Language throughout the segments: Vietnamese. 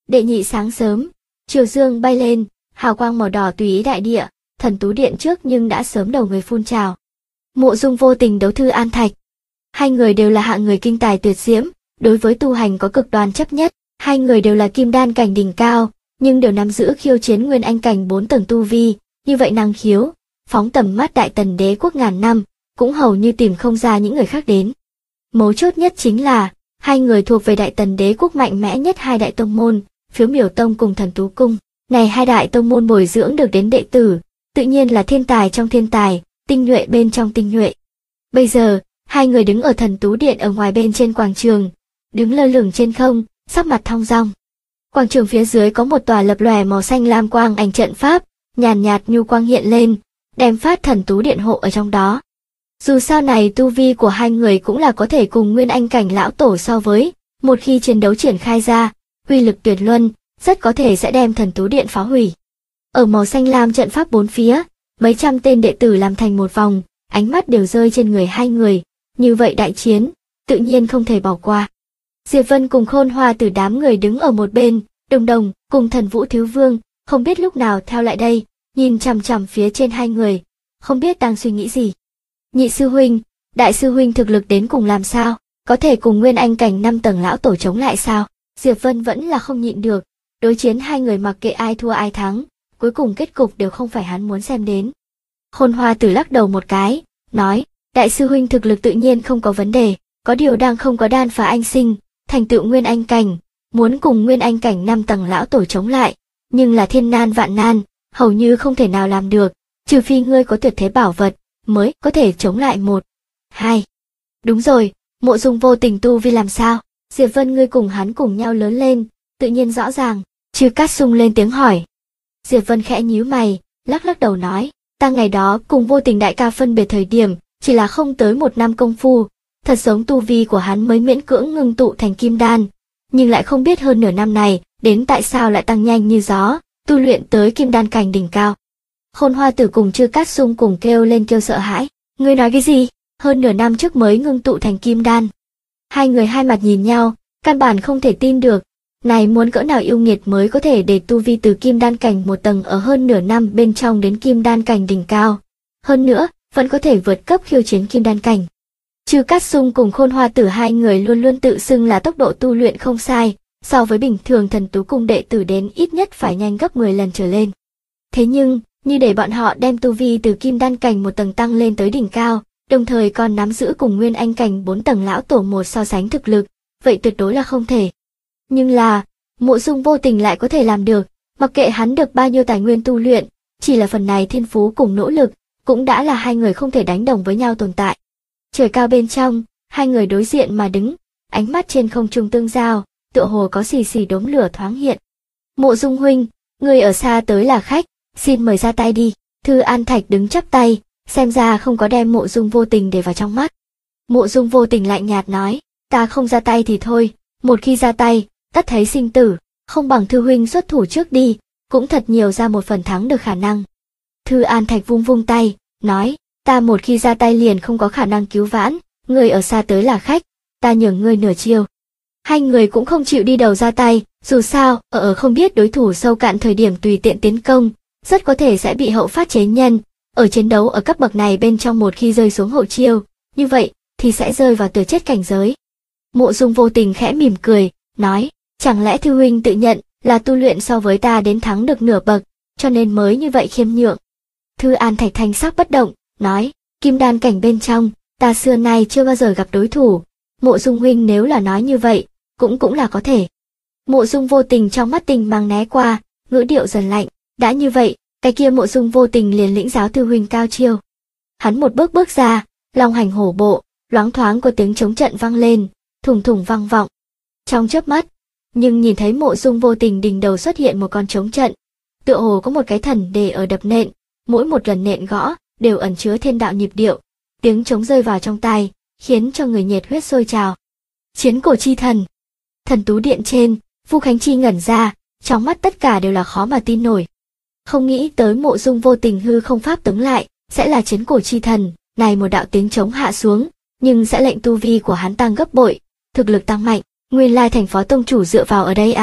Đệ nhị sáng sớm, chiều dương bay lên, hào quang màu đỏ tùy ý đại địa, Thần Tú Điện trước nhưng đã sớm đầu người phun trào. Mộ Dung Vô Tình đấu Thư An Thạch. Hai người đều là hạng người kinh tài tuyệt diễm, đối với tu hành có cực đoan chấp nhất, hai người đều là kim đan cảnh đỉnh cao, nhưng đều nắm giữ khiêu chiến nguyên anh cảnh 4 tầng tu vi, như vậy năng khiếu, phóng tầm mắt Đại Tần đế quốc ngàn năm, cũng hầu như tìm không ra những người khác đến. Mấu chốt nhất chính là, hai người thuộc về Đại Tần đế quốc mạnh mẽ nhất hai đại tông môn, Phiếu Miểu Tông cùng Thần Tú Cung. Này hai đại tông môn bồi dưỡng được đến đệ tử, tự nhiên là thiên tài trong thiên tài, tinh nhuệ bên trong tinh nhuệ. Bây giờ, hai người đứng ở Thần Tú Điện ở ngoài bên trên quảng trường, đứng lơ lửng trên không, sắc mặt thong dong. Quảng trường phía dưới có một tòa lập lòe màu xanh lam quang ảnh trận pháp, nhàn nhạt nhu quang hiện lên, đem phát Thần Tú Điện hộ ở trong đó. Dù sao này tu vi của hai người cũng là có thể cùng nguyên anh cảnh lão tổ so với, một khi chiến đấu triển khai ra, uy lực tuyệt luân, rất có thể sẽ đem Thần Tú Điện phá hủy. Ở màu xanh lam trận pháp bốn phía, mấy trăm tên đệ tử làm thành một vòng, ánh mắt đều rơi trên người hai người, như vậy đại chiến, tự nhiên không thể bỏ qua. Diệp Vân cùng Khôn Hoa Tử đám người đứng ở một bên, Đồng Đồng cùng Thần Vũ Thiếu Vương, không biết lúc nào theo lại đây, nhìn chằm chằm phía trên hai người, không biết đang suy nghĩ gì. Nhị sư huynh, đại sư huynh thực lực đến cùng làm sao, có thể cùng nguyên anh cảnh 5 tầng lão tổ chống lại sao? Diệp Vân vẫn là không nhịn được, đối chiến hai người mặc kệ ai thua ai thắng, cuối cùng kết cục đều không phải hắn muốn xem đến. Khôn Hoa Tử lắc đầu một cái, nói, đại sư huynh thực lực tự nhiên không có vấn đề, có điều đang không có đan phá anh sinh, thành tựu nguyên anh cảnh, muốn cùng nguyên anh cảnh 5 tầng lão tổ chống lại, nhưng là thiên nan vạn nan, hầu như không thể nào làm được, trừ phi ngươi có tuyệt thế bảo vật, mới có thể chống lại một. Hai. Đúng rồi, Mộ Dung Vô Tình tu vi làm sao? Diệp Vân ngươi cùng hắn cùng nhau lớn lên, tự nhiên rõ ràng. Chư Cát Sung lên tiếng hỏi. Diệp Vân khẽ nhíu mày, lắc lắc đầu nói, ta ngày đó cùng Vô Tình đại ca phân biệt thời điểm, chỉ là không tới 1 năm công phu, thật giống tu vi của hắn mới miễn cưỡng ngưng tụ thành kim đan, nhưng lại không biết hơn nửa năm này, đến tại sao lại tăng nhanh như gió, tu luyện tới kim đan cảnh đỉnh cao. Khôn Hoa Tử cùng Chư Cát Sung cùng kêu lên kêu sợ hãi, ngươi nói cái gì? Hơn nửa năm trước mới ngưng tụ thành kim đan. Hai người hai mặt nhìn nhau, căn bản không thể tin được, này muốn cỡ nào yêu nghiệt mới có thể để tu vi từ kim đan cảnh 1 tầng ở hơn nửa năm bên trong đến kim đan cảnh đỉnh cao. Hơn nữa, vẫn có thể vượt cấp khiêu chiến kim đan cảnh. Chư Cát Sung cùng Khôn Hoa Tử hai người luôn luôn tự xưng là tốc độ tu luyện không sai, so với bình thường Thần Tú Cung đệ tử đến ít nhất phải nhanh gấp 10 lần trở lên. Thế nhưng, như để bọn họ đem tu vi từ kim đan cảnh 1 tầng tăng lên tới đỉnh cao, đồng thời còn nắm giữ cùng nguyên anh cảnh 4 tầng lão tổ một so sánh thực lực, vậy tuyệt đối là không thể. Nhưng là, Mộ Dung Vô Tình lại có thể làm được, mặc kệ hắn được bao nhiêu tài nguyên tu luyện, chỉ là phần này thiên phú cùng nỗ lực, cũng đã là hai người không thể đánh đồng với nhau tồn tại. Trời cao bên trong, hai người đối diện mà đứng, ánh mắt trên không trung tương giao, tựa hồ có xì xì đốm lửa thoáng hiện. Mộ Dung huynh, người ở xa tới là khách, xin mời ra tay đi. Thư An Thạch đứng chắp tay, xem ra không có đem Mộ Dung Vô Tình để vào trong mắt. Mộ Dung Vô Tình lạnh nhạt nói, ta không ra tay thì thôi, một khi ra tay, tất thấy sinh tử, không bằng Thư huynh xuất thủ trước đi, cũng thật nhiều ra một phần thắng được khả năng. Thư An Thạch vung vung tay, nói, ta một khi ra tay liền không có khả năng cứu vãn, người ở xa tới là khách, ta nhường ngươi nửa chiêu. Hai người cũng không chịu đi đầu ra tay, dù sao, ở không biết đối thủ sâu cạn thời điểm tùy tiện tiến công, rất có thể sẽ bị hậu phát chế nhân. Ở chiến đấu ở cấp bậc này bên trong một khi rơi xuống hậu chiêu, như vậy thì sẽ rơi vào tử chết cảnh giới. Mộ Dung Vô Tình khẽ mỉm cười, nói, chẳng lẽ Thư huynh tự nhận là tu luyện so với ta đến thắng được nửa bậc, cho nên mới như vậy khiêm nhượng. Thư An Thạch thanh sắc bất động, nói, kim đan cảnh bên trong, ta xưa nay chưa bao giờ gặp đối thủ, Mộ Dung huynh nếu là nói như vậy, cũng là có thể. Mộ Dung Vô Tình trong mắt tình mang né qua, ngữ điệu dần lạnh, đã như vậy, cái kia Mộ Dung Vô Tình liền lĩnh giáo Thư huynh cao chiêu. Hắn một bước bước ra, long hành hổ bộ, loáng thoáng có tiếng trống trận vang lên, thùng thùng vang vọng. Trong chớp mắt, nhưng nhìn thấy Mộ Dung Vô Tình đỉnh đầu xuất hiện một con trống trận, tựa hồ có một cái thần đề ở đập nện, mỗi một lần nện gõ đều ẩn chứa thiên đạo nhịp điệu, tiếng trống rơi vào trong tai, khiến cho người nhiệt huyết sôi trào. Chiến cổ chi thần. Thần Tú Điện trên, Vu Khánh Chi ngẩn ra, trong mắt tất cả đều là khó mà tin nổi. Không nghĩ tới Mộ Dung Vô Tình hư không pháp tống lại, sẽ là chiến cổ chi thần, này một đạo tiếng trống hạ xuống, nhưng sẽ lệnh tu vi của hắn tăng gấp bội, thực lực tăng mạnh, nguyên lai thành phó tông chủ dựa vào ở đây à.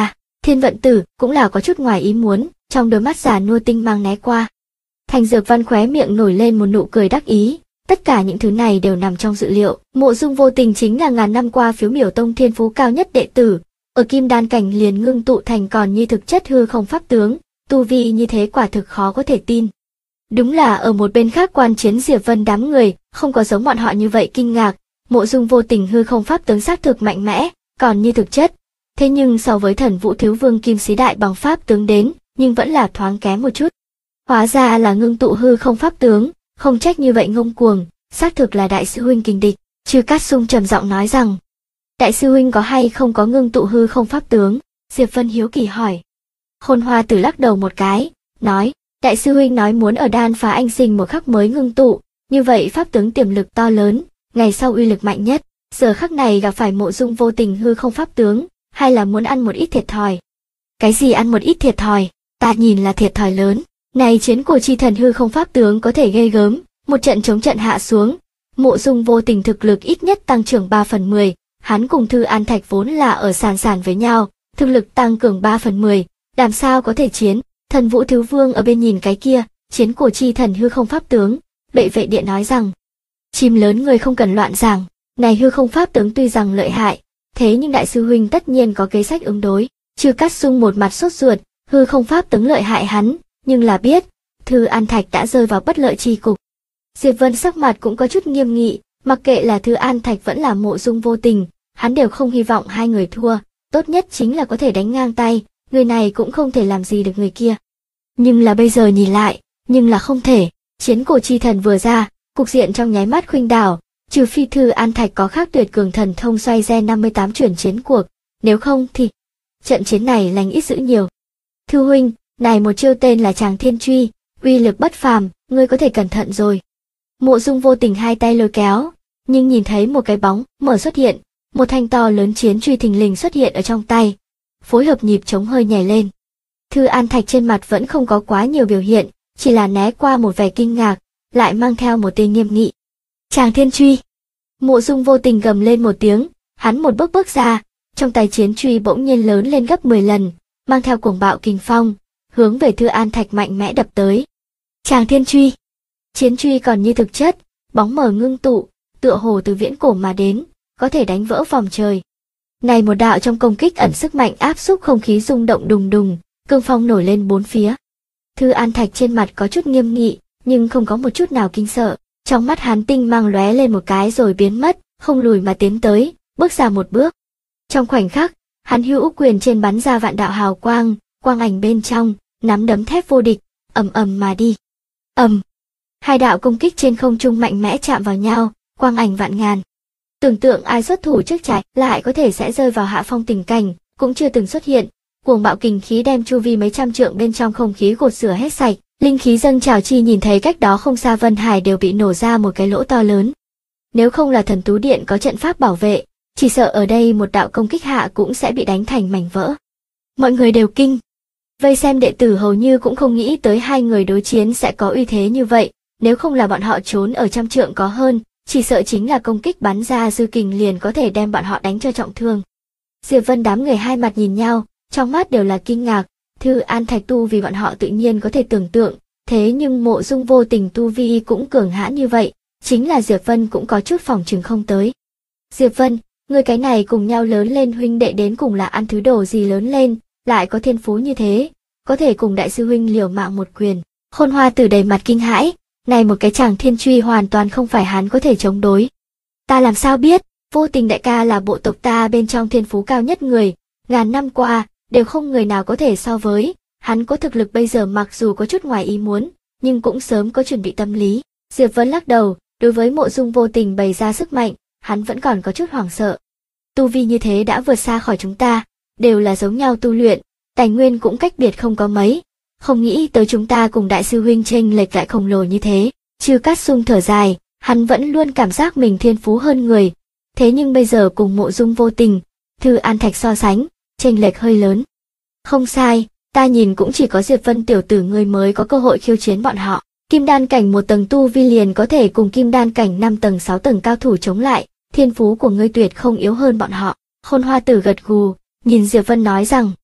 Thiên Vận Tử cũng là có chút ngoài ý muốn, trong đôi mắt già nua tinh mang né qua. Thành Dược Văn khóe miệng nổi lên một nụ cười đắc ý, tất cả những thứ này đều nằm trong dự liệu. Mộ Dung Vô Tình chính là ngàn năm qua Phiếu Miểu Tông thiên phú cao nhất đệ tử, ở kim đan cảnh liền ngưng tụ thành còn như thực chất hư không pháp tướng, tu vi như thế quả thực khó có thể tin. Đúng là ở một bên khác quan chiến Diệp Vân đám người, không có giống bọn họ như vậy kinh ngạc, Mộ Dung Vô Tình hư không pháp tướng xác thực mạnh mẽ, còn như thực chất. Thế nhưng so với Thần Vũ Thiếu Vương Kim Sĩ Đại bằng pháp tướng đến, nhưng vẫn là thoáng kém một chút. Hóa ra là ngưng tụ hư không pháp tướng, không trách như vậy ngông cuồng, xác thực là đại sư huynh kình địch. Chư Cát Sung trầm giọng nói rằng, đại sư huynh có hay không có ngưng tụ hư không pháp tướng? Diệp Vân hiếu kỳ hỏi. Khôn Hoa Tử lắc đầu một cái, nói, đại sư huynh nói muốn ở đan phá anh sinh một khắc mới ngưng tụ, như vậy pháp tướng tiềm lực to lớn, ngày sau uy lực mạnh nhất, giờ khắc này gặp phải Mộ Dung Vô Tình hư không pháp tướng, hay là muốn ăn một ít thiệt thòi? Cái gì ăn một ít thiệt thòi? Ta nhìn là thiệt thòi lớn. Này chiến cổ chi thần hư không pháp tướng có thể ghê gớm, một trận chống trận hạ xuống, Mộ Dung Vô Tình thực lực ít nhất tăng trưởng 3/10, hắn cùng Thư An Thạch vốn là ở sàn sàn với nhau, thực lực tăng cường 3/10, làm sao có thể chiến? Thần Vũ Thiếu Vương ở bên nhìn cái kia, chiến cổ chi thần hư không pháp tướng, Bệ Vệ Điện nói rằng, chim lớn người không cần loạn giảng, này hư không pháp tướng tuy rằng lợi hại, thế nhưng đại sư huynh tất nhiên có kế sách ứng đối. Chư Cát Sung một mặt sốt ruột, hư không pháp tướng lợi hại hắn, nhưng là biết, Thư An Thạch đã rơi vào bất lợi chi cục. Diệp Vân sắc mặt cũng có chút nghiêm nghị, mặc kệ là Thư An Thạch vẫn là Mộ Dung Vô Tình, hắn đều không hy vọng hai người thua, tốt nhất chính là có thể đánh ngang tay, người này cũng không thể làm gì được người kia. Nhưng là bây giờ nhìn lại, nhưng là không thể, chiến cổ chi thần vừa ra, cục diện trong nháy mắt khuynh đảo, trừ phi Thư An Thạch có khác tuyệt cường thần thông xoay gen 58 chuyển chiến cuộc, nếu không thì trận chiến này lành ít dữ nhiều. Thư huynh, này một chiêu tên là Tràng Thiên Truy, uy lực bất phàm, ngươi có thể cẩn thận rồi. Mộ Dung Vô Tình hai tay lôi kéo, nhưng nhìn thấy một cái bóng mở xuất hiện, một thanh to lớn chiến truy thình lình xuất hiện ở trong tay, phối hợp nhịp trống hơi nhảy lên. Thư An Thạch trên mặt vẫn không có quá nhiều biểu hiện, chỉ là né qua một vẻ kinh ngạc, lại mang theo một tia nghiêm nghị. Tràng Thiên Truy. Mộ Dung Vô Tình gầm lên một tiếng, hắn một bước ra, trong tay chiến truy bỗng nhiên lớn lên gấp 10 lần, mang theo cuồng bạo kình phong, hướng về Thư An Thạch mạnh mẽ đập tới. Tràng Thiên Truy. Chiến truy còn như thực chất, bóng mờ ngưng tụ, tựa hồ từ viễn cổ mà đến, có thể đánh vỡ vòng trời. Này một đạo trong công kích ẩn sức mạnh áp xúc không khí rung động đùng đùng, cương phong nổi lên bốn phía. Thư An Thạch trên mặt có chút nghiêm nghị, nhưng không có một chút nào kinh sợ, trong mắt hắn tinh mang lóe lên một cái rồi biến mất, không lùi mà tiến tới, bước ra một bước. Trong khoảnh khắc, hắn hữu quyền trên bắn ra vạn đạo hào quang, quang ảnh bên trong, nắm đấm thép vô địch, ầm ầm mà đi. Ầm. Hai đạo công kích trên không trung mạnh mẽ chạm vào nhau, quang ảnh vạn ngàn. Tưởng tượng ai xuất thủ trước trái lại có thể sẽ rơi vào hạ phong tình cảnh, cũng chưa từng xuất hiện. Cuồng bạo kình khí đem chu vi mấy trăm trượng bên trong không khí gột rửa hết sạch, linh khí dâng trào chi nhìn thấy cách đó không xa Vân Hải đều bị nổ ra một cái lỗ to lớn. Nếu không là Thần Tú Điện có trận pháp bảo vệ, chỉ sợ ở đây một đạo công kích hạ cũng sẽ bị đánh thành mảnh vỡ. Mọi người đều kinh. Vây xem đệ tử hầu như cũng không nghĩ tới hai người đối chiến sẽ có uy thế như vậy, nếu không là bọn họ trốn ở trăm trượng có hơn, chỉ sợ chính là công kích bắn ra dư kình liền có thể đem bọn họ đánh cho trọng thương. Diệp Vân đám người hai mặt nhìn nhau, trong mắt đều là kinh ngạc, Thư An Thạch tu vì bọn họ tự nhiên có thể tưởng tượng, thế nhưng Mộ Dung Vô Tình tu vi cũng cường hãn như vậy, chính là Diệp Vân cũng có chút phòng chừng không tới. Diệp Vân, người cái này cùng nhau lớn lên huynh đệ đến cùng là ăn thứ đồ gì lớn lên, lại có thiên phú như thế, có thể cùng đại sư huynh liều mạng một quyền. Khôn Hoa Tử đầy mặt kinh hãi, này một cái Tràng Thiên Truy hoàn toàn không phải hắn có thể chống đối. Ta làm sao biết, Vô Tình đại ca là bộ tộc ta bên trong thiên phú cao nhất người, ngàn năm qua, đều không người nào có thể so với, hắn có thực lực bây giờ mặc dù có chút ngoài ý muốn, nhưng cũng sớm có chuẩn bị tâm lý. Diệp Vân lắc đầu, đối với Mộ Dung Vô Tình bày ra sức mạnh, hắn vẫn còn có chút hoảng sợ. Tu vi như thế đã vượt xa khỏi chúng ta, đều là giống nhau tu luyện, tài nguyên cũng cách biệt không có mấy, không nghĩ tới chúng ta cùng đại sư huynh chênh lệch lại khổng lồ như thế. Chư Cát Sung thở dài, hắn vẫn luôn cảm giác mình thiên phú hơn người, thế nhưng bây giờ cùng Mộ Dung Vô Tình, Thư An Thạch so sánh, chênh lệch hơi lớn. Không sai, ta nhìn cũng chỉ có Diệp Vân tiểu tử ngươi mới có cơ hội khiêu chiến bọn họ. Kim đan cảnh 1 tầng tu vi liền có thể cùng kim đan cảnh 5 tầng 6 tầng cao thủ chống lại, thiên phú của ngươi tuyệt không yếu hơn bọn họ. Khôn Hoa Tử gật gù, nhìn Diệp Vân nói rằng,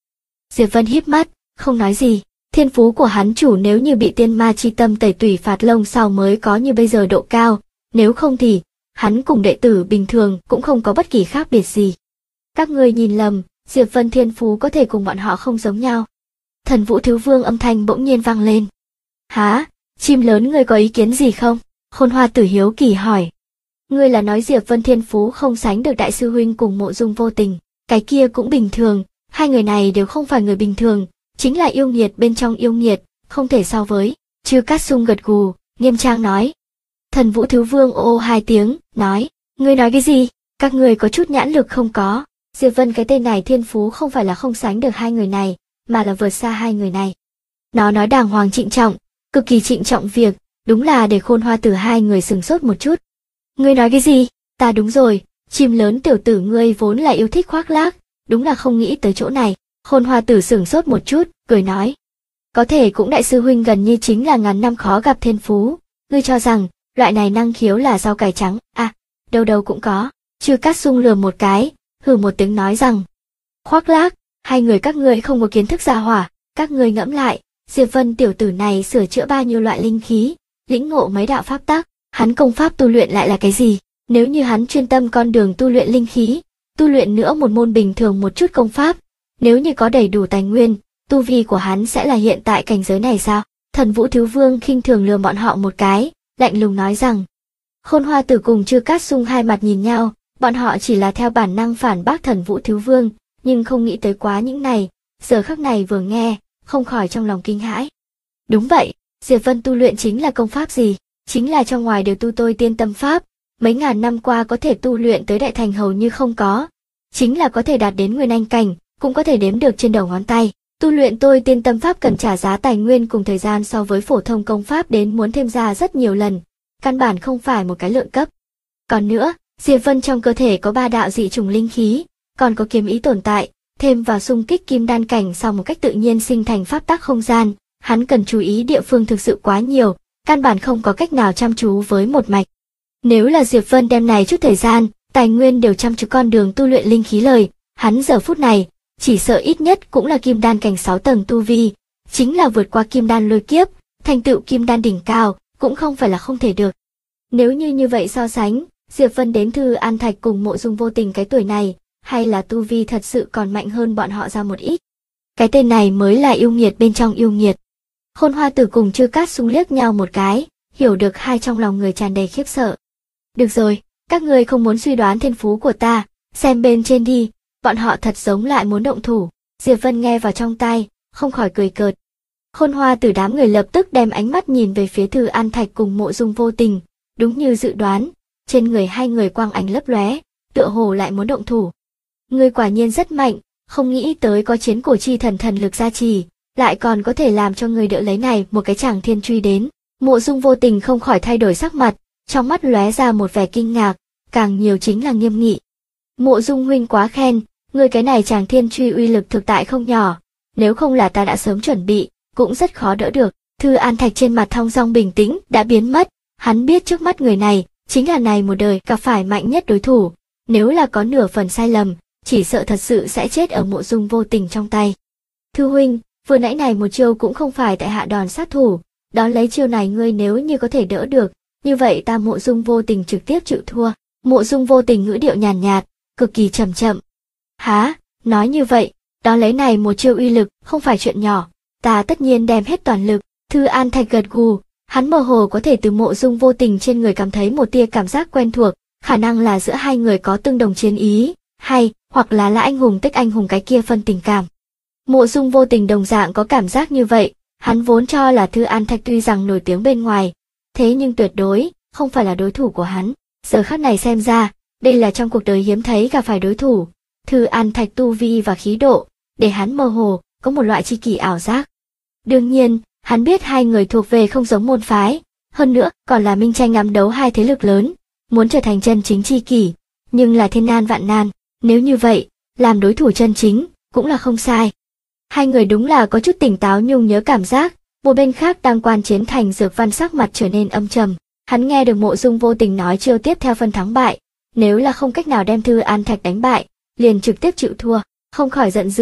Diệp Vân híp mắt, không nói gì. Thiên phú của hắn chủ nếu như bị tiên ma chi tâm tẩy tủy phạt lông sau mới có như bây giờ độ cao, nếu không thì hắn cùng đệ tử bình thường cũng không có bất kỳ khác biệt gì. Các ngươi nhìn lầm, Diệp Vân thiên phú có thể cùng bọn họ không giống nhau. Thần Vũ Thiếu Vương âm thanh bỗng nhiên vang lên. Hả, chim lớn ngươi có ý kiến gì không? Khôn Hoa Tử hiếu kỳ hỏi. Ngươi là nói Diệp Vân thiên phú không sánh được đại sư huynh cùng Mộ Dung Vô Tình, cái kia cũng bình thường, hai người này đều không phải người bình thường, chính là yêu nghiệt bên trong yêu nghiệt, không thể so với. Chư Cát Sung gật gù, nghiêm trang nói. Thần Vũ Thiếu Vương ô ô hai tiếng, nói, ngươi nói cái gì? Các ngươi có chút nhãn lực không có. Diệp Vân cái tên này thiên phú không phải là không sánh được hai người này, mà là vượt xa hai người này. Nó nói đàng hoàng trịnh trọng, cực kỳ trịnh trọng việc, đúng là để Khôn Hoa Tử hai người sửng sốt một chút. Ngươi nói cái gì? Ta đúng rồi, chim lớn tiểu tử ngươi vốn là yêu thích khoác lác, đúng là không nghĩ tới chỗ này. Khôn Hoa Tử sửng sốt một chút, cười nói. Có thể cũng đại sư huynh gần như chính là ngàn năm khó gặp thiên phú, ngươi cho rằng loại này năng khiếu là rau cải trắng, à, đâu đâu cũng có. Chư Cát Sung lườm một cái, hừ một tiếng nói rằng. Khoác lác, hai người các ngươi không có kiến thức gia hỏa, các ngươi ngẫm lại, Diệp Vân tiểu tử này sửa chữa bao nhiêu loại linh khí, lĩnh ngộ mấy đạo pháp tắc, hắn công pháp tu luyện lại là cái gì? Nếu như hắn chuyên tâm con đường tu luyện linh khí, tu luyện nữa một môn bình thường một chút công pháp, nếu như có đầy đủ tài nguyên, tu vi của hắn sẽ là hiện tại cảnh giới này sao? Thần Vũ Thiếu Vương khinh thường lườm bọn họ một cái, lạnh lùng nói rằng. Khôn Hoa Tử cùng Chư Cát Sung hai mặt nhìn nhau, bọn họ chỉ là theo bản năng phản bác Thần Vũ Thiếu Vương, nhưng không nghĩ tới quá những này, giờ khắc này vừa nghe, không khỏi trong lòng kinh hãi. Đúng vậy, Diệp Vân tu luyện chính là công pháp gì? Chính là trong ngoài đều tu tôi tiên tâm pháp, mấy ngàn năm qua có thể tu luyện tới đại thành hầu như không có. Chính là có thể đạt đến nguyên anh cảnh, cũng có thể đếm được trên đầu ngón tay. Tu luyện tôi tiên tâm pháp cần trả giá tài nguyên cùng thời gian so với phổ thông công pháp đến muốn thêm ra rất nhiều lần, căn bản không phải một cái lượng cấp. Còn nữa, Diệp Vân trong cơ thể có 3 đạo dị trùng linh khí, còn có kiếm ý tồn tại, thêm vào xung kích kim đan cảnh sau một cách tự nhiên sinh thành pháp tắc không gian, hắn cần chú ý địa phương thực sự quá nhiều, căn bản không có cách nào chăm chú với một mạch. Nếu là Diệp Vân đem này chút thời gian, tài nguyên đều chăm chú con đường tu luyện linh khí lời, hắn giờ phút này, chỉ sợ ít nhất cũng là kim đan cảnh 6 tầng tu vi, chính là vượt qua kim đan lôi kiếp, thành tựu kim đan đỉnh cao, cũng không phải là không thể được. Nếu như vậy so sánh, Diệp Vân đến Thư An Thạch cùng Mộ Dung Vô Tình cái tuổi này, hay là tu vi thật sự còn mạnh hơn bọn họ ra một ít. Cái tên này mới là yêu nghiệt bên trong yêu nghiệt. Khôn Hoa Tử cùng Chư Cát Sung liếc nhau một cái, hiểu được hai trong lòng người tràn đầy khiếp sợ. Được rồi, các ngươi không muốn suy đoán thiên phú của ta, xem bên trên đi, bọn họ thật giống lại muốn động thủ. Diệp Vân nghe vào trong tai, không khỏi cười cợt. Khôn Hoa Tử đám người lập tức đem ánh mắt nhìn về phía Thư An Thạch cùng Mộ Dung Vô Tình, đúng như dự đoán, trên người hai người quang ánh lấp lóe, tựa hồ lại muốn động thủ. Ngươi quả nhiên rất mạnh, không nghĩ tới có chiến cổ chi thần lực gia trì, lại còn có thể làm cho người đỡ lấy này một cái chàng thiên truy đến. Mộ Dung Vô Tình không khỏi thay đổi sắc mặt, trong mắt lóe ra một vẻ kinh ngạc, càng nhiều chính là nghiêm nghị. Mộ Dung huynh quá khen, ngươi cái này chàng thiên truy uy lực thực tại không nhỏ, nếu không là ta đã sớm chuẩn bị, cũng rất khó đỡ được. Thư An Thạch trên mặt thong dong bình tĩnh đã biến mất, hắn biết trước mắt người này chính là này một đời gặp phải mạnh nhất đối thủ, nếu là có nửa phần sai lầm, chỉ sợ thật sự sẽ chết ở Mộ Dung Vô Tình trong tay. Thư huynh, vừa nãy này một chiêu cũng không phải tại hạ đòn sát thủ, đón lấy chiêu này ngươi nếu như có thể đỡ được, như vậy ta Mộ Dung Vô Tình trực tiếp chịu thua. Mộ Dung Vô Tình ngữ điệu nhàn nhạt, cực kỳ chậm chậm. Há, nói như vậy, đón lấy này một chiêu uy lực không phải chuyện nhỏ, ta tất nhiên đem hết toàn lực. Thư An Thạch gật gù, hắn mơ hồ có thể từ Mộ Dung Vô Tình trên người cảm thấy một tia cảm giác quen thuộc, khả năng là giữa hai người có tương đồng chiến ý, hay hoặc là anh hùng tích anh hùng cái kia phân tình cảm. Mộ Dung Vô Tình đồng dạng có cảm giác như vậy, hắn vốn cho là Thư An Thạch tuy rằng nổi tiếng bên ngoài, thế nhưng tuyệt đối không phải là đối thủ của hắn. Giờ khắc này xem ra, đây là trong cuộc đời hiếm thấy gặp phải đối thủ. Thư An Thạch tu vi và khí độ, để hắn mơ hồ có một loại chi kỷ ảo giác. Đương nhiên, hắn biết hai người thuộc về không giống môn phái, hơn nữa còn là minh tranh ám đấu hai thế lực lớn, muốn trở thành chân chính chi kỷ, nhưng là thiên nan vạn nan, nếu như vậy, làm đối thủ chân chính cũng là không sai. Hai người đúng là có chút tỉnh táo nhung nhớ cảm giác, một bên khác đang quan chiến Thành Dược Văn sắc mặt trở nên âm trầm, hắn nghe được Mộ Dung Vô Tình nói chiêu tiếp theo phân thắng bại, nếu là không cách nào đem Thư An Thạch đánh bại, liền trực tiếp chịu thua, không khỏi giận dữ,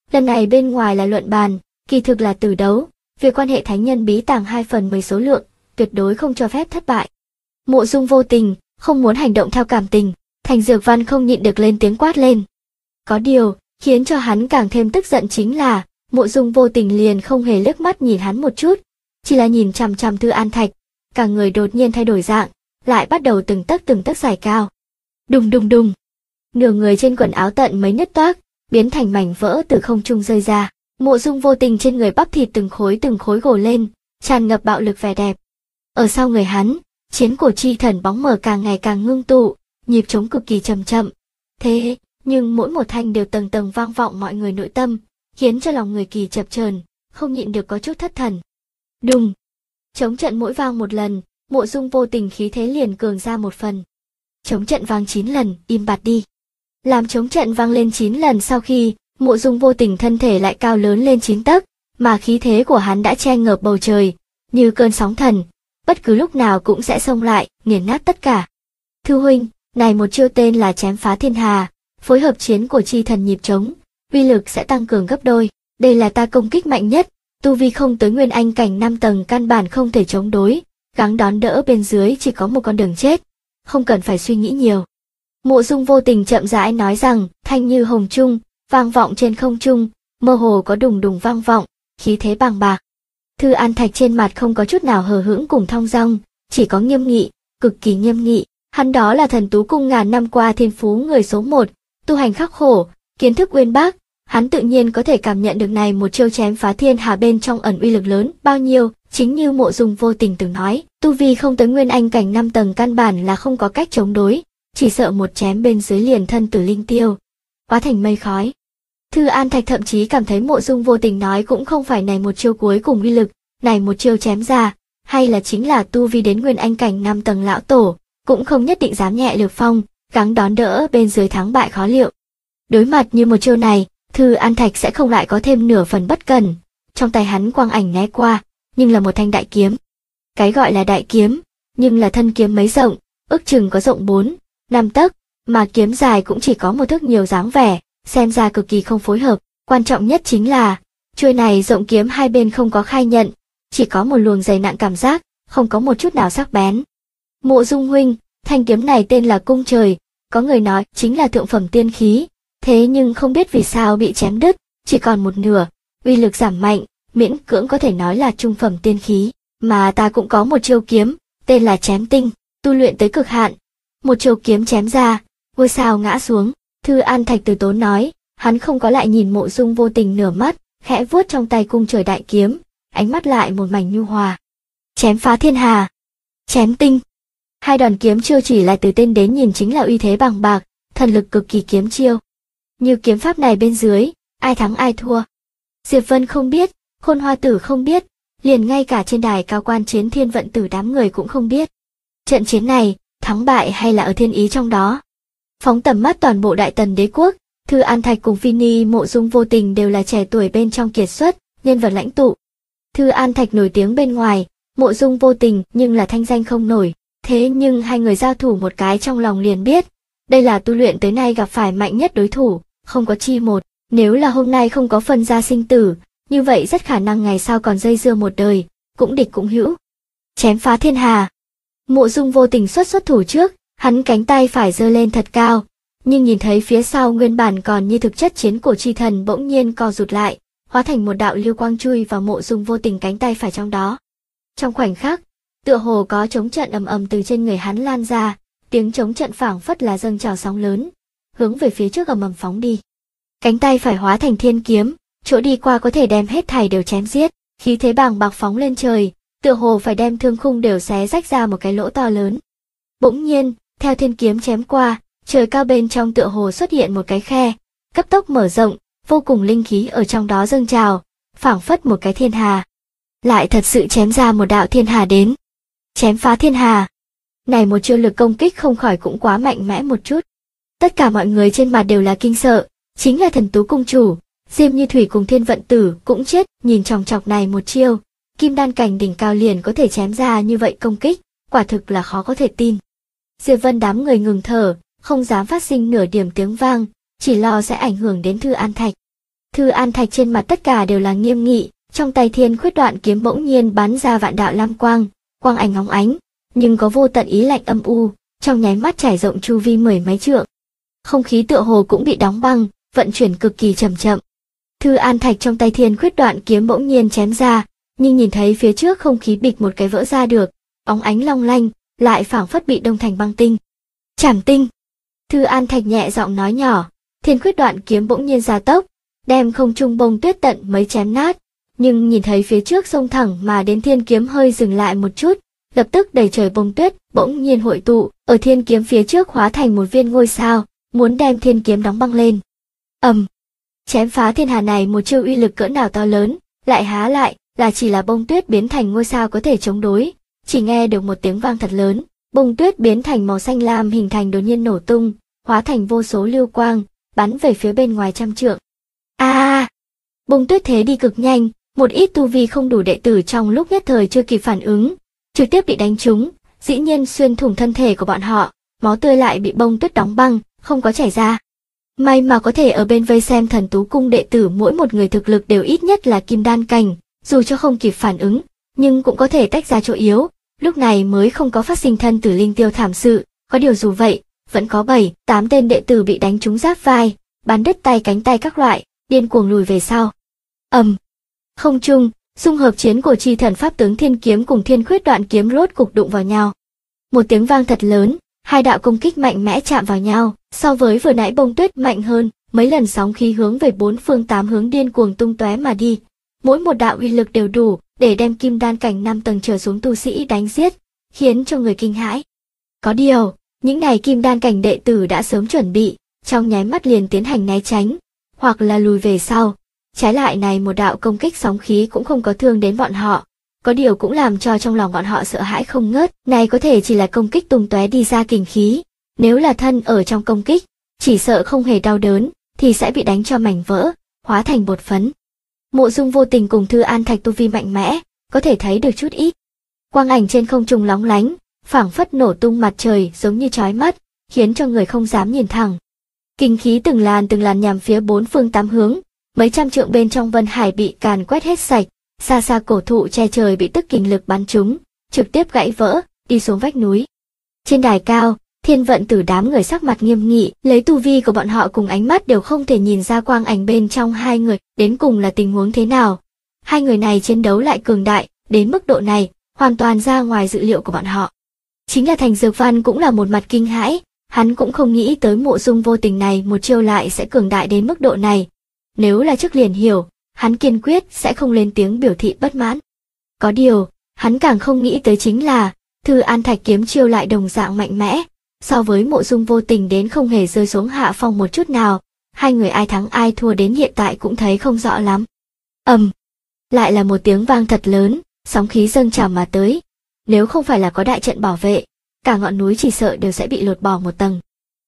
Lần này bên ngoài là luận bàn, kỳ thực là tử đấu, việc quan hệ thánh nhân bí tàng 2/10 số lượng, tuyệt đối không cho phép thất bại. Mộ Dung Vô Tình, không muốn hành động theo cảm tình, Thành Dược Văn không nhịn được lên tiếng quát lên. Có điều, khiến cho hắn càng thêm tức giận chính là, Mộ Dung Vô Tình liền không hề liếc mắt nhìn hắn một chút, chỉ là nhìn chằm chằm Thư An Thạch, cả người đột nhiên thay đổi dạng, lại bắt đầu từng tấc giải cao. Đùng đùng đùng, nửa người trên quần áo tận mấy nứt toác, biến thành mảnh vỡ từ không trung rơi ra. Mộ Dung Vô Tình trên người bắp thịt từng khối gồ lên, tràn ngập bạo lực vẻ đẹp. Ở sau người hắn, chiến cổ chi thần bóng mờ càng ngày càng ngưng tụ, nhịp trống cực kỳ chậm chậm. Thế nhưng mỗi một thanh đều tầng tầng vang vọng mọi người nội tâm, khiến cho lòng người kỳ chập chờn, không nhịn được có chút thất thần. Đùng, trống trận mỗi vang một lần, Mộ Dung Vô Tình khí thế liền cường ra một phần. Trống trận vang 9 lần, im bặt đi. Làm trống trận vang lên 9 lần sau khi, Mộ Dung Vô Tình thân thể lại cao lớn lên 9 tấc, mà khí thế của hắn đã che ngợp bầu trời, như cơn sóng thần, bất cứ lúc nào cũng sẽ xông lại, nghiền nát tất cả. Thư huynh, này một chiêu tên là chém phá thiên hà, phối hợp chiến của chi thần nhịp trống, uy lực sẽ tăng cường gấp đôi. Đây là ta công kích mạnh nhất, tu vi không tới nguyên anh cảnh 5 tầng căn bản không thể chống đối, gắng đón đỡ bên dưới chỉ có một con đường chết, không cần phải suy nghĩ nhiều. Mộ Dung Vô Tình chậm rãi nói rằng, thanh như hồng trung, vang vọng trên không trung, mơ hồ có đùng đùng vang vọng, khí thế bàng bạc. Thư An Thạch trên mặt không có chút nào hờ hững cùng thong dong, chỉ có nghiêm nghị, cực kỳ nghiêm nghị. Hắn đó là Thần Tú Cung ngàn năm qua thiên phú người số 1, tu hành khắc khổ, kiến thức uyên bác, hắn tự nhiên có thể cảm nhận được này một chiêu chém phá thiên hà bên trong ẩn uy lực lớn bao nhiêu. Chính như Mộ Dung Vô Tình từng nói, tu vi không tới nguyên anh cảnh 5 tầng căn bản là không có cách chống đối, chỉ sợ một chém bên dưới liền thân tử linh tiêu, hóa thành mây khói. Thư An Thạch thậm chí cảm thấy Mộ Dung Vô Tình nói cũng không phải này một chiêu cuối cùng uy lực, này một chiêu chém ra, hay là chính là tu vi đến nguyên anh cảnh 5 tầng lão tổ, cũng không nhất định dám nhẹ lược phong, gắng đón đỡ bên dưới thắng bại khó liệu. Đối mặt như một chiêu này, Thư An Thạch sẽ không lại có thêm nửa phần bất cẩn. Trong tay hắn quang ảnh né qua, nhưng là một thanh đại kiếm. Cái gọi là đại kiếm, nhưng là thân kiếm mấy rộng, ước chừng có rộng 4-5 tấc, mà kiếm dài cũng chỉ có một thước nhiều dáng vẻ, xem ra cực kỳ không phối hợp. Quan trọng nhất chính là, chuôi này rộng kiếm hai bên không có khai nhận, chỉ có một luồng dày nặng cảm giác, không có một chút nào sắc bén. Mộ Dung huynh, thanh kiếm này tên là Cung Trời, có người nói chính là thượng phẩm tiên khí, thế nhưng không biết vì sao bị chém đứt, chỉ còn một nửa, uy lực giảm mạnh, miễn cưỡng có thể nói là trung phẩm tiên khí, mà ta cũng có một chiêu kiếm, tên là Chém Tinh, tu luyện tới cực hạn. Một chiêu kiếm chém ra, ngôi sao ngã xuống. Thư An Thạch từ tốn nói, hắn không có lại nhìn Mộ Dung Vô Tình nửa mắt, khẽ vuốt trong tay Cung Trời đại kiếm, ánh mắt lại một mảnh nhu hòa. Chém phá thiên hà, Chém Tinh. Hai đòn kiếm chiêu chỉ là từ tên đến nhìn chính là uy thế bằng bạc, thần lực cực kỳ kiếm chiêu. Như kiếm pháp này bên dưới, ai thắng ai thua. Diệp Vân không biết, Khôn Hoa Tử không biết, liền ngay cả trên đài cao quan Chiến Thiên Vận Tử đám người cũng không biết. Trận chiến này, thắng bại hay là ở thiên ý trong đó. Phóng tầm mắt toàn bộ Đại Tần đế quốc, Thư An Thạch cùng Phi Ni Mộ Dung Vô Tình đều là trẻ tuổi bên trong kiệt xuất, nhân vật lãnh tụ. Thư An Thạch nổi tiếng bên ngoài, Mộ Dung Vô Tình nhưng là thanh danh không nổi, thế nhưng hai người giao thủ một cái trong lòng liền biết, đây là tu luyện tới nay gặp phải mạnh nhất đối thủ, không có chi một. Nếu là hôm nay không có phân ra sinh tử, như vậy rất khả năng ngày sau còn dây dưa một đời, cũng địch cũng hữu. Chém phá thiên hà. Mộ Dung Vô Tình xuất thủ trước, hắn cánh tay phải giơ lên thật cao, nhưng nhìn thấy phía sau nguyên bản còn như thực chất chiến cổ chi thần bỗng nhiên co rụt lại, hóa thành một đạo lưu quang chui vào Mộ Dung Vô Tình cánh tay phải trong đó. Trong khoảnh khắc, tựa hồ có trống trận ầm ầm từ trên người hắn lan ra, tiếng trống trận phảng phất là dâng trào sóng lớn, hướng về phía trước ầm ầm phóng đi. Cánh tay phải hóa thành thiên kiếm, chỗ đi qua có thể đem hết thảy đều chém giết, khí thế bàng bạc phóng lên trời, tựa hồ phải đem thương khung đều xé rách ra một cái lỗ to lớn. Bỗng nhiên, theo thiên kiếm chém qua, trời cao bên trong tựa hồ xuất hiện một cái khe, cấp tốc mở rộng, vô cùng linh khí ở trong đó dâng trào, phảng phất một cái thiên hà. Lại thật sự chém ra một đạo thiên hà đến. Chém phá thiên hà. Này một chiêu lực công kích không khỏi cũng quá mạnh mẽ một chút. Tất cả mọi người trên mặt đều là kinh sợ, chính là Thần Tú Cung chủ, Diêm Như Thủy cùng Thiên Vận Tử cũng chết, nhìn chòng chọc này một chiêu, kim đan cảnh đỉnh cao liền có thể chém ra như vậy công kích, quả thực là khó có thể tin. Diệp Vân đám người ngừng thở, không dám phát sinh nửa điểm tiếng vang, chỉ lo sẽ ảnh hưởng đến Thư An Thạch. Thư An Thạch trên mặt tất cả đều là nghiêm nghị, trong tay Thiên Khuyết Đoạn kiếm bỗng nhiên bắn ra vạn đạo lam quang, quang ảnh óng ánh, nhưng có vô tận ý lạnh âm u, trong nháy mắt trải rộng chu vi mười mấy trượng. Không khí tựa hồ cũng bị đóng băng, vận chuyển cực kỳ chậm chậm. Thư An Thạch trong tay Thiên Khuyết Đoạn kiếm bỗng nhiên chém ra, nhưng nhìn thấy phía trước không khí bịch một cái vỡ ra được, óng ánh long lanh, lại phảng phất bị đông thành băng tinh. Trảm tinh. Thư An Thạch nhẹ giọng nói nhỏ, Thiên Khuyết Đoạn kiếm bỗng nhiên gia tốc, đem không trung bông tuyết tận mấy chém nát, nhưng nhìn thấy phía trước sông thẳng mà đến thiên kiếm hơi dừng lại một chút, lập tức đầy trời bông tuyết bỗng nhiên hội tụ, ở thiên kiếm phía trước hóa thành một viên ngôi sao, muốn đem thiên kiếm đóng băng lên. Chém phá thiên hà này một chiêu uy lực cỡ nào to lớn, lại há lại là chỉ là bông tuyết biến thành ngôi sao có thể chống đối, chỉ nghe được một tiếng vang thật lớn, bông tuyết biến thành màu xanh lam hình thành đột nhiên nổ tung, hóa thành vô số lưu quang, bắn về phía bên ngoài trăm trượng. Bông tuyết thế đi cực nhanh, một ít tu vi không đủ đệ tử trong lúc nhất thời chưa kịp phản ứng, trực tiếp bị đánh trúng, dĩ nhiên xuyên thủng thân thể của bọn họ, máu tươi lại bị bông tuyết đóng băng, không có chảy ra. May mà có thể ở bên vây xem Thần Tú Cung đệ tử mỗi một người thực lực đều ít nhất là kim đan cảnh, dù cho không kịp phản ứng, nhưng cũng có thể tách ra chỗ yếu, lúc này mới không có phát sinh thân tử linh tiêu thảm sự, có điều dù vậy, vẫn có 7-8 tên đệ tử bị đánh trúng giáp vai, bắn đứt tay cánh tay các loại, điên cuồng lùi về sau. Không trung, dung hợp chiến của chi thần pháp tướng Thiên Kiếm cùng Thiên Khuyết Đoạn kiếm rốt cục đụng vào nhau. Một tiếng vang thật lớn, hai đạo công kích mạnh mẽ chạm vào nhau, so với vừa nãy bông tuyết mạnh hơn, mấy lần sóng khí hướng về bốn phương tám hướng điên cuồng tung tóe mà đi. Mỗi một đạo uy lực đều đủ để đem kim đan cảnh 5 tầng trở xuống tu sĩ đánh giết, khiến cho người kinh hãi. Có điều, những này kim đan cảnh đệ tử đã sớm chuẩn bị, trong nháy mắt liền tiến hành né tránh, hoặc là lùi về sau. Trái lại này một đạo công kích sóng khí cũng không có thương đến bọn họ, có điều cũng làm cho trong lòng bọn họ sợ hãi không ngớt, này có thể chỉ là công kích tung tóe đi ra kình khí, nếu là thân ở trong công kích, chỉ sợ không hề đau đớn, thì sẽ bị đánh cho mảnh vỡ, hóa thành bột phấn. Mộ Dung Vô Tình cùng Thư An Thạch tu vi mạnh mẽ, có thể thấy được chút ít. Quang ảnh trên không trung lóng lánh, phảng phất nổ tung mặt trời giống như chói mắt, khiến cho người không dám nhìn thẳng. Kình khí từng làn nhằm phía bốn phương tám hướng, mấy trăm trượng bên trong Vân Hải bị càn quét hết sạch, xa xa cổ thụ che trời bị tức kình lực bắn trúng, trực tiếp gãy vỡ, đi xuống vách núi. Trên đài cao, Thiên Vận Tử đám người sắc mặt nghiêm nghị, lấy tu vi của bọn họ cùng ánh mắt đều không thể nhìn ra quang ảnh bên trong hai người đến cùng là tình huống thế nào. Hai người này chiến đấu lại cường đại, đến mức độ này, hoàn toàn ra ngoài dự liệu của bọn họ. Chính là Thành Dược Văn cũng là một mặt kinh hãi, hắn cũng không nghĩ tới Mộ Dung Vô Tình này một chiêu lại sẽ cường đại đến mức độ này. Nếu là trước liền hiểu, hắn kiên quyết sẽ không lên tiếng biểu thị bất mãn. Có điều, hắn càng không nghĩ tới chính là, Thư An Thạch kiếm chiêu lại đồng dạng mạnh mẽ, so với Mộ Dung Vô Tình đến không hề rơi xuống hạ phong một chút nào, hai người ai thắng ai thua đến hiện tại cũng thấy không rõ lắm. Lại là một tiếng vang thật lớn, sóng khí dâng trào mà tới, nếu không phải là có đại trận bảo vệ, cả ngọn núi chỉ sợ đều sẽ bị lột bỏ một tầng.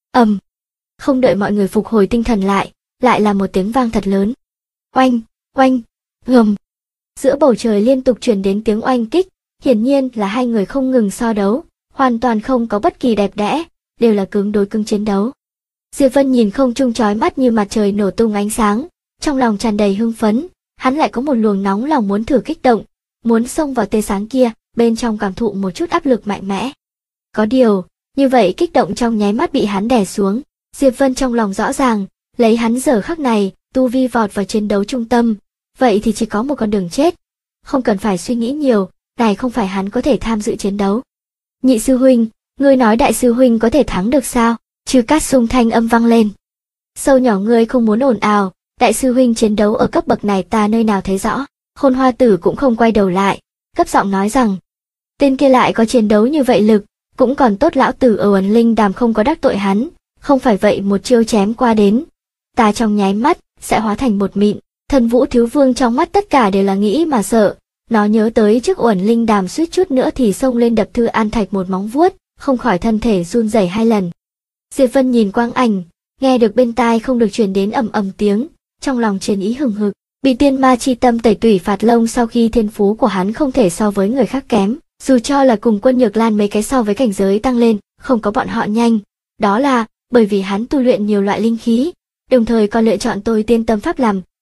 Không đợi mọi người phục hồi tinh thần lại là một tiếng vang thật lớn. Oanh, oanh, gầm. Giữa bầu trời liên tục truyền đến tiếng oanh kích, hiển nhiên là hai người không ngừng so đấu, hoàn toàn không có bất kỳ đẹp đẽ, đều là cứng đối cứng chiến đấu. Diệp Vân nhìn không trung chói mắt như mặt trời nổ tung ánh sáng, trong lòng tràn đầy hưng phấn, hắn lại có một luồng nóng lòng muốn thử kích động, muốn xông vào tia sáng kia, bên trong cảm thụ một chút áp lực mạnh mẽ. Có điều, như vậy kích động trong nháy mắt bị hắn đè xuống, Diệp Vân trong lòng rõ ràng, lấy hắn giờ khắc này, tu vi vọt vào chiến đấu trung tâm, vậy thì chỉ có một con đường chết. Không cần phải suy nghĩ nhiều, này không phải hắn có thể tham dự chiến đấu. Nhị sư huynh, ngươi nói đại sư huynh có thể thắng được sao? Chư Cát Sung thanh âm vang lên. Sâu nhỏ ngươi không muốn ồn ào, đại sư huynh chiến đấu ở cấp bậc này ta nơi nào thấy rõ. Khôn Hoa Tử cũng không quay đầu lại, cấp giọng nói rằng, tên kia lại có chiến đấu như vậy lực, cũng còn tốt lão tử ở Uẩn Linh Đàm không có đắc tội hắn, không phải vậy một chiêu chém qua đến, ta trong nháy mắt sẽ hóa thành bột mịn. Thần Vũ Thiếu Vương trong mắt tất cả đều là nghĩ mà sợ, nó nhớ tới trước Uẩn Linh Đàm suýt chút nữa thì xông lên đập Thư An Thạch một móng vuốt, không khỏi thân thể run rẩy 2 lần. Diệp Vân nhìn quang ảnh, nghe được bên tai không được truyền đến ầm ầm tiếng, trong lòng chiến ý hừng hực, bị tiên ma chi tâm tẩy tủy phạt lông sau khi thiên phú của hắn không thể so với người khác kém, dù cho là cùng Quân Nhược Lan mấy cái so với cảnh giới tăng lên, không có bọn họ nhanh, đó là bởi vì hắn tu luyện nhiều loại linh khí, đồng thời còn lựa chọn tôi tiên tâm pháp làm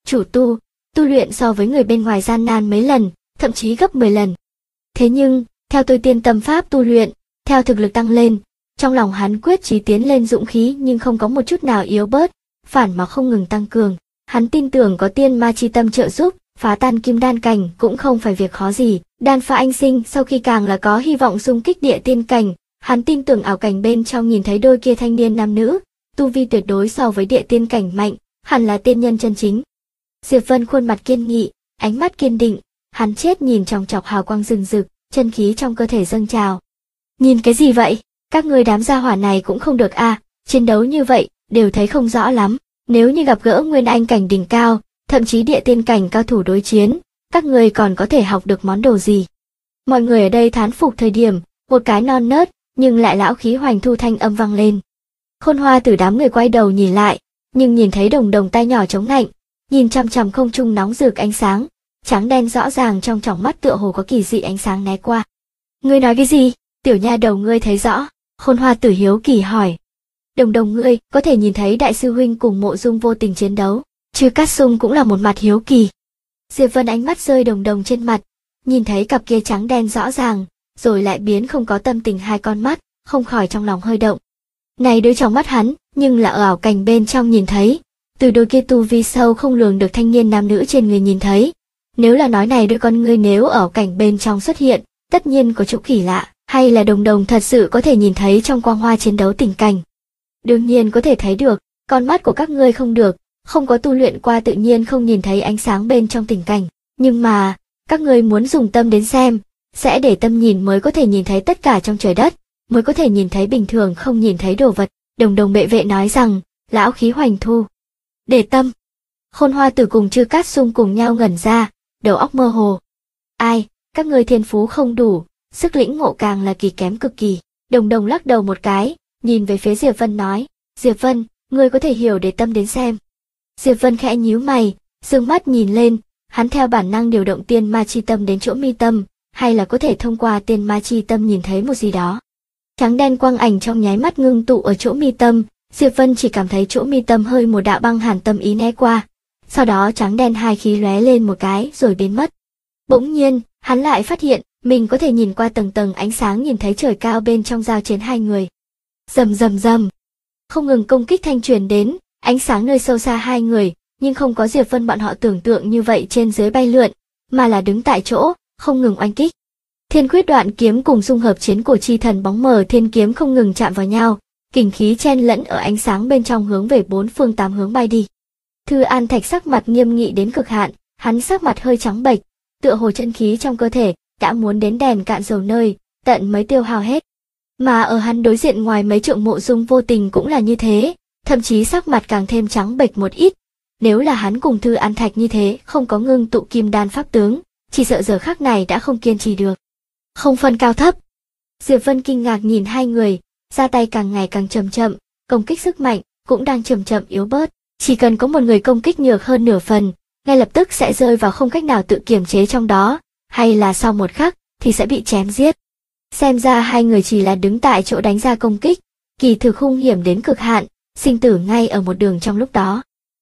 chủ tu luyện so với người bên ngoài gian nan mấy lần, thậm chí gấp 10 lần. Thế nhưng, theo tôi tiên tâm pháp tu luyện, theo thực lực tăng lên, trong lòng hắn quyết chí tiến lên dũng khí nhưng không có một chút nào yếu bớt, phản mà không ngừng tăng cường. Hắn tin tưởng có tiên ma chi tâm trợ giúp, phá tan kim đan cảnh cũng không phải việc khó gì. Đan phá anh sinh sau khi càng là có hy vọng xung kích địa tiên cảnh, hắn tin tưởng ảo cảnh bên trong nhìn thấy đôi kia thanh niên nam nữ, tu vi tuyệt đối so với địa tiên cảnh mạnh, hẳn là tiên nhân chân chính. Diệp Vân khuôn mặt kiên nghị, ánh mắt kiên định, hắn chết nhìn chòng chọc hào quang rừng rực, chân khí trong cơ thể dâng trào. Nhìn cái gì vậy? Các ngươi đám gia hỏa này cũng không được a, chiến đấu như vậy, đều thấy không rõ lắm. Nếu như gặp gỡ nguyên anh cảnh đỉnh cao, thậm chí địa tiên cảnh cao thủ đối chiến, các ngươi còn có thể học được món đồ gì? Mọi người ở đây thán phục thời điểm, một cái non nớt, nhưng lại lão khí hoành thu thanh âm vang lên. Khôn Hoa Tử đám người quay đầu nhìn lại, nhưng nhìn thấy Đồng Đồng tay nhỏ chống nạnh, nhìn chằm chằm không trung nóng rực ánh sáng, trắng đen rõ ràng trong tròng mắt tựa hồ có kỳ dị ánh sáng né qua. Ngươi nói cái gì? Tiểu nha đầu ngươi thấy rõ? Khôn Hoa Tử hiếu kỳ hỏi. Đồng Đồng ngươi có thể nhìn thấy đại sư huynh cùng Mộ Dung Vô Tình chiến đấu. Chư Cát Sung cũng là một mặt hiếu kỳ. Diệp Vân ánh mắt rơi Đồng Đồng trên mặt, nhìn thấy cặp kia trắng đen rõ ràng, rồi lại biến không có tâm tình hai con mắt, không khỏi trong lòng hơi động. Này đứa trong mắt hắn, nhưng là ở ảo cảnh bên trong nhìn thấy, từ đôi kia tu vi sâu không lường được thanh niên nam nữ trên người nhìn thấy. Nếu là nói này đôi con ngươi nếu ở ảo cảnh bên trong xuất hiện, tất nhiên có chỗ kỳ lạ, hay là Đồng Đồng thật sự có thể nhìn thấy trong quang hoa chiến đấu tình cảnh. Đương nhiên có thể thấy được, con mắt của các ngươi không được, không có tu luyện qua tự nhiên không nhìn thấy ánh sáng bên trong tình cảnh. Nhưng mà, các ngươi muốn dùng tâm đến xem, sẽ để tâm nhìn mới có thể nhìn thấy tất cả trong trời đất, mới có thể nhìn thấy bình thường không nhìn thấy đồ vật. Đồng Đồng bệ vệ nói rằng, lão khí hoành thu. Để tâm. Khôn Hoa Tử cùng Chư Cát Sung cùng nhau ngẩn ra, đầu óc mơ hồ. Ai, các ngươi thiên phú không đủ, sức lĩnh ngộ càng là kỳ kém cực kỳ. Đồng Đồng lắc đầu một cái, nhìn về phía Diệp Vân nói, Diệp Vân, ngươi có thể hiểu để tâm đến xem. Diệp Vân khẽ nhíu mày, dương mắt nhìn lên, hắn theo bản năng điều động tiên ma chi tâm đến chỗ mi tâm, hay là có thể thông qua tiên ma chi tâm nhìn thấy một gì đó. Trắng đen quang ảnh trong nháy mắt ngưng tụ ở chỗ mi tâm, Diệp Vân chỉ cảm thấy chỗ mi tâm hơi một đạo băng hàn tâm ý né qua, sau đó trắng đen hai khí lóe lên một cái rồi biến mất. Bỗng nhiên, hắn lại phát hiện, mình có thể nhìn qua tầng tầng ánh sáng nhìn thấy trời cao bên trong giao chiến hai người. Rầm rầm rầm, không ngừng công kích thanh truyền đến, ánh sáng nơi sâu xa hai người, nhưng không có Diệp Vân bọn họ tưởng tượng như vậy trên dưới bay lượn, mà là đứng tại chỗ, không ngừng oanh kích. Thiên Quyết Đoạn Kiếm cùng dung hợp chiến của chi thần bóng mờ thiên kiếm không ngừng chạm vào nhau, kình khí chen lẫn ở ánh sáng bên trong hướng về bốn phương tám hướng bay đi. Thư An Thạch sắc mặt nghiêm nghị đến cực hạn, hắn sắc mặt hơi trắng bệch, tựa hồ chân khí trong cơ thể đã muốn đến đèn cạn dầu nơi, tận mới tiêu hao hết. Mà ở hắn đối diện ngoài mấy trượng Mộ Dung Vô Tình cũng là như thế, thậm chí sắc mặt càng thêm trắng bệch một ít. Nếu là hắn cùng Thư An Thạch như thế không có ngưng tụ kim đan pháp tướng, chỉ sợ giờ khắc này đã không kiên trì được. Không phân cao thấp. Diệp Vân kinh ngạc nhìn hai người, ra tay càng ngày càng chậm chậm, công kích sức mạnh cũng đang chậm chậm yếu bớt. Chỉ cần có một người công kích nhược hơn nửa phần, ngay lập tức sẽ rơi vào không cách nào tự kiềm chế trong đó, hay là sau một khắc thì sẽ bị chém giết. Xem ra hai người chỉ là đứng tại chỗ đánh ra công kích, kỳ thực hung hiểm đến cực hạn, sinh tử ngay ở một đường trong lúc đó.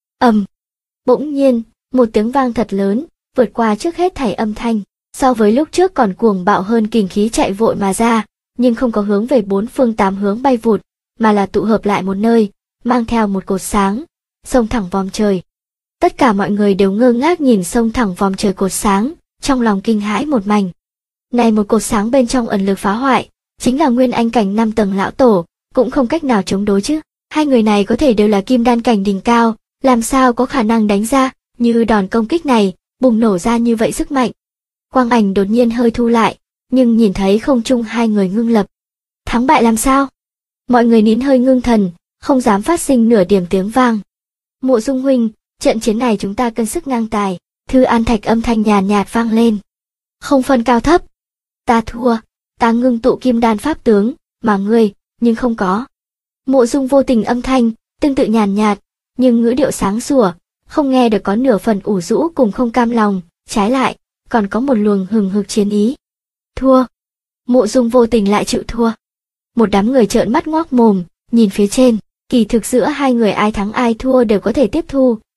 Bỗng nhiên, một tiếng vang thật lớn, vượt qua trước hết thảy âm thanh, so với lúc trước còn cuồng bạo hơn kình khí chạy vội mà ra, nhưng không có hướng về bốn phương tám hướng bay vụt, mà là tụ hợp lại một nơi, mang theo một cột sáng, xông thẳng vòm trời. Tất cả mọi người đều ngơ ngác nhìn xông thẳng vòm trời cột sáng, trong lòng kinh hãi một mảnh. Này một cột sáng bên trong ẩn lực phá hoại, chính là nguyên anh cảnh 5 tầng lão tổ, cũng không cách nào chống đối chứ. Hai người này có thể đều là kim đan cảnh đỉnh cao, làm sao có khả năng đánh ra, như đòn công kích này, bùng nổ ra như vậy sức mạnh. Quang ảnh đột nhiên hơi thu lại, nhưng nhìn thấy không trung hai người ngưng lập. Thắng bại làm sao? Mọi người nín hơi ngưng thần, không dám phát sinh nửa điểm tiếng vang. Mộ Dung huynh, trận chiến này chúng ta cân sức ngang tài. Thư An Thạch âm thanh nhàn nhạt vang lên. Không phân cao thấp. Ta thua, ta ngưng tụ kim đan pháp tướng, mà ngươi, nhưng không có. Mộ Dung Vô Tình âm thanh, tương tự nhàn nhạt, nhưng ngữ điệu sáng sủa, không nghe được có nửa phần ủ rũ cùng không cam lòng, trái lại, còn có một luồng hừng hực chiến ý. Thua. Mộ Dung Vô Tình lại chịu thua. Một đám người trợn mắt ngoác mồm, nhìn phía trên, kỳ thực giữa hai người ai thắng ai thua đều có thể tiếp thu,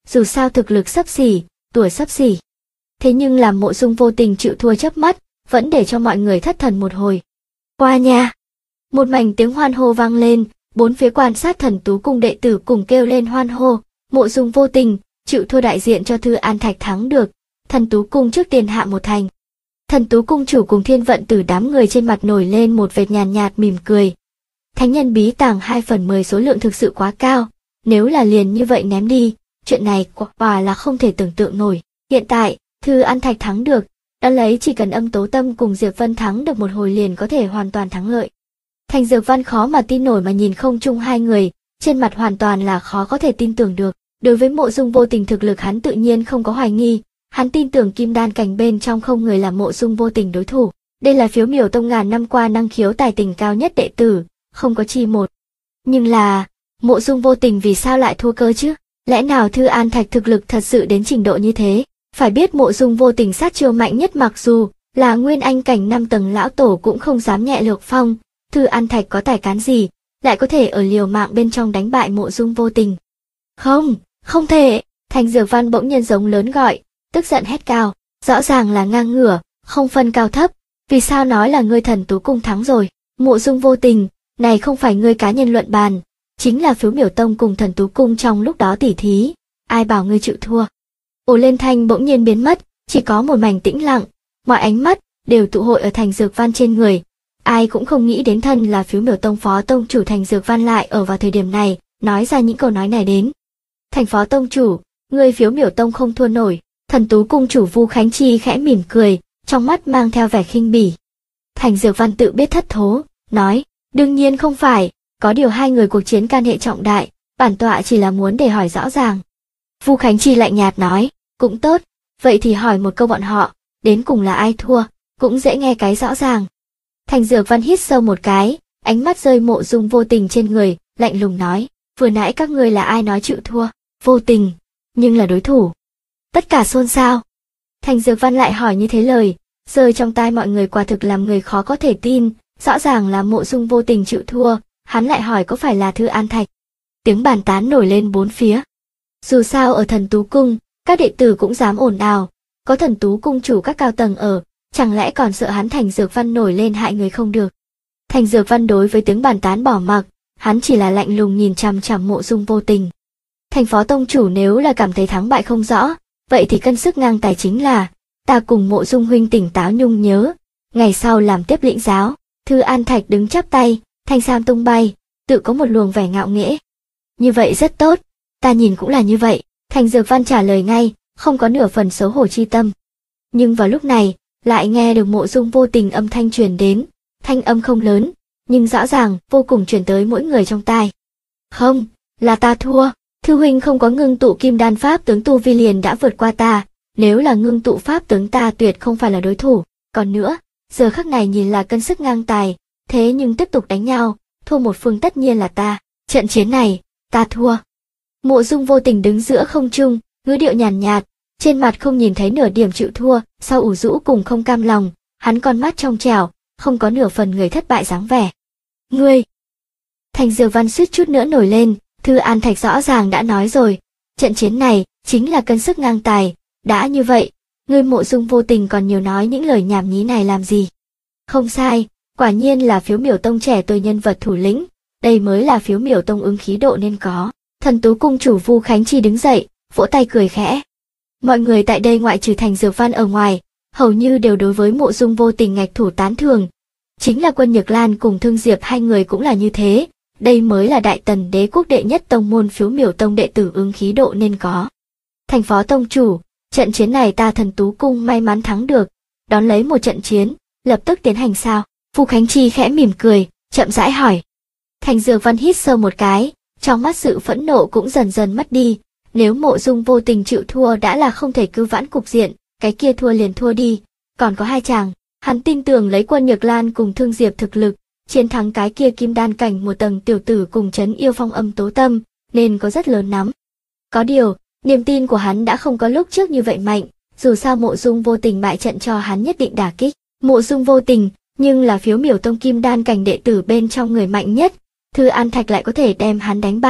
dù sao thực lực xấp xỉ, tuổi xấp xỉ. Thế nhưng làm Mộ Dung Vô Tình chịu thua chớp mắt, vẫn để cho mọi người thất thần một hồi. Qua nha! Một mảnh tiếng hoan hô vang lên, bốn phía quan sát Thần Tú Cung đệ tử cùng kêu lên hoan hô. Mộ Dung Vô Tình chịu thua đại diện cho Thư An Thạch thắng được, Thần Tú Cung trước tiên hạ một thành. Thần Tú Cung chủ cùng Thiên Vận Tử đám người trên mặt nổi lên một vệt nhàn nhạt mỉm cười. Thánh nhân bí tàng 2/10 số lượng thực sự quá cao, nếu là liền như vậy ném đi, chuyện này quả là không thể tưởng tượng nổi. Hiện tại, Thư An Thạch thắng được, đã lấy chỉ cần Âm Tố Tâm cùng Diệp Vân thắng được một hồi liền có thể hoàn toàn thắng lợi. Thành Dược Văn khó mà tin nổi mà nhìn không chung hai người, trên mặt hoàn toàn là khó có thể tin tưởng được. Đối với Mộ Dung Vô Tình thực lực hắn tự nhiên không có hoài nghi, hắn tin tưởng kim đan cảnh bên trong không người là Mộ Dung Vô Tình đối thủ. Đây là Phiếu Miểu Tông ngàn năm qua năng khiếu tài tình cao nhất đệ tử, không có chi một. Nhưng là, Mộ Dung Vô Tình vì sao lại thua cơ chứ? Lẽ nào Thư An Thạch thực lực thật sự đến trình độ như thế? Phải biết Mộ Dung Vô Tình sát chiêu mạnh nhất, mặc dù là nguyên anh cảnh 5 tầng lão tổ cũng không dám nhẹ lược phong. Thư An Thạch có tài cán gì, lại có thể ở liều mạng bên trong đánh bại Mộ Dung Vô Tình? Không, không thể! Thành Dược Văn bỗng nhiên giống lớn gọi, tức giận hét cao, rõ ràng là ngang ngửa, không phân cao thấp, vì sao nói là ngươi Thần Tú Cung thắng rồi? Mộ Dung Vô Tình, này không phải ngươi cá nhân luận bàn, chính là Phiếu Miểu Tông cùng Thần Tú Cung trong lúc đó tỉ thí, ai bảo ngươi chịu thua? Ồ lên thanh bỗng nhiên biến mất, chỉ có một mảnh tĩnh lặng, mọi ánh mắt đều tụ hội ở Thành Dược Văn trên người. Ai cũng không nghĩ đến thân là Phiếu Miểu Tông phó tông chủ Thành Dược Văn lại ở vào thời điểm này, nói ra những câu nói này đến. Thành phó tông chủ, người Phiếu Miểu Tông không thua nổi. Thần Tú Cung chủ Vu Khánh Chi khẽ mỉm cười, trong mắt mang theo vẻ khinh bỉ. Thành Dược Văn tự biết thất thố, nói, đương nhiên không phải, có điều hai người cuộc chiến can hệ trọng đại, bản tọa chỉ là muốn để hỏi rõ ràng. Vu Khánh Chi lạnh nhạt nói, cũng tốt, vậy thì hỏi một câu bọn họ, đến cùng là ai thua, cũng dễ nghe cái rõ ràng. Thành Dược Văn hít sâu một cái, ánh mắt rơi Mộ Dung Vô Tình trên người, lạnh lùng nói, vừa nãy các ngươi là ai nói chịu thua? Vô Tình, nhưng là đối thủ. Tất cả xôn xao. Thành Dược Văn lại hỏi như thế lời, rơi trong tai mọi người quả thực làm người khó có thể tin, rõ ràng là Mộ Dung Vô Tình chịu thua, hắn lại hỏi có phải là Thư An Thạch. Tiếng bàn tán nổi lên bốn phía. Dù sao ở Thần Tú Cung, các đệ tử cũng dám ồn ào, có Thần Tú Cung chủ các cao tầng ở, chẳng lẽ còn sợ hắn Thành Dược Văn nổi lên hại người không được. Thành Dược Văn đối với tiếng bàn tán bỏ mặc, hắn chỉ là lạnh lùng nhìn chằm chằm Mộ Dung Vô Tình. Thành phó tông chủ nếu là cảm thấy thắng bại không rõ, vậy thì cân sức ngang tài chính là, ta cùng Mộ Dung huynh tỉnh táo nhung nhớ, ngày sau làm tiếp lĩnh giáo. Thư An Thạch đứng chắp tay, thanh sam tung bay, tự có một luồng vẻ ngạo nghễ. Như vậy rất tốt, ta nhìn cũng là như vậy. Thành Dược Văn trả lời ngay, không có nửa phần xấu hổ chi tâm. Nhưng vào lúc này, lại nghe được Mộ Dung Vô Tình âm thanh truyền đến, thanh âm không lớn, nhưng rõ ràng vô cùng truyền tới mỗi người trong tai. Không, là ta thua, Thư huynh không có ngưng tụ kim đan pháp tướng tu vi liền đã vượt qua ta, nếu là ngưng tụ pháp tướng ta tuyệt không phải là đối thủ, còn nữa, giờ khắc này nhìn là cân sức ngang tài, thế nhưng tiếp tục đánh nhau, thua một phương tất nhiên là ta, trận chiến này, ta thua. Mộ Dung Vô Tình đứng giữa không trung, ngữ điệu nhàn nhạt, trên mặt không nhìn thấy nửa điểm chịu thua, sau ủ rũ cùng không cam lòng, hắn con mắt trong trẻo, không có nửa phần người thất bại dáng vẻ. Ngươi! Thành Dược Văn suýt chút nữa nổi lên, Thư An Thạch rõ ràng đã nói rồi, trận chiến này chính là cân sức ngang tài, đã như vậy, ngươi Mộ Dung Vô Tình còn nhiều nói những lời nhảm nhí này làm gì? Không sai, quả nhiên là Phiếu Miểu Tông trẻ tuổi nhân vật thủ lĩnh, đây mới là Phiếu Miểu Tông ứng khí độ nên có. Thần Tú Cung chủ Vu Khánh Chi đứng dậy, vỗ tay cười khẽ. Mọi người tại đây ngoại trừ Thành Dược Văn ở ngoài, hầu như đều đối với Mộ Dung Vô Tình ngạch thủ tán thường. Chính là Quân Nhược Lan cùng Thương Diệp hai người cũng là như thế, đây mới là Đại Tần Đế quốc đệ nhất tông môn Phiếu Miểu Tông đệ tử ứng khí độ nên có. Thành phó tông chủ, trận chiến này ta Thần Tú Cung may mắn thắng được, đón lấy một trận chiến, lập tức tiến hành sao? Vu Khánh Chi khẽ mỉm cười, chậm rãi hỏi. Thành Dược Văn hít sâu một cái, trong mắt sự phẫn nộ cũng dần dần mất đi, nếu Mộ Dung Vô Tình chịu thua đã là không thể cứu vãn cục diện, cái kia thua liền thua đi, còn có hai chàng, hắn tin tưởng lấy Quân Nhược Lan cùng Thương Diệp thực lực, chiến thắng cái kia kim đan cảnh một tầng tiểu tử cùng trấn yêu phong Âm Tố Tâm, nên có rất lớn nắm. Có điều, niềm tin của hắn đã không có lúc trước như vậy mạnh, dù sao Mộ Dung Vô Tình bại trận cho hắn nhất định đả kích. Mộ Dung Vô Tình, nhưng là Phiếu Miểu Tông kim đan cảnh đệ tử bên trong người mạnh nhất, Thư An Thạch lại có thể đem hắn đánh bại,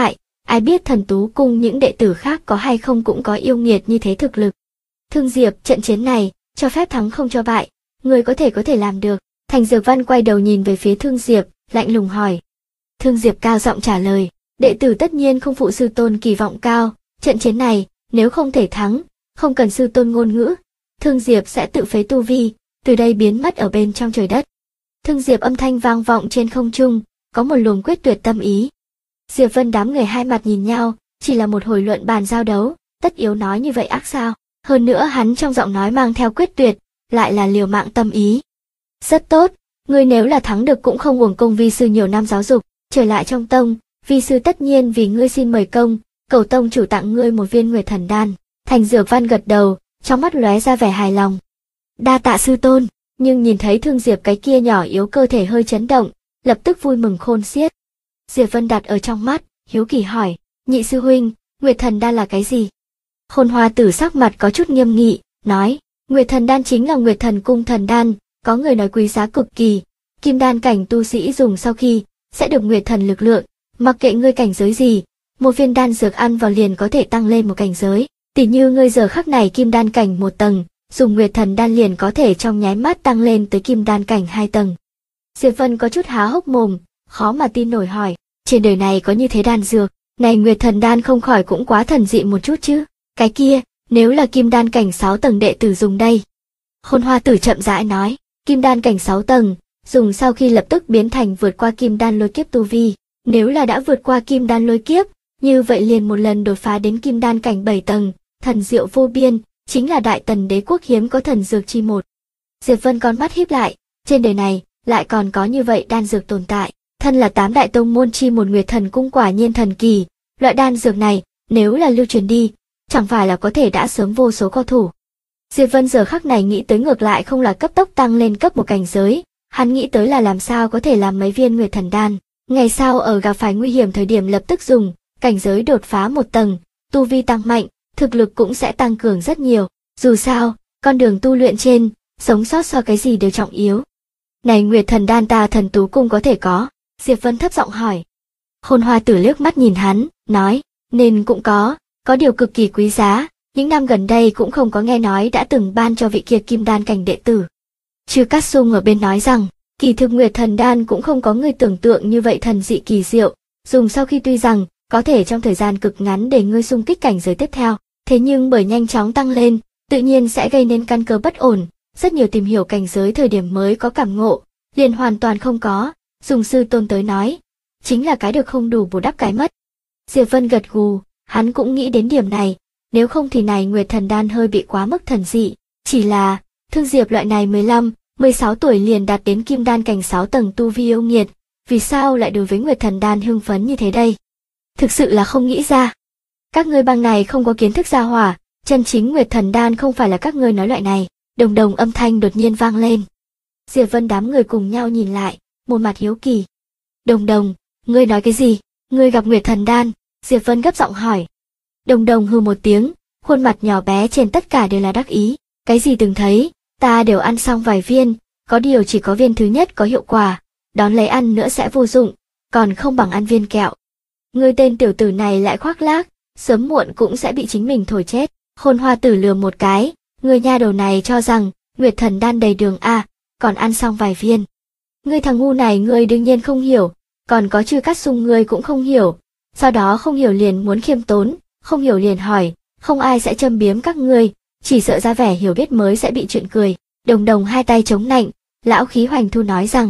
ai biết Thần Tú Cung những đệ tử khác có hay không cũng có yêu nghiệt như thế thực lực. Thương Diệp, trận chiến này, cho phép thắng không cho bại, người có thể làm được. Thành Dược Văn quay đầu nhìn về phía Thương Diệp, lạnh lùng hỏi. Thương Diệp cao giọng trả lời, đệ tử tất nhiên không phụ sư tôn kỳ vọng cao, trận chiến này, nếu không thể thắng, không cần sư tôn ngôn ngữ, Thương Diệp sẽ tự phế tu vi, từ đây biến mất ở bên trong trời đất. Thương Diệp âm thanh vang vọng trên không trung, có một luồng quyết tuyệt tâm ý. Diệp Vân đám người hai mặt nhìn nhau, chỉ là một hồi luận bàn giao đấu, tất yếu nói như vậy ác sao? Hơn nữa hắn trong giọng nói mang theo quyết tuyệt, lại là liều mạng tâm ý. Rất tốt, ngươi nếu là thắng được cũng không uổng công vi sư nhiều năm giáo dục, trở lại trong tông, vi sư tất nhiên vì ngươi xin mời công, cầu tông chủ tặng ngươi một viên Nguyệt Thần Đan. Thành Dược Văn gật đầu, trong mắt lóe ra vẻ hài lòng. Đa tạ sư tôn, nhưng nhìn thấy Thương Diệp cái kia nhỏ yếu cơ thể hơi chấn động, lập tức vui mừng khôn xiết. Diệp Vân đặt ở trong mắt, hiếu kỳ hỏi, nhị sư huynh, Nguyệt Thần Đan là cái gì? Khôn Hoa Tử sắc mặt có chút nghiêm nghị, nói, Nguyệt Thần Đan chính là Nguyệt Thần Cung Thần Đan, có người nói quý giá cực kỳ, kim đan cảnh tu sĩ dùng sau khi, sẽ được Nguyệt Thần lực lượng, mặc kệ ngươi cảnh giới gì, một viên đan dược ăn vào liền có thể tăng lên một cảnh giới, tỉ như ngươi giờ khắc này kim đan cảnh 1 tầng, dùng Nguyệt Thần Đan liền có thể trong nháy mắt tăng lên tới kim đan cảnh 2 tầng. Diệp Vân có chút há hốc mồm, khó mà tin nổi hỏi, trên đời này có như thế đan dược, này Nguyệt Thần Đan không khỏi cũng quá thần dị một chút chứ, cái kia, nếu là kim đan cảnh 6 tầng đệ tử dùng đây. Khôn Hoa Tử chậm rãi nói, kim đan cảnh 6 tầng, dùng sau khi lập tức biến thành vượt qua kim đan lôi kiếp tu vi, nếu là đã vượt qua kim đan lôi kiếp, như vậy liền một lần đột phá đến kim đan cảnh 7 tầng, thần diệu vô biên, chính là Đại Tần đế quốc hiếm có thần dược chi một. Diệp Vân con mắt híp lại, trên đời này, lại còn có như vậy đan dược tồn tại, thân là 8 đại tông môn chi một Nguyệt Thần Cung quả nhiên thần kỳ, loại đan dược này, nếu là lưu truyền đi, chẳng phải là có thể đã sớm vô số cao thủ. Diệp Vân giờ khắc này nghĩ tới ngược lại không là cấp tốc tăng lên cấp một cảnh giới, hắn nghĩ tới là làm sao có thể làm mấy viên Nguyệt Thần Đan, ngày sau ở gặp phải nguy hiểm thời điểm lập tức dùng, cảnh giới đột phá 1 tầng, tu vi tăng mạnh, thực lực cũng sẽ tăng cường rất nhiều, dù sao, con đường tu luyện trên, sống sót so cái gì đều trọng yếu. Này Nguyệt Thần Đan ta Thần Tú Cung có thể có? Diệp Vân thấp giọng hỏi. Khôn Hoa Tử liếc mắt nhìn hắn, nói, nên cũng có điều cực kỳ quý giá, những năm gần đây cũng không có nghe nói đã từng ban cho vị kia kim đan cảnh đệ tử. Chư Cát Sung ở bên nói rằng, kỳ thực Nguyệt Thần Đan cũng không có người tưởng tượng như vậy thần dị kỳ diệu, dùng sau khi tuy rằng, có thể trong thời gian cực ngắn để ngươi xung kích cảnh giới tiếp theo, thế nhưng bởi nhanh chóng tăng lên, tự nhiên sẽ gây nên căn cơ bất ổn, rất nhiều tìm hiểu cảnh giới thời điểm mới có cảm ngộ, liền hoàn toàn không có, dùng sư tôn tới nói, chính là cái được không đủ bù đắp cái mất. Diệp Vân gật gù, hắn cũng nghĩ đến điểm này, nếu không thì này Nguyệt Thần Đan hơi bị quá mức thần dị, chỉ là, Thương Diệp loại này 15, 16 tuổi liền đạt đến kim đan cảnh 6 tầng tu vi yêu nghiệt, vì sao lại đối với Nguyệt Thần Đan hưng phấn như thế đây? Thực sự là không nghĩ ra. Các ngươi bang này không có kiến thức gia hỏa, chân chính Nguyệt Thần Đan không phải là các ngươi nói loại này, đồng đồng âm thanh đột nhiên vang lên. Diệp Vân đám người cùng nhau nhìn lại, một mặt hiếu kỳ. Đồng đồng, ngươi nói cái gì? Ngươi gặp Nguyệt Thần Đan? Diệp Vân gấp giọng hỏi. Đồng đồng hừ một tiếng, khuôn mặt nhỏ bé trên tất cả đều là đắc ý. Cái gì từng thấy, ta đều ăn xong vài viên, có điều chỉ có viên thứ nhất có hiệu quả, đón lấy ăn nữa sẽ vô dụng, còn không bằng ăn viên kẹo. Ngươi tên tiểu tử này lại khoác lác, sớm muộn cũng sẽ bị chính mình thổi chết. Khôn Hoa Tử lừa một cái, ngươi nha đầu này cho rằng, Nguyệt Thần Đan đầy đường còn ăn xong vài viên. Ngươi thằng ngu này ngươi đương nhiên không hiểu, còn có Chư Cát Sung ngươi cũng không hiểu, sau đó không hiểu liền muốn khiêm tốn, không hiểu liền hỏi, không ai sẽ châm biếm các ngươi, chỉ sợ ra vẻ hiểu biết mới sẽ bị chuyện cười. Đồng đồng hai tay chống nạnh, lão khí hoành thu nói rằng,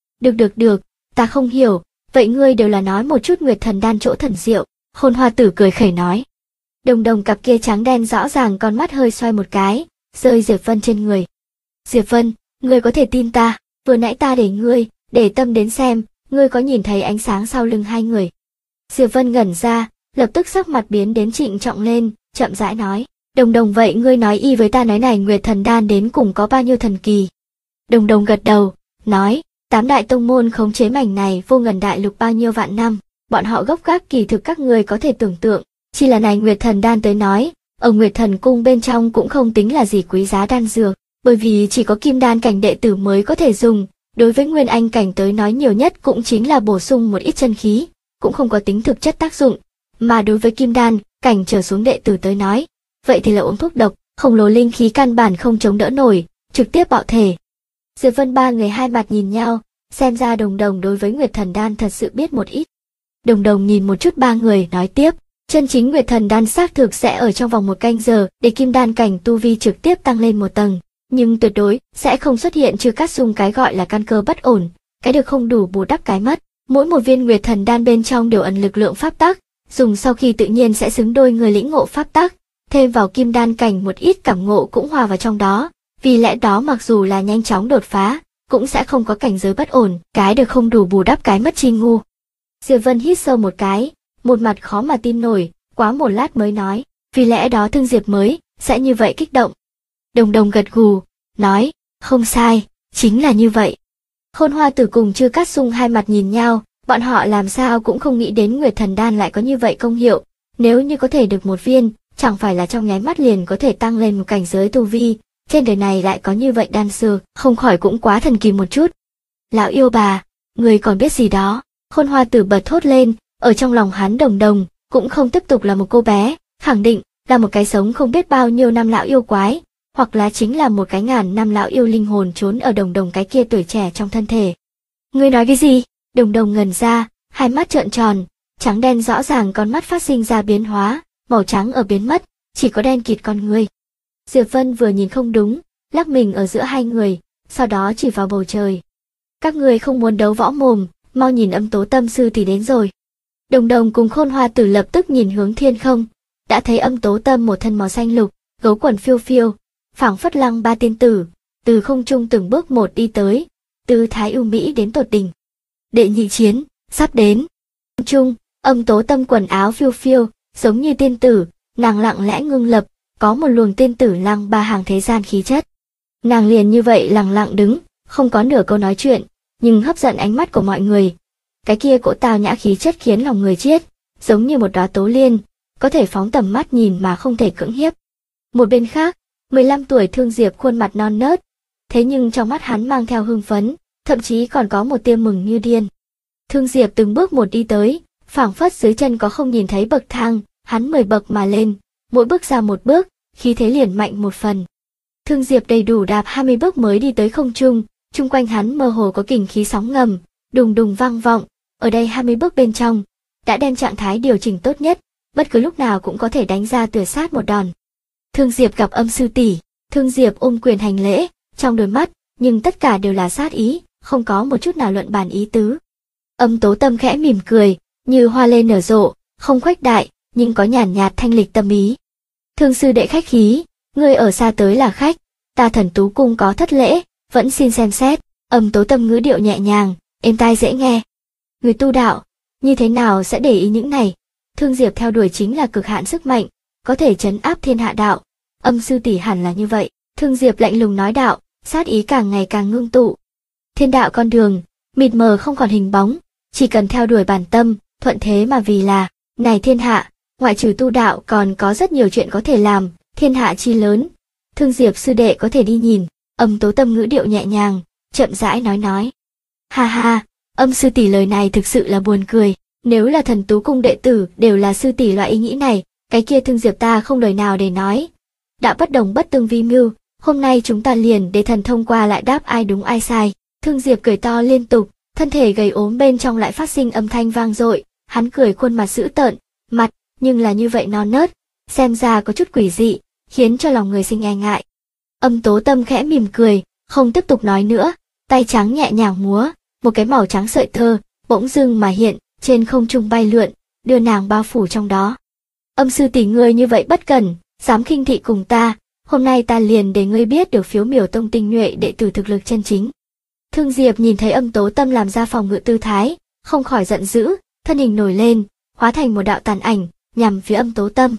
được, ta không hiểu, vậy ngươi đều là nói một chút Nguyệt Thần Đan chỗ thần diệu. Khôn Hoa Tử cười khẩy nói. Đồng đồng cặp kia trắng đen rõ ràng con mắt hơi xoay một cái, rơi Diệp Vân trên người. Diệp Vân, ngươi có thể tin ta, vừa nãy ta để ngươi, để tâm đến xem, ngươi có nhìn thấy ánh sáng sau lưng hai người. Diệp Vân ngẩn ra, lập tức sắc mặt biến đến trịnh trọng lên, chậm rãi nói. Đồng đồng vậy ngươi nói y với ta nói này Nguyệt Thần Đan đến cùng có bao nhiêu thần kỳ? Đồng đồng gật đầu, nói, 8 đại tông môn khống chế mảnh này vô ngần đại lục bao nhiêu vạn năm, bọn họ gốc gác kỳ thực các ngươi có thể tưởng tượng, chỉ là này Nguyệt Thần Đan tới nói, ở Nguyệt Thần Cung bên trong cũng không tính là gì quý giá đan dược, bởi vì chỉ có kim đan cảnh đệ tử mới có thể dùng, đối với Nguyên Anh cảnh tới nói nhiều nhất cũng chính là bổ sung một ít chân khí, cũng không có tính thực chất tác dụng, Mà đối với kim đan, cảnh trở xuống đệ tử tới nói, vậy thì là uống thuốc độc, khổng lồ linh khí căn bản không chống đỡ nổi, trực tiếp bạo thể. Diệp Vân ba người hai mặt nhìn nhau, xem ra Đồng Đồng đối với Nguyệt Thần Đan thật sự biết một ít. Đồng Đồng nhìn một chút ba người, nói tiếp, chân chính Nguyệt Thần Đan xác thực sẽ ở trong vòng 1 canh giờ để kim đan cảnh tu vi trực tiếp tăng lên 1 tầng, nhưng tuyệt đối sẽ không xuất hiện trừ cát dung cái gọi là căn cơ bất ổn, cái được không đủ bù đắp cái mất. Mỗi một viên Nguyệt Thần Đan bên trong đều ẩn lực lượng pháp tắc, dùng sau khi tự nhiên sẽ xứng đôi người lĩnh ngộ pháp tắc, thêm vào kim đan cảnh một ít cảm ngộ cũng hòa vào trong đó, vì lẽ đó mặc dù là nhanh chóng đột phá, cũng sẽ không có cảnh giới bất ổn, cái được không đủ bù đắp cái mất chi ngu. Diệp Vân hít sâu một cái, một mặt khó mà tin nổi, quá một lát mới nói, vì lẽ đó Thương Diệp mới sẽ như vậy kích động. Đồng Đồng gật gù, nói, không sai, chính là như vậy. Khôn Hoa Tử cùng Chư Cát Sung hai mặt nhìn nhau, bọn họ làm sao cũng không nghĩ đến Nguyệt Thần Đan lại có như vậy công hiệu, nếu như có thể được một viên, chẳng phải là trong nháy mắt liền có thể tăng lên một cảnh giới tu vi, trên đời này lại có như vậy đan dược, không khỏi cũng quá thần kỳ một chút. Lão yêu bà, người còn biết gì đó? Khôn Hoa Tử bật thốt lên, ở trong lòng hắn Đồng Đồng cũng không tiếp tục là một cô bé, khẳng định là một cái sống không biết bao nhiêu năm lão yêu quái, hoặc là chính là một cái ngàn năm lão yêu linh hồn trốn ở Đồng Đồng cái kia tuổi trẻ trong thân thể. Ngươi nói cái gì? Đồng Đồng ngần ra, hai mắt trợn tròn, trắng đen rõ ràng con mắt phát sinh ra biến hóa, màu trắng ở biến mất, chỉ có đen kịt con người. Diệp Vân vừa nhìn không đúng, lắc mình ở giữa hai người, sau đó chỉ vào bầu trời. Các người không muốn đấu võ mồm, mau nhìn Âm Tố Tâm sư thì đến rồi. Đồng Đồng cùng Khôn Hoa Tử lập tức nhìn hướng thiên không, đã thấy Âm Tố Tâm một thân màu xanh lục, gấu quần phiêu phiêu, phảng phất Lăng Ba tiên tử, từ không trung từng bước một đi tới, tư thái ưu mỹ đến tột đỉnh. Đệ nhị chiến sắp đến. Trung, Âm Tố Tâm quần áo phiêu phiêu, giống như tiên tử, nàng lặng lẽ ngưng lập, có một luồng tiên tử Lăng Ba hàng thế gian khí chất. Nàng liền như vậy lặng lặng đứng, không có nửa câu nói chuyện, nhưng hấp dẫn ánh mắt của mọi người. Cái kia cỗ tào nhã khí chất khiến lòng người chiết, giống như một đóa tố liên, có thể phóng tầm mắt nhìn mà không thể cưỡng hiếp. Một bên khác, 15 tuổi Thương Diệp khuôn mặt non nớt, thế nhưng trong mắt hắn mang theo hưng phấn, thậm chí còn có một tia mừng như điên. Thương Diệp từng bước một đi tới, phảng phất dưới chân có không nhìn thấy bậc thang, hắn 10 bậc mà lên, mỗi bước ra một bước, khí thế liền mạnh một phần. Thương Diệp đầy đủ đạp 20 bước mới đi tới không trung, chung quanh hắn mơ hồ có kình khí sóng ngầm, đùng đùng vang vọng, ở đây 20 bước bên trong, đã đem trạng thái điều chỉnh tốt nhất, bất cứ lúc nào cũng có thể đánh ra tuyệt sát một đòn. Thương Diệp gặp Âm sư tỷ, Thương Diệp ôm quyền hành lễ, trong đôi mắt, nhưng tất cả đều là sát ý, không có một chút nào luận bàn ý tứ. Âm Tố Tâm khẽ mỉm cười, như hoa lê nở rộ, không khuếch đại, nhưng có nhàn nhạt thanh lịch tâm ý. Thương sư đệ khách khí, ngươi ở xa tới là khách, ta Thần Tú cung có thất lễ, vẫn xin xem xét. Âm Tố Tâm ngữ điệu nhẹ nhàng, êm tai dễ nghe. Người tu đạo, như thế nào sẽ để ý những này? Thương Diệp theo đuổi chính là cực hạn sức mạnh, có thể trấn áp thiên hạ đạo. Âm sư tỷ hẳn là như vậy. Thương Diệp lạnh lùng nói đạo, sát ý càng ngày càng ngưng tụ. Thiên đạo con đường, mịt mờ không còn hình bóng, chỉ cần theo đuổi bản tâm, thuận thế mà vì là, này thiên hạ, ngoại trừ tu đạo còn có rất nhiều chuyện có thể làm, thiên hạ chi lớn. Thương Diệp sư đệ có thể đi nhìn. Âm Tố Tâm ngữ điệu nhẹ nhàng, chậm rãi nói. Ha ha, Âm sư tỷ lời này thực sự là buồn cười, nếu là Thần Tú cung đệ tử đều là sư tỷ loại ý nghĩ này, cái kia Thương Diệp ta không lời nào để nói. Đạo bất đồng bất tương vi mưu, hôm nay chúng ta liền để thần thông qua lại đáp ai đúng ai sai. Thương Diệp cười to liên tục, thân thể gầy ốm bên trong lại phát sinh âm thanh vang dội, hắn cười khuôn mặt dữ tợn, mặt, nhưng là như vậy non nớt, xem ra có chút quỷ dị, khiến cho lòng người sinh e ngại. Âm Tố Tâm khẽ mỉm cười, không tiếp tục nói nữa, tay trắng nhẹ nhàng múa, một cái màu trắng sợi tơ, bỗng dưng mà hiện, trên không trung bay lượn, đưa nàng bao phủ trong đó. Âm sư tỷ ngươi như vậy bất cẩn, dám khinh thị cùng ta, hôm nay ta liền để ngươi biết được phiếu miểu tông tinh nhuệ đệ tử thực lực chân chính. Thương Diệp nhìn thấy Âm Tố Tâm làm ra phòng ngự tư thái, không khỏi giận dữ, thân hình nổi lên, hóa thành một đạo tàn ảnh, nhằm phía Âm Tố Tâm.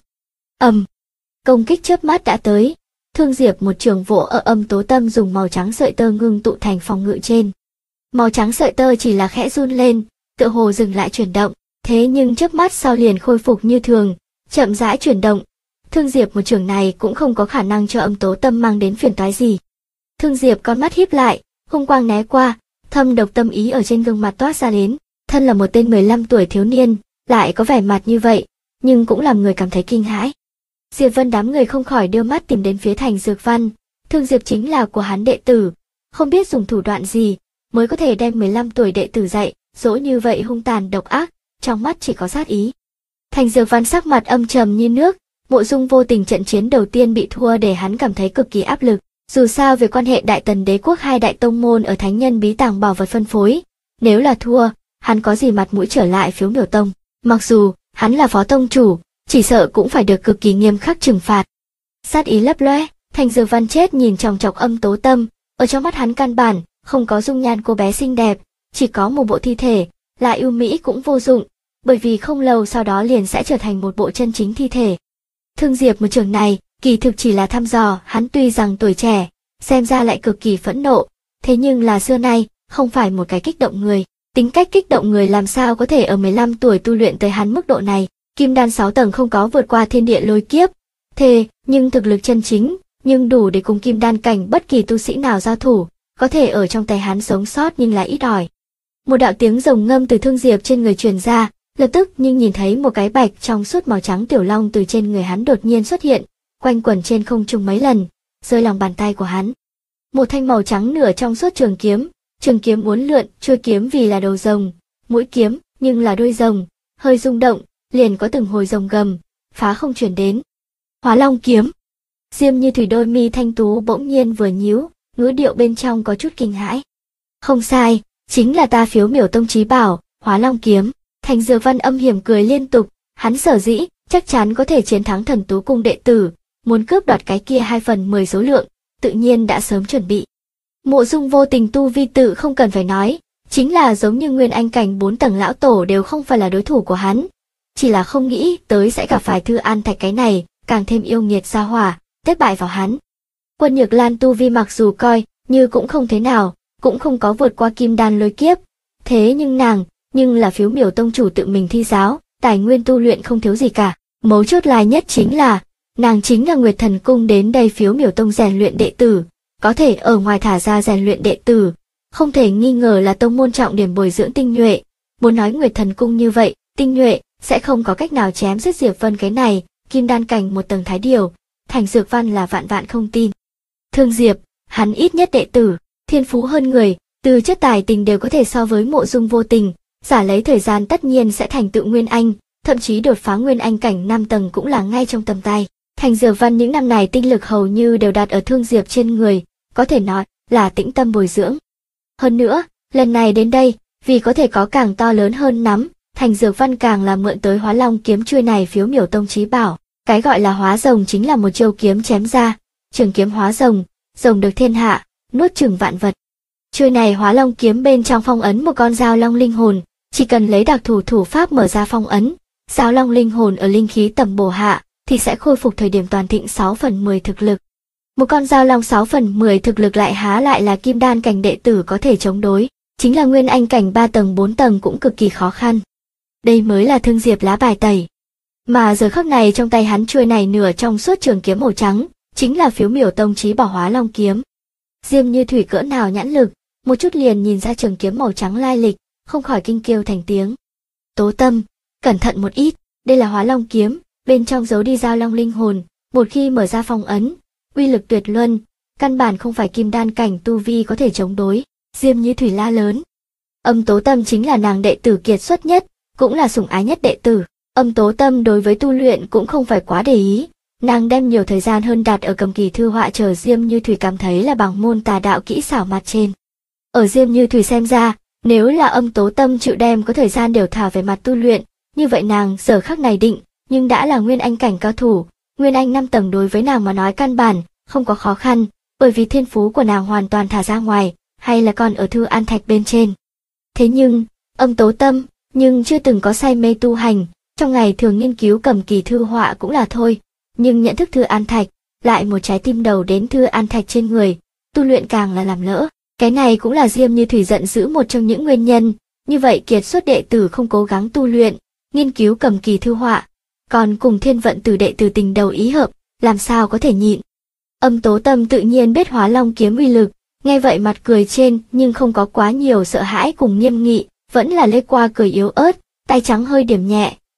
Công kích chớp mắt đã tới. Thương Diệp một trường vỗ ở Âm Tố Tâm dùng màu trắng sợi tơ ngưng tụ thành phòng ngự trên. Màu trắng sợi tơ chỉ là khẽ run lên, tựa hồ dừng lại chuyển động, thế nhưng chớp mắt sau liền khôi phục như thường, chậm rãi chuyển động. Thương Diệp một trường này cũng không có khả năng cho Âm Tố Tâm mang đến phiền toái gì. Thương Diệp con mắt híp lại, hung quang né qua, thâm độc tâm ý ở trên gương mặt toát ra đến, thân là một tên 15 tuổi thiếu niên, lại có vẻ mặt như vậy, nhưng cũng làm người cảm thấy kinh hãi. Diệp Vân đám người không khỏi đưa mắt tìm đến phía Thành Dược Văn, Thương Diệp chính là của hắn đệ tử, không biết dùng thủ đoạn gì mới có thể đem 15 tuổi đệ tử dạy dỗ như vậy hung tàn độc ác, trong mắt chỉ có sát ý. Thành Dược Văn sắc mặt âm trầm như nước, Mộ Dung Vô Tình trận chiến đầu tiên bị thua để hắn cảm thấy cực kỳ áp lực, dù sao về quan hệ Đại Tần Đế quốc hai đại tông môn ở Thánh Nhân Bí Tàng bảo vật phân phối, nếu là thua, hắn có gì mặt mũi trở lại Phiếu Miểu Tông, mặc dù hắn là phó tông chủ, chỉ sợ cũng phải được cực kỳ nghiêm khắc trừng phạt. Sát ý lấp lóe, Thành Dược Văn chết nhìn chòng chọc Âm Tố Tâm, ở trong mắt hắn căn bản không có dung nhan cô bé xinh đẹp, chỉ có một bộ thi thể, lại ưu mỹ cũng vô dụng, bởi vì không lâu sau đó liền sẽ trở thành một bộ chân chính thi thể. Thương Diệp một trường này, kỳ thực chỉ là thăm dò, hắn tuy rằng tuổi trẻ, xem ra lại cực kỳ phẫn nộ, thế nhưng là xưa nay, không phải một cái kích động người. Tính cách kích động người làm sao có thể ở 15 tuổi tu luyện tới hắn mức độ này, Kim Đan 6 tầng không có vượt qua thiên địa lôi kiếp, thế nhưng thực lực chân chính, nhưng đủ để cùng Kim Đan cảnh bất kỳ tu sĩ nào giao thủ, có thể ở trong tay hắn sống sót nhưng là ít ỏi. Một đạo tiếng rồng ngâm từ Thương Diệp trên người truyền ra, lập tức nhưng nhìn thấy một cái bạch trong suốt màu trắng tiểu long từ trên người hắn đột nhiên xuất hiện, quanh quẩn trên không trung mấy lần, rơi lòng bàn tay của hắn. Một thanh màu trắng nửa trong suốt trường kiếm uốn lượn, chuôi kiếm vì là đầu rồng, mũi kiếm nhưng là đuôi rồng, hơi rung động, liền có từng hồi rồng gầm, phá không truyền đến. Hóa Long kiếm. Diêm Như Thủy đôi mi thanh tú bỗng nhiên vừa nhíu, ngữ điệu bên trong có chút kinh hãi. Không sai, chính là ta Phiếu Miểu Tông chí bảo, Hóa Long kiếm. Thành Dược Văn âm hiểm cười liên tục, hắn sở dĩ chắc chắn có thể chiến thắng Thần Tú cung đệ tử, muốn cướp đoạt cái kia 2/10 số lượng, tự nhiên đã sớm chuẩn bị. Mộ Dung Vô Tình tu vi tự không cần phải nói, chính là giống như Nguyên Anh cảnh 4 tầng lão tổ đều không phải là đối thủ của hắn, chỉ là không nghĩ tới sẽ gặp phải Thư An Thạch cái này, càng thêm yêu nghiệt gia hỏa, kết bại vào hắn. Quân Nhược Lan tu vi mặc dù coi như cũng không thế nào, cũng không có vượt qua Kim Đan lôi kiếp, thế nhưng nàng nhưng là Phiếu Miểu Tông chủ tự mình thi giáo, tài nguyên tu luyện không thiếu gì cả. Mấu chốt là nhất chính là, nàng chính là Nguyệt Thần Cung đến đây Phiếu Miểu Tông rèn luyện đệ tử, có thể ở ngoài thả ra rèn luyện đệ tử, không thể nghi ngờ là tông môn trọng điểm bồi dưỡng tinh nhuệ. Muốn nói Nguyệt Thần Cung như vậy, tinh nhuệ sẽ không có cách nào chém giết Diệp Vân cái này, Kim Đan cảnh một tầng thái điều, Thành Dược Văn là vạn vạn không tin. Thương Diệp, hắn ít nhất đệ tử, thiên phú hơn người, từ chất tài tình đều có thể so với Mộ Dung Vô Tình. Giả lấy thời gian tất nhiên sẽ thành tựu Nguyên Anh, thậm chí đột phá Nguyên Anh cảnh 5 tầng cũng là ngay trong tầm tay. Thành Dược Văn những năm này tinh lực hầu như đều đặt ở Thương Diệp trên người, có thể nói là tĩnh tâm bồi dưỡng. Hơn nữa, lần này đến đây, vì có thể có càng to lớn hơn nắm, Thành Dược Văn càng là mượn tới Hóa Long kiếm chuôi này Phiếu Miểu Tông chí bảo. Cái gọi là hóa rồng chính là một chiêu kiếm chém ra, trường kiếm hóa rồng, rồng được thiên hạ, nuốt chửng vạn vật. Chuôi này Hóa Long kiếm bên trong phong ấn một con dao long linh hồn. Chỉ cần lấy đặc thủ thủ pháp mở ra phong ấn, dao long linh hồn ở linh khí tầm bổ hạ, thì sẽ khôi phục thời điểm toàn thịnh 6/10 thực lực. Một con dao long 6/10 thực lực lại há lại là Kim Đan cảnh đệ tử có thể chống đối, chính là Nguyên Anh cảnh 3 tầng 4 tầng cũng cực kỳ khó khăn. Đây mới là Thương Diệp lá bài tẩy. Mà giờ khắc này trong tay hắn chuôi này nửa trong suốt trường kiếm màu trắng, chính là Phiếu Miểu Tông chí bảo Hóa Long kiếm. Diêm Như Thủy cỡ nào nhãn lực, một chút liền nhìn ra trường kiếm màu trắng lai lịch, không khỏi kinh kêu thành tiếng. Tố Tâm, cẩn thận một ít, đây là Hóa Long kiếm, bên trong giấu đi dao long linh hồn, một khi mở ra phong ấn, uy lực tuyệt luân, căn bản không phải Kim Đan cảnh tu vi có thể chống đối. Diêm Như Thủy la lớn. Âm Tố Tâm chính là nàng đệ tử kiệt xuất nhất, cũng là sủng ái nhất đệ tử. Âm Tố Tâm đối với tu luyện cũng không phải quá để ý, nàng đem nhiều thời gian hơn đặt ở cầm kỳ thư họa chờ Diêm Như Thủy cảm thấy là bằng môn tà đạo kỹ xảo mặt trên. Ở Diêm Như Thủy xem ra, nếu là Âm Tố Tâm chịu đem có thời gian đều thả về mặt tu luyện, như vậy nàng giờ khắc này định, nhưng đã là Nguyên Anh cảnh cao thủ, Nguyên Anh 5 tầng đối với nàng mà nói căn bản, không có khó khăn, bởi vì thiên phú của nàng hoàn toàn thả ra ngoài, hay là còn ở Thư An Thạch bên trên. Thế nhưng, Âm Tố Tâm, nhưng chưa từng có say mê tu hành, trong ngày thường nghiên cứu cầm kỳ thư họa cũng là thôi, nhưng nhận thức Thư An Thạch, lại một trái tim đầu đến Thư An Thạch trên người, tu luyện càng là làm lỡ. Cái này cũng là Diêm Như Thủy giận dữ một trong những nguyên nhân, như vậy kiệt xuất đệ tử không cố gắng tu luyện, nghiên cứu cầm kỳ thư họa, còn cùng Thiên Vận Tử đệ tử tình đầu ý hợp, làm sao có thể nhịn. Âm Tố Tâm tự nhiên biết Hóa Long kiếm uy lực, nghe vậy mặt cười trên nhưng không có quá nhiều sợ hãi cùng nghiêm nghị, vẫn là lê qua cười yếu ớt, tay trắng hơi điểm nhẹ,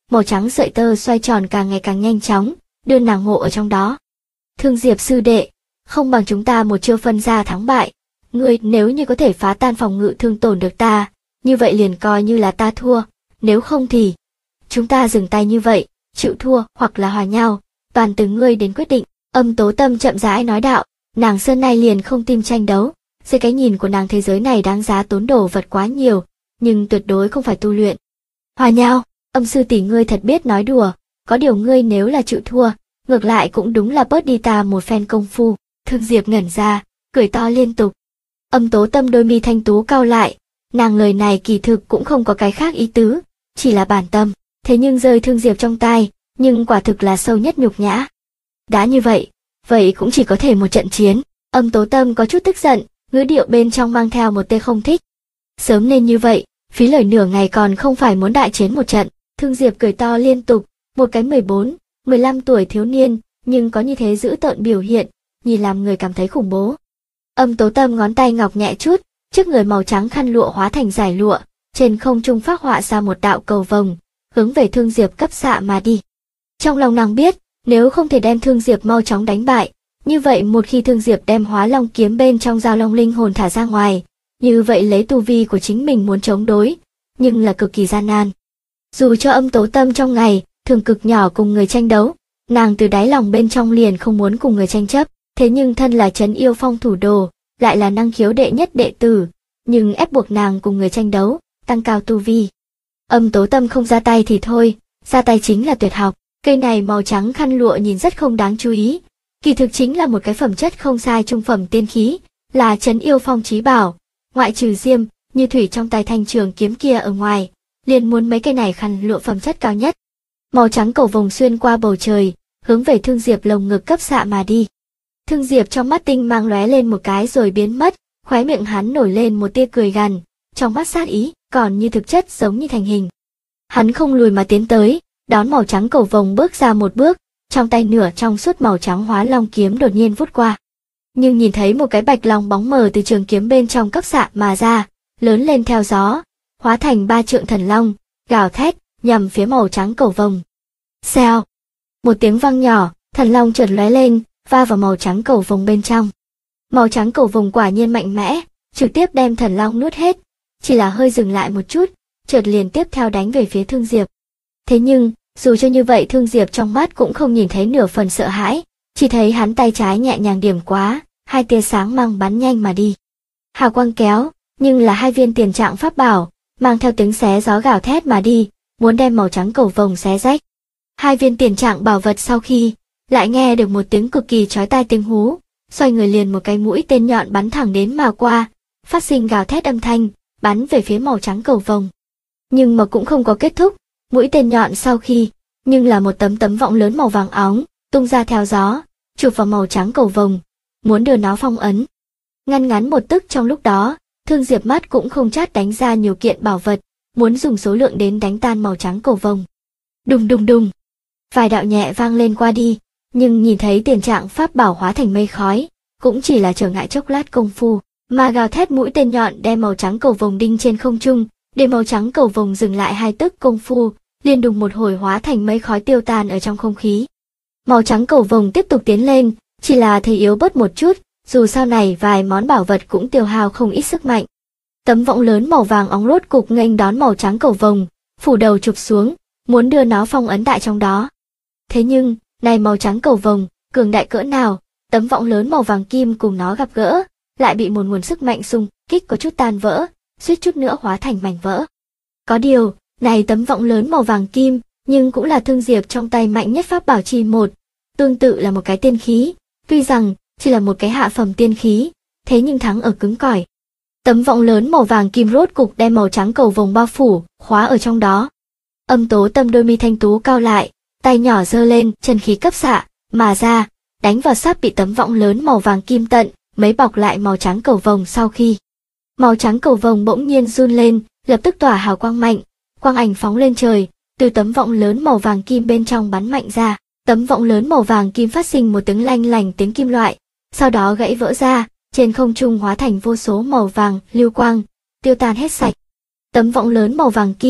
màu trắng sợi tơ xoay tròn càng ngày càng nhanh chóng, đưa nàng ngộ ở trong đó. Thương Diệp sư đệ, không bằng chúng ta một chiêu phân ra thắng bại. Ngươi nếu như có thể phá tan phòng ngự thương tổn được ta, như vậy liền coi như là ta thua, nếu không thì chúng ta dừng tay như vậy, chịu thua hoặc là hòa nhau, toàn từ ngươi đến quyết định. Âm Tố Tâm chậm rãi nói đạo, nàng xưa nay liền không tim tranh đấu, dưới cái nhìn của nàng thế giới này đáng giá tốn đồ vật quá nhiều, nhưng tuyệt đối không phải tu luyện. Hòa nhau, Âm sư tỷ ngươi thật biết nói đùa, có điều ngươi nếu là chịu thua, ngược lại cũng đúng là bớt đi ta một phen công phu. Thương Diệp ngẩn ra, cười to liên tục. Âm Tố Tâm đôi mi thanh tú cau lại, nàng lời này kỳ thực cũng không có cái khác ý tứ, chỉ là bản tâm, thế nhưng rơi Thương Diệp trong tai, nhưng quả thực là sâu nhất nhục nhã. Đã như vậy, vậy cũng chỉ có thể một trận chiến. Âm Tố Tâm có chút tức giận, ngữ điệu bên trong mang theo một tia không thích. Sớm nên như vậy, phí lời nửa ngày còn không phải muốn đại chiến một trận. Thương Diệp cười to liên tục, một cái 14, 15 tuổi thiếu niên, nhưng có như thế dữ tợn biểu hiện, nhìn làm người cảm thấy khủng bố. Âm Tố Tâm ngón tay ngọc nhẹ chút, trước người màu trắng khăn lụa hóa thành giải lụa, trên không trung phác họa ra một đạo cầu vồng, hướng về Thương Diệp cấp xạ mà đi. Trong lòng nàng biết, nếu không thể đem Thương Diệp mau chóng đánh bại, như vậy một khi Thương Diệp đem Hóa Long kiếm bên trong giao long linh hồn thả ra ngoài, như vậy lấy tu vi của chính mình muốn chống đối, nhưng là cực kỳ gian nan. Dù cho Âm Tố Tâm trong ngày thường cực nhỏ cùng người tranh đấu, nàng từ đáy lòng bên trong liền không muốn cùng người tranh chấp, thế nhưng thân là Trấn Yêu Phong thủ đồ, lại là năng khiếu đệ nhất đệ tử, nhưng ép buộc nàng cùng người tranh đấu, tăng cao tu vi. Âm Tố Tâm không ra tay thì thôi, ra tay chính là tuyệt học. Cây này màu trắng khăn lụa nhìn rất không đáng chú ý, kỳ thực chính là một cái phẩm chất không sai trung phẩm tiên khí, là Trấn Yêu Phong chí bảo, ngoại trừ Diêm Như Thủy trong tay thanh trường kiếm kia ở ngoài, liền muốn mấy cây này khăn lụa phẩm chất cao nhất. Màu trắng cầu vồng xuyên qua bầu trời, hướng về Thương Diệp lồng ngực cấp xạ mà đi. Thương Diệp trong mắt tinh mang lóe lên một cái rồi biến mất, khóe miệng hắn nổi lên một tia cười gằn, trong mắt sát ý, còn như thực chất giống như thành hình. Hắn không lùi mà tiến tới, đón màu trắng cầu vồng bước ra một bước, trong tay nửa trong suốt màu trắng Hóa Long kiếm đột nhiên vút qua. Nhưng nhìn thấy một cái bạch long bóng mờ từ trường kiếm bên trong cấp xạ mà ra, lớn lên theo gió, hóa thành 3 trượng thần long, gào thét nhằm phía màu trắng cầu vồng. Xèo, một tiếng vang nhỏ, thần long chợt lóe lên, va vào màu trắng cầu vồng bên trong. Màu trắng cầu vồng quả nhiên mạnh mẽ, trực tiếp đem thần long nuốt hết, chỉ là hơi dừng lại một chút, chợt liền tiếp theo đánh về phía Thương Diệp. Thế nhưng, dù cho như vậy Thương Diệp trong mắt cũng không nhìn thấy nửa phần sợ hãi, chỉ thấy hắn tay trái nhẹ nhàng điểm quá, 2 tia sáng mang bắn nhanh mà đi. Hào quang kéo, nhưng là 2 viên tiền trạng pháp bảo, mang theo tiếng xé gió gào thét mà đi, muốn đem màu trắng cầu vồng xé rách. 2 viên tiền trạng bảo vật sau khi, lại nghe được một tiếng cực kỳ chói tai tiếng hú, xoay người liền một cái mũi tên nhọn bắn thẳng đến mà qua, phát sinh gào thét âm thanh, bắn về phía màu trắng cầu vồng. Nhưng mà cũng không có kết thúc, mũi tên nhọn sau khi, nhưng là một tấm vọng lớn màu vàng óng, tung ra theo gió, chụp vào màu trắng cầu vồng, muốn đưa nó phong ấn. Ngăn một tức trong lúc đó, Thương Diệp mắt cũng không chát đánh ra nhiều kiện bảo vật, muốn dùng số lượng đến đánh tan màu trắng cầu vồng. Đùng đùng đùng, vài đạo nhẹ vang lên qua đi, nhưng nhìn thấy tiền trạng pháp bảo hóa thành mây khói, cũng chỉ là trở ngại chốc lát công phu, mà gào thét mũi tên nhọn đem màu trắng cầu vồng đinh trên không trung, để màu trắng cầu vồng dừng lại 2 tức công phu, liền đùng một hồi hóa thành mây khói tiêu tan ở trong không khí. Màu trắng cầu vồng tiếp tục tiến lên, chỉ là thấy yếu bớt một chút, dù sau này vài món bảo vật cũng tiêu hao không ít sức mạnh. Tấm vọng lớn màu vàng óng rốt cục nghênh đón màu trắng cầu vồng, phủ đầu chụp xuống, muốn đưa nó phong ấn tại trong đó. Thế nhưng, này màu trắng cầu vồng, cường đại cỡ nào, tấm vọng lớn màu vàng kim cùng nó gặp gỡ, lại bị một nguồn sức mạnh xung kích có chút tan vỡ, suýt chút nữa hóa thành mảnh vỡ. Có điều, này tấm vọng lớn màu vàng kim, nhưng cũng là Thương Diệp trong tay mạnh nhất pháp bảo chi một, tương tự là một cái tiên khí, tuy rằng chỉ là một cái hạ phẩm tiên khí, thế nhưng thắng ở cứng cỏi. Tấm vọng lớn màu vàng kim rốt cục đem màu trắng cầu vồng bao phủ, khóa ở trong đó. Âm Tố Tâm đôi mi thanh tú cao lại, tay nhỏ giơ lên, chân khí cấp xạ mà ra, đánh vào sắp bị tấm vọng lớn màu vàng kim tận mấy bọc lại màu trắng cầu vồng. Sau khi màu trắng cầu vồng bỗng nhiên run lên, lập tức tỏa hào quang mạnh, quang ảnh phóng lên trời, từ tấm vọng lớn màu vàng kim bên trong bắn mạnh ra. Tấm vọng lớn màu vàng kim phát sinh một tiếng lanh lành tiếng kim loại, sau đó gãy vỡ ra, trên không trung hóa thành vô số màu vàng lưu quang, tiêu tan hết sạch. Tấm vọng lớn màu vàng kim,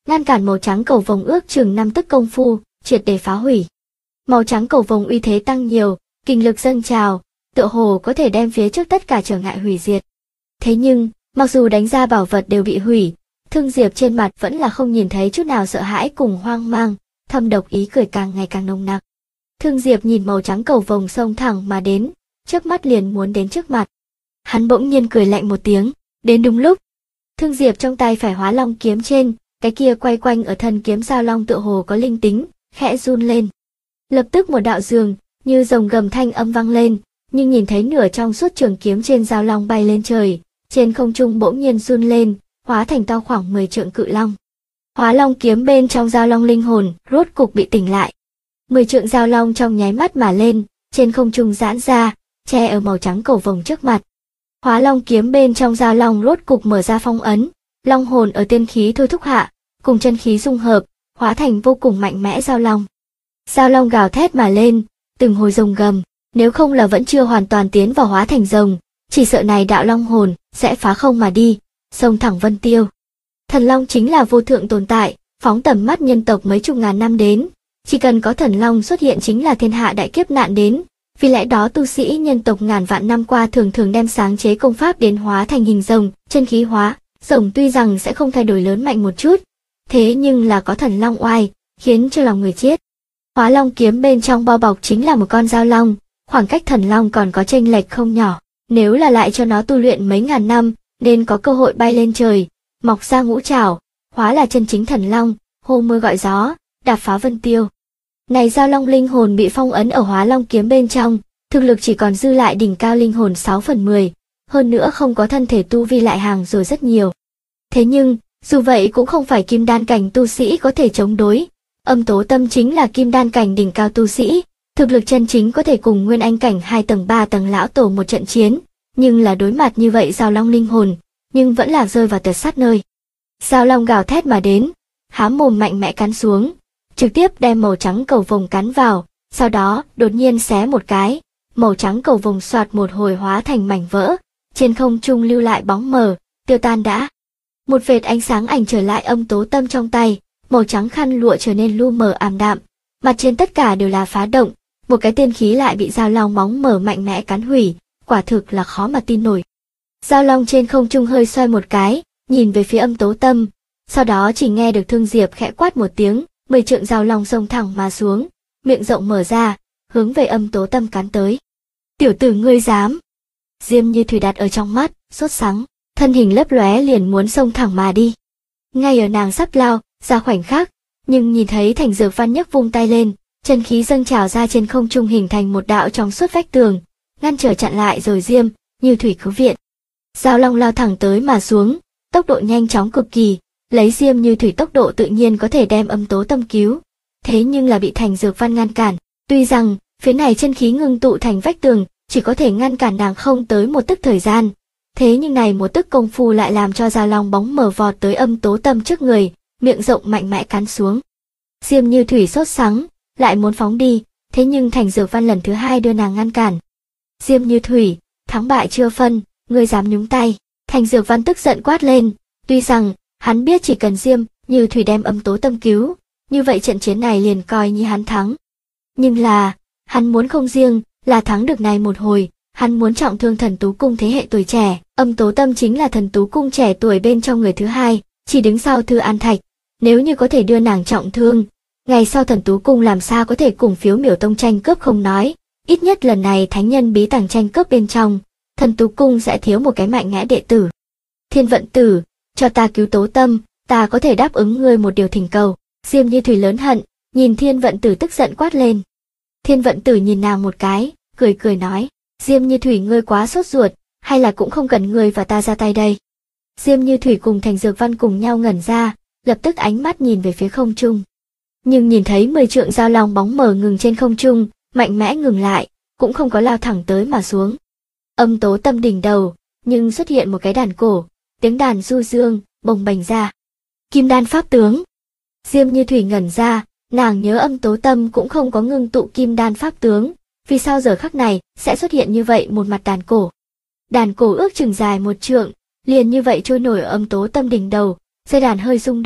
ngăn cản màu trắng cầu vồng ước chừng 5 tức công phu, triệt để phá hủy. Màu trắng cầu vồng uy thế tăng nhiều, kinh lực dâng trào, tựa hồ có thể đem phía trước tất cả trở ngại hủy diệt. Thế nhưng, mặc dù đánh ra bảo vật đều bị hủy, Thương Diệp trên mặt vẫn là không nhìn thấy chút nào sợ hãi cùng hoang mang, thâm độc ý cười càng ngày càng nồng nặc. Thương Diệp nhìn màu trắng cầu vồng xông thẳng mà đến, trước mắt liền muốn đến trước mặt. Hắn bỗng nhiên cười lạnh một tiếng, đến đúng lúc. Thương Diệp trong tay phải Hóa Long kiếm trên, cái kia quay quanh ở thân kiếm Giao Long tựa hồ có linh tính, khẽ run lên. Lập tức một đạo dường, như rồng gầm thanh âm vang lên, nhưng nhìn thấy nửa trong suốt trường kiếm trên Giao Long bay lên trời, trên không trung bỗng nhiên run lên, hóa thành to khoảng 10 trượng cự long. Hóa Long kiếm bên trong Giao Long linh hồn, rốt cục bị tỉnh lại. 10 trượng Giao Long trong nháy mắt mà lên, trên không trung giãn ra, che ở màu trắng cầu vồng trước mặt. Hóa Long kiếm bên trong Giao Long rốt cục mở ra phong ấn, long hồn ở tiên khí thôi thúc hạ, cùng chân khí dung hợp, hóa thành vô cùng mạnh mẽ Giao Long. Giao Long gào thét mà lên, từng hồi rồng gầm, nếu không là vẫn chưa hoàn toàn tiến vào hóa thành rồng, chỉ sợ này đạo long hồn sẽ phá không mà đi, xông thẳng vân tiêu. Thần long chính là vô thượng tồn tại, phóng tầm mắt nhân tộc mấy chục ngàn năm đến, chỉ cần có thần long xuất hiện chính là thiên hạ đại kiếp nạn đến. Vì lẽ đó tu sĩ nhân tộc ngàn vạn năm qua thường thường đem sáng chế công pháp đến hóa thành hình rồng, chân khí hóa. Rồng tuy rằng sẽ không thay đổi lớn mạnh một chút, thế nhưng là có thần long oai, khiến cho lòng người chết. Hóa Long kiếm bên trong bao bọc chính là một con Giao Long, khoảng cách thần long còn có chênh lệch không nhỏ. Nếu là lại cho nó tu luyện mấy ngàn năm, nên có cơ hội bay lên trời, mọc ra ngũ trảo, hóa là chân chính thần long, hô mưa gọi gió, đạp phá vân tiêu. Này Giao Long linh hồn bị phong ấn ở Hóa Long kiếm bên trong, thực lực chỉ còn dư lại đỉnh cao linh hồn 6/10, hơn nữa không có thân thể tu vi lại hàng rồi rất nhiều. Thế nhưng, dù vậy cũng không phải kim đan cảnh tu sĩ có thể chống đối. Âm Tố Tâm chính là kim đan cảnh đỉnh cao tu sĩ, thực lực chân chính có thể cùng Nguyên Anh cảnh 2 tầng 3 tầng lão tổ một trận chiến, nhưng là đối mặt như vậy Giao Long linh hồn, nhưng vẫn là rơi vào tuyệt sát nơi. Giao Long gào thét mà đến, há mồm mạnh mẽ cắn xuống, trực tiếp đem màu trắng cầu vồng cắn vào, sau đó đột nhiên xé một cái, màu trắng cầu vồng xoạt một hồi hóa thành mảnh vỡ, trên không trung lưu lại bóng mờ, tiêu tan đã. Một vệt ánh sáng ảnh trở lại Âm Tố Tâm trong tay, màu trắng khăn lụa trở nên lu mờ ảm đạm, mặt trên tất cả đều là phá động, một cái tiên khí lại bị Giao Long bóng mờ mạnh mẽ cắn hủy, quả thực là khó mà tin nổi. Giao Long trên không trung hơi xoay một cái, nhìn về phía Âm Tố Tâm, sau đó chỉ nghe được Thương Diệp khẽ quát một tiếng, 10 trượng Giao Long xông thẳng mà xuống, miệng rộng mở ra, hướng về Âm Tố Tâm cắn tới. Tiểu tử ngươi dám! Diêm Như Thủy đặt ở trong mắt, sốt sắng, thân hình lấp lóe liền muốn xông thẳng mà đi. Ngay ở nàng sắp lao ra khoảnh khắc, nhưng nhìn thấy Thành Dược Văn nhấc vung tay lên, chân khí dâng trào ra trên không trung hình thành một đạo trong suốt vách tường, ngăn trở chặn lại rồi Diêm Như Thủy cứu viện. Giao Long lao thẳng tới mà xuống, tốc độ nhanh chóng cực kỳ, lấy Diêm Như Thủy tốc độ tự nhiên có thể đem Âm Tố Tâm cứu, thế nhưng là bị Thành Dược Văn ngăn cản. Tuy rằng phía này chân khí ngưng tụ thành vách tường, chỉ có thể ngăn cản nàng không tới một tức thời gian, thế nhưng này một tức công phu lại làm cho Giao Long bóng mờ vọt tới Âm Tố Tâm trước người, miệng rộng mạnh mẽ cắn xuống. Diêm Như Thủy sốt sắng, lại muốn phóng đi, thế nhưng Thành Dược Văn lần thứ hai đưa nàng ngăn cản. Diêm Như Thủy, thắng bại chưa phân, ngươi dám nhúng tay. Thành Dược Văn tức giận quát lên, tuy rằng hắn biết chỉ cần Diêm Như Thủy đem Âm Tố Tâm cứu, như vậy trận chiến này liền coi như hắn thắng. Nhưng là, hắn muốn không riêng là thắng được này một hồi, hắn muốn trọng thương Thần Tú Cung thế hệ tuổi trẻ. Âm Tố Tâm chính là Thần Tú Cung trẻ tuổi bên trong người thứ hai, chỉ đứng sau Thư An Thạch. Nếu như có thể đưa nàng trọng thương, ngày sau Thần Tú Cung làm sao có thể cùng Phiếu Miểu Tông tranh cướp không nói, ít nhất lần này thánh nhân bí tàng tranh cướp bên trong, Thần Tú Cung sẽ thiếu một cái mạnh mẽ đệ tử. Thiên Vận Tử, cho ta cứu Tố Tâm, ta có thể đáp ứng ngươi một điều thỉnh cầu. Diêm Như Thủy lớn hận, nhìn Thiên Vận Tử tức giận quát lên. Thiên Vận Tử nhìn nàng một cái, cười cười nói, Diêm Như Thủy ngươi quá sốt ruột, hay là cũng không cần ngươi và ta ra tay đây. Diêm Như Thủy cùng Thành Dược Văn cùng nhau ngẩn ra, lập tức ánh mắt nhìn về phía không trung. Nhưng nhìn thấy 10 trượng Giao Long bóng mờ ngừng trên không trung, mạnh mẽ ngừng lại, cũng không có lao thẳng tới mà xuống. Âm Tố Tâm đỉnh đầu, nhưng xuất hiện một cái đàn cổ, tiếng đàn du dương, bồng bềnh ra. Kim đan pháp tướng. Diêm Như Thủy ngẩn ra, nàng nhớ Âm Tố Tâm cũng không có ngưng tụ kim đan pháp tướng, vì sao giờ khắc này sẽ xuất hiện như vậy một mặt đàn cổ. Đàn cổ ước chừng dài 1 trượng, liền như vậy trôi nổi ở Âm Tố Tâm đỉnh đầu, dây đàn hơi rung động,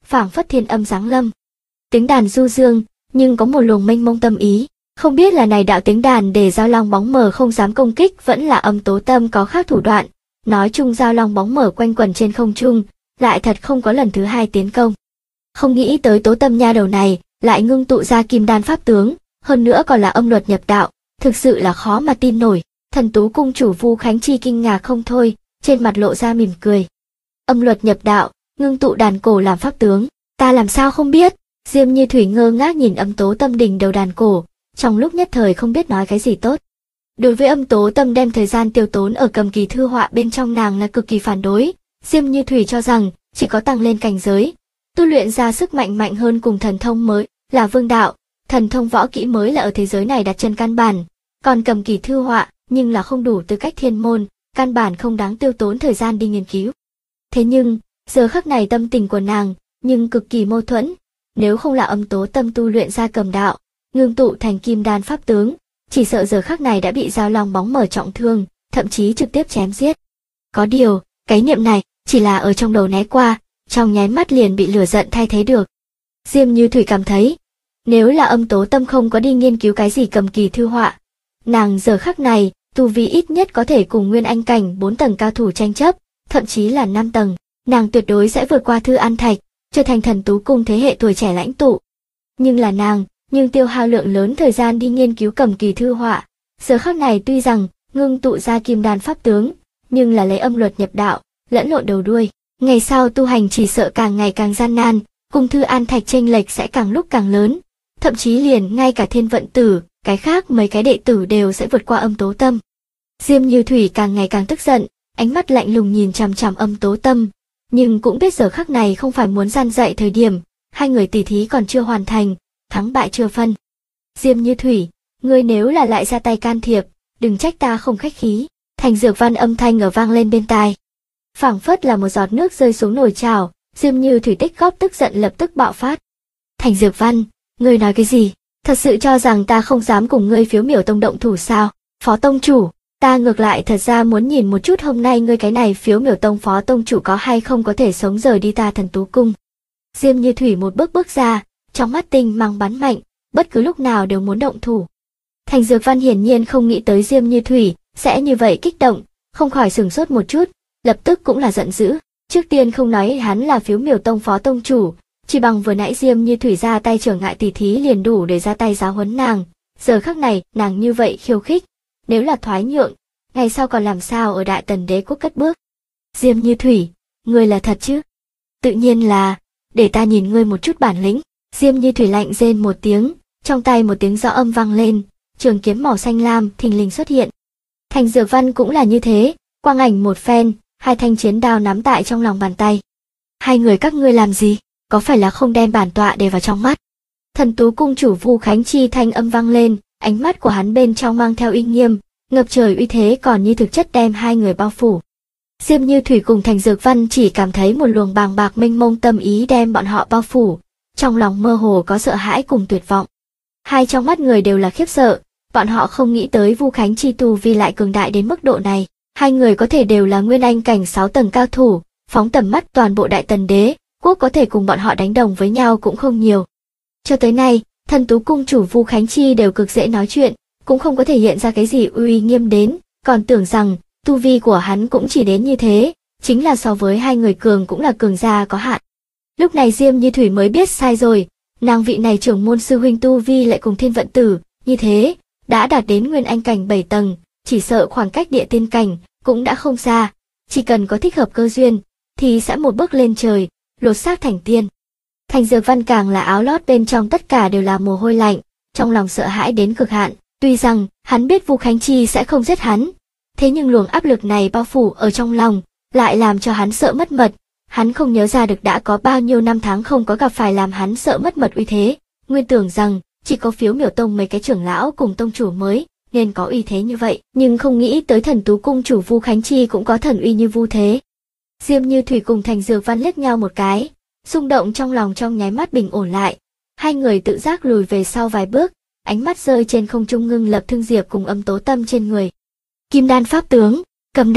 phảng phất thiên âm giáng lâm. Tiếng đàn du dương, nhưng có một luồng mênh mông tâm ý. Không biết là này đạo tiếng đàn để Dao Long bóng mờ không dám công kích, vẫn là Âm Tố Tâm có khác thủ đoạn. Nói chung Dao Long bóng mờ quanh quẩn trên không trung, lại thật không có lần thứ hai tiến công. Không nghĩ tới Tố Tâm nha đầu này lại ngưng tụ ra kim đan pháp tướng, hơn nữa còn là âm luật nhập đạo, thực sự là khó mà tin nổi. Thần Tú cung chủ Vu Khánh Chi kinh ngạc không thôi, trên mặt lộ ra mỉm cười. Âm luật nhập đạo, ngưng tụ đàn cổ làm pháp tướng, ta làm sao không biết? Diêm Như Thủy ngơ ngác nhìn Âm Tố Tâm đỉnh đầu đàn cổ, trong lúc nhất thời không biết nói cái gì tốt. Đối với Âm Tố Tâm đem thời gian tiêu tốn ở cầm kỳ thư họa bên trong nàng là cực kỳ phản đối. Diêm Như Thủy cho rằng chỉ có tăng lên cảnh giới, tu luyện ra sức mạnh mạnh hơn cùng thần thông mới là vương đạo, thần thông võ kỹ mới là ở thế giới này đặt chân căn bản, còn cầm kỳ thư họa nhưng là không đủ tư cách thiên môn, căn bản không đáng tiêu tốn thời gian đi nghiên cứu. Thế nhưng, giờ khắc này tâm tình của nàng nhưng cực kỳ mâu thuẫn, nếu không là Âm Tố Tâm tu luyện ra cầm đạo, ngưng tụ thành kim đan pháp tướng, chỉ sợ giờ khắc này đã bị Dao Long bóng mờ trọng thương, thậm chí trực tiếp chém giết. Có điều, cái niệm này chỉ là ở trong đầu né qua, trong nháy mắt liền bị lửa giận thay thế được. Diêm Như Thủy cảm thấy, nếu là Âm Tố Tâm không có đi nghiên cứu cái gì cầm kỳ thư họa, nàng giờ khắc này, tu vi ít nhất có thể cùng Nguyên Anh cảnh 4 tầng cao thủ tranh chấp, thậm chí là 5 tầng, nàng tuyệt đối sẽ vượt qua Thư An Thạch, trở thành Thần Tú cung thế hệ tuổi trẻ lãnh tụ. Nhưng là nàng, tiêu hao lượng lớn thời gian đi nghiên cứu cầm kỳ thư họa, giờ khắc này tuy rằng ngưng tụ ra kim đan pháp tướng, nhưng là lấy âm luật nhập đạo, lẫn lộn đầu đuôi, ngày sau tu hành chỉ sợ càng ngày càng gian nan, cùng Thư An Thạch chênh lệch sẽ càng lúc càng lớn, thậm chí liền ngay cả Thiên Vận Tử, cái khác mấy cái đệ tử đều sẽ vượt qua Âm Tố Tâm. Diêm Như Thủy càng ngày càng tức giận, ánh mắt lạnh lùng nhìn chằm chằm Âm Tố Tâm, nhưng cũng biết giờ khắc này không phải muốn gian dạy thời điểm, hai người tỉ thí còn chưa hoàn thành, thắng bại chưa phân. Diêm Như Thủy, ngươi nếu là lại ra tay can thiệp, đừng trách ta không khách khí. Thành Dược Văn âm thanh ở vang lên bên tai, phảng phất là một giọt nước rơi xuống nồi chảo. Diêm Như Thủy tích góp tức giận lập tức bạo phát. Thành Dược Văn, ngươi nói cái gì? Thật sự cho rằng ta không dám cùng ngươi Phiếu Miểu Tông động thủ sao? Phó tông chủ, ta ngược lại thật ra muốn nhìn một chút hôm nay ngươi cái này Phiếu Miểu Tông phó tông chủ có hay không có thể sống rời đi ta Thần Tú cung. Diêm Như Thủy một bước ra, trong mắt tinh mang bắn mạnh, bất cứ lúc nào đều muốn động thủ. Thành Dược Văn hiển nhiên không nghĩ tới Diêm Như Thủy sẽ như vậy kích động, không khỏi sửng sốt một chút, lập tức cũng là giận dữ. Trước tiên không nói hắn là Phiếu Miểu Tông phó tông chủ, chỉ bằng vừa nãy Diêm Như Thủy ra tay trở ngại tỉ thí liền đủ để ra tay giáo huấn nàng, giờ khắc này nàng như vậy khiêu khích, nếu là thoái nhượng, ngày sau còn làm sao ở Đại Tần Đế quốc cất bước. Diêm Như Thủy, ngươi là thật chứ? Tự nhiên là, để ta nhìn ngươi một chút bản lĩnh. Diêm Như Thủy lạnh rên một tiếng, trong tay một tiếng rõ âm vang lên, trường kiếm màu xanh lam thình lình xuất hiện. Thành Dược Văn cũng là như thế, quang ảnh một phen, hai thanh chiến đao nắm tại trong lòng bàn tay. Hai người các ngươi làm gì, có phải là không đem bản tọa để vào trong mắt? Thần Tú cung chủ Vu Khánh Chi thanh âm vang lên, ánh mắt của hắn bên trong mang theo uy nghiêm, ngập trời uy thế còn như thực chất đem hai người bao phủ. Diêm Như Thủy cùng Thành Dược Văn chỉ cảm thấy một luồng bàng bạc mênh mông tâm ý đem bọn họ bao phủ, trong lòng mơ hồ có sợ hãi cùng tuyệt vọng. Hai trong mắt người đều là khiếp sợ, bọn họ không nghĩ tới Vu Khánh Chi tu vi lại cường đại đến mức độ này. Hai người có thể đều là Nguyên Anh cảnh 6 tầng cao thủ, phóng tầm mắt toàn bộ Đại Tần Đế quốc có thể cùng bọn họ đánh đồng với nhau cũng không nhiều. Cho tới nay, Thần Tú cung chủ Vu Khánh Chi đều cực dễ nói chuyện, cũng không có thể hiện ra cái gì uy nghiêm đến, còn tưởng rằng tu vi của hắn cũng chỉ đến như thế, chính là so với hai người cường cũng là cường gia có hạn. Lúc này Diêm Như Thủy mới biết sai rồi, nàng vị này trưởng môn sư huynh tu vi lại cùng Thiên Vận Tử, như thế, đã đạt đến Nguyên Anh cảnh 7 tầng, chỉ sợ khoảng cách địa tiên cảnh cũng đã không xa, chỉ cần có thích hợp cơ duyên, thì sẽ một bước lên trời, lột xác thành tiên. Thành Dược Văn càng là áo lót bên trong tất cả đều là mồ hôi lạnh, trong lòng sợ hãi đến cực hạn, tuy rằng hắn biết Vu Khánh Chi sẽ không giết hắn, thế nhưng luồng áp lực này bao phủ ở trong lòng, lại làm cho hắn sợ mất mật. Hắn không nhớ ra được đã có bao nhiêu năm tháng không có gặp phải làm hắn sợ mất mật uy thế, nguyên tưởng rằng chỉ có Phiếu Miểu Tông mấy cái trưởng lão cùng tông chủ mới nên có uy thế như vậy, nhưng không nghĩ tới Thần Tú cung chủ Vu Khánh Chi cũng có thần uy như Vu thế. Diêm Như Thủy cùng Thành Dược Văn liếc nhau một cái, xung động trong lòng trong nháy mắt bình ổn lại, hai người tự giác lùi về sau vài bước, ánh mắt rơi trên không trung ngưng lập Thương Diệp cùng Âm Tố Tâm trên người. Kim đan pháp tướng, cầm đạo,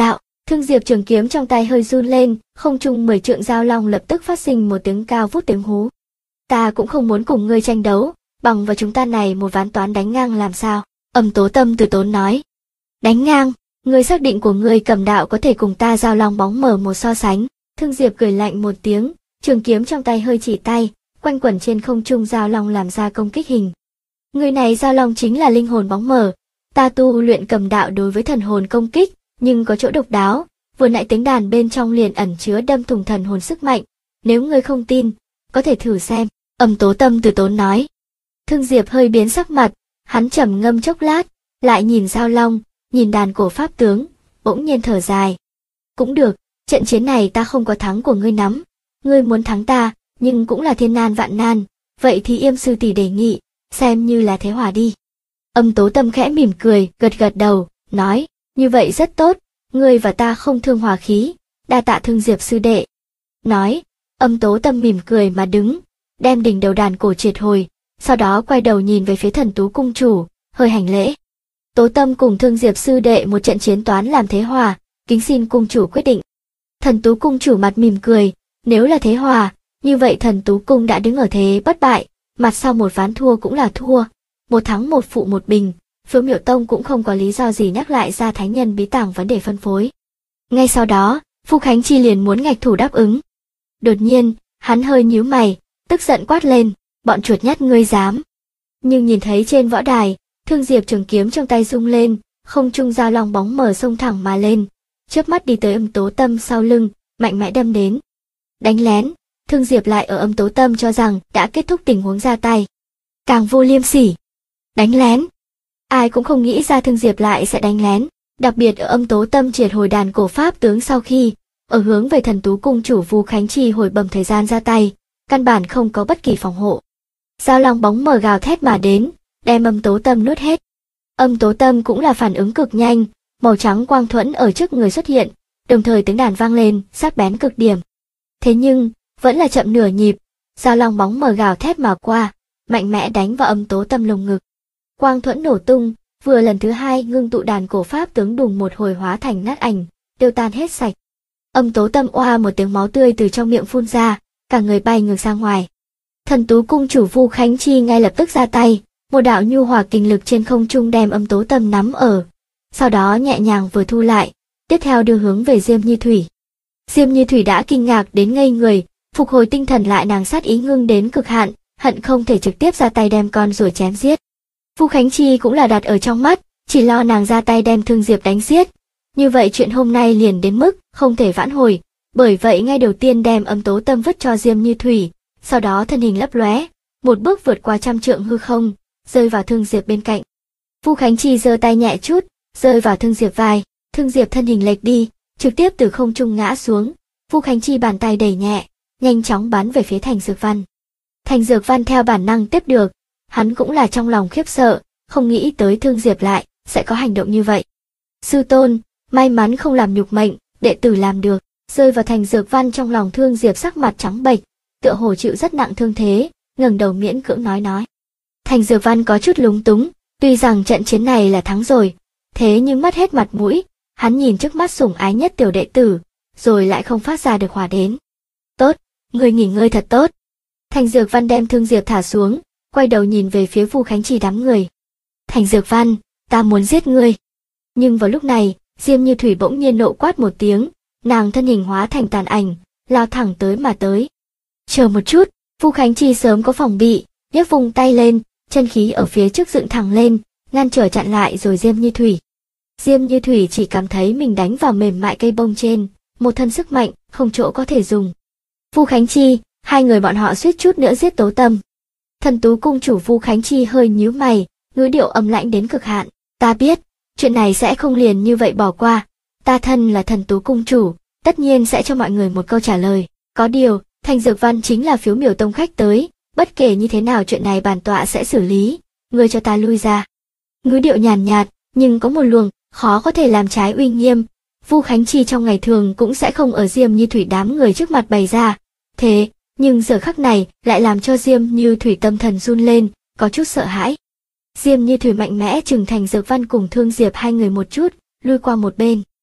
Thương Diệp trường kiếm trong tay hơi run lên, không trung 10 trượng giao long lập tức phát sinh một tiếng cao vút tiếng hú. Ta cũng không muốn cùng ngươi tranh đấu, bằng vào chúng ta này một ván toán đánh ngang làm sao? Âm Tố Tâm từ tốn nói. Đánh ngang, ngươi xác định của ngươi Cầm Đạo có thể cùng ta giao long bóng mở một so sánh? Thương Diệp cười lạnh một tiếng, trường kiếm trong tay hơi chỉ tay, quanh quẩn trên không trung giao long làm ra công kích hình. Người này giao long chính là linh hồn bóng mờ, ta tu luyện Cầm Đạo đối với thần hồn công kích, nhưng có chỗ độc đáo, vừa nãy tiếng đàn bên trong liền ẩn chứa đâm thủng thần hồn sức mạnh, nếu ngươi không tin, có thể thử xem, Âm Tố Tâm từ tốn nói. Thương Diệp hơi biến sắc mặt, hắn trầm ngâm chốc lát, lại nhìn giao long, nhìn đàn cổ pháp tướng, bỗng nhiên thở dài. Cũng được, trận chiến này ta không có thắng của ngươi nắm, ngươi muốn thắng ta, nhưng cũng là thiên nan vạn nan, vậy thì Yêm sư tỷ đề nghị, xem như là thế hòa đi. Âm Tố Tâm khẽ mỉm cười, gật gật đầu, nói, như vậy rất tốt, ngươi và ta không thương hòa khí, đa tạ Thương Diệp sư đệ. Nói, Âm Tố Tâm mỉm cười mà đứng, đem đỉnh đầu đàn cổ triệt hồi, sau đó quay đầu nhìn về phía Thần Tú cung chủ, hơi hành lễ. Tố Tâm cùng Thương Diệp sư đệ một trận chiến toán làm thế hòa, kính xin cung chủ quyết định. Thần Tú cung chủ mặt mỉm cười, nếu là thế hòa, như vậy Thần Tú cung đã đứng ở thế bất bại, mặt sau một ván thua cũng là thua, một thắng một phụ một bình, Phiếu Miểu Tông cũng không có lý do gì nhắc lại ra thánh nhân bí tàng vấn đề phân phối. Ngay sau đó, Phu Khánh Chi liền muốn ngạch thủ đáp ứng. Đột nhiên, hắn hơi nhíu mày, tức giận quát lên, bọn chuột nhắt ngươi dám. Nhưng nhìn thấy trên võ đài, Thương Diệp trường kiếm trong tay rung lên, không trung giao long bóng mờ xông thẳng mà lên, chớp mắt đi tới Âm Tố Tâm sau lưng, mạnh mẽ đâm đến. Đánh lén, Thương Diệp lại ở Âm Tố Tâm cho rằng đã kết thúc tình huống ra tay. Càng vô liêm sỉ. Đánh lén. Ai cũng không nghĩ ra Thương Diệp lại sẽ đánh lén, đặc biệt ở Âm Tố Tâm triệt hồi đàn cổ pháp tướng sau khi, ở hướng về Thần Tú cung chủ Vu Khánh Chi hồi bẩm thời gian ra tay, căn bản không có bất kỳ phòng hộ. Giao long bóng mờ gào thét mà đến, đem Âm Tố Tâm nuốt hết. Âm Tố Tâm cũng là phản ứng cực nhanh, màu trắng quang thuẫn ở trước người xuất hiện, đồng thời tiếng đàn vang lên, sắc bén cực điểm. Thế nhưng, vẫn là chậm nửa nhịp, giao long bóng mờ gào thét mà qua, mạnh mẽ đánh vào Âm Tố Tâm lồng ngực. Quang thuẫn nổ tung, vừa lần thứ hai ngưng tụ đàn cổ pháp tướng đùng một hồi hóa thành nát ảnh, tiêu tan hết sạch. Âm Tố Tâm oa một tiếng máu tươi từ trong miệng phun ra, cả người bay ngược ra ngoài. Thần Tú cung chủ Vu Khánh Chi ngay lập tức ra tay, một đạo nhu hòa kình lực trên không trung đem Âm Tố Tâm nắm ở, sau đó nhẹ nhàng vừa thu lại, tiếp theo đưa hướng về Diêm Như Thủy. Diêm Như Thủy đã kinh ngạc đến ngây người, phục hồi tinh thần lại, nàng sát ý ngưng đến cực hạn, hận không thể trực tiếp ra tay đem con rồi chém giết. Vu Khánh Chi cũng là đặt ở trong mắt, chỉ lo nàng ra tay đem Thương Diệp đánh giết. Như vậy chuyện hôm nay liền đến mức không thể vãn hồi, bởi vậy ngay đầu tiên đem Âm Tố Tâm vứt cho Diêm Như Thủy, sau đó thân hình lấp lóe, một bước vượt qua trăm trượng hư không, rơi vào Thương Diệp bên cạnh. Vu Khánh Chi giơ tay nhẹ chút, rơi vào Thương Diệp vai, Thương Diệp thân hình lệch đi, trực tiếp từ không trung ngã xuống. Vu Khánh Chi bàn tay đẩy nhẹ, nhanh chóng bắn về phía Thành Dược Văn. Thành Dược Văn theo bản năng tiếp được, hắn cũng là trong lòng khiếp sợ, không nghĩ tới Thương Diệp lại sẽ có hành động như vậy. Sư tôn, may mắn không làm nhục mệnh, đệ tử làm được. Rơi vào Thành Dược Văn trong lòng Thương Diệp sắc mặt trắng bệch, tựa hồ chịu rất nặng thương thế, ngẩng đầu miễn cưỡng nói. Thành Dược Văn có chút lúng túng, tuy rằng trận chiến này là thắng rồi, thế nhưng mất hết mặt mũi, hắn nhìn trước mắt sủng ái nhất tiểu đệ tử, rồi lại không phát ra được hỏa đến. Tốt, ngươi nghỉ ngơi thật tốt. Thành Dược Văn đem Thương Diệp thả xuống, quay đầu nhìn về phía Vu Khánh Chi đám người. Thành Dược Văn, ta muốn giết ngươi. Nhưng vào lúc này, Diêm Như Thủy bỗng nhiên nộ quát một tiếng, nàng thân hình hóa thành tàn ảnh, lao thẳng tới mà tới. Chờ một chút, Vu Khánh Chi sớm có phòng bị, nhấc vùng tay lên, chân khí ở phía trước dựng thẳng lên, ngăn trở chặn lại rồi Diêm Như Thủy. Diêm Như Thủy chỉ cảm thấy mình đánh vào mềm mại cây bông trên, một thân sức mạnh, không chỗ có thể dùng. Vu Khánh Chi, hai người bọn họ suýt chút nữa giết Tố Tâm. Thần Tú cung chủ Vu Khánh Chi hơi nhíu mày, ngữ điệu âm lãnh đến cực hạn. Ta biết, chuyện này sẽ không liền như vậy bỏ qua. Ta thân là Thần Tú cung chủ, tất nhiên sẽ cho mọi người một câu trả lời. Có điều, Thành Dược Văn chính là Phiếu Miểu Tông khách tới, bất kể như thế nào chuyện này bản tọa sẽ xử lý. Ngươi cho ta lui ra. Ngữ điệu nhàn nhạt, nhưng có một luồng khó có thể làm trái uy nghiêm. Vu Khánh Chi trong ngày thường cũng sẽ không ở Diêm Như Thủy đám người trước mặt bày ra. Thế, nhưng giờ khắc này lại làm cho Diêm Như Thủy tâm thần run lên, có chút sợ hãi. Diêm Như Thủy mạnh mẽ chừng Thành Dược Văn cùng Thương Diệp hai người một chút, lui qua một bên.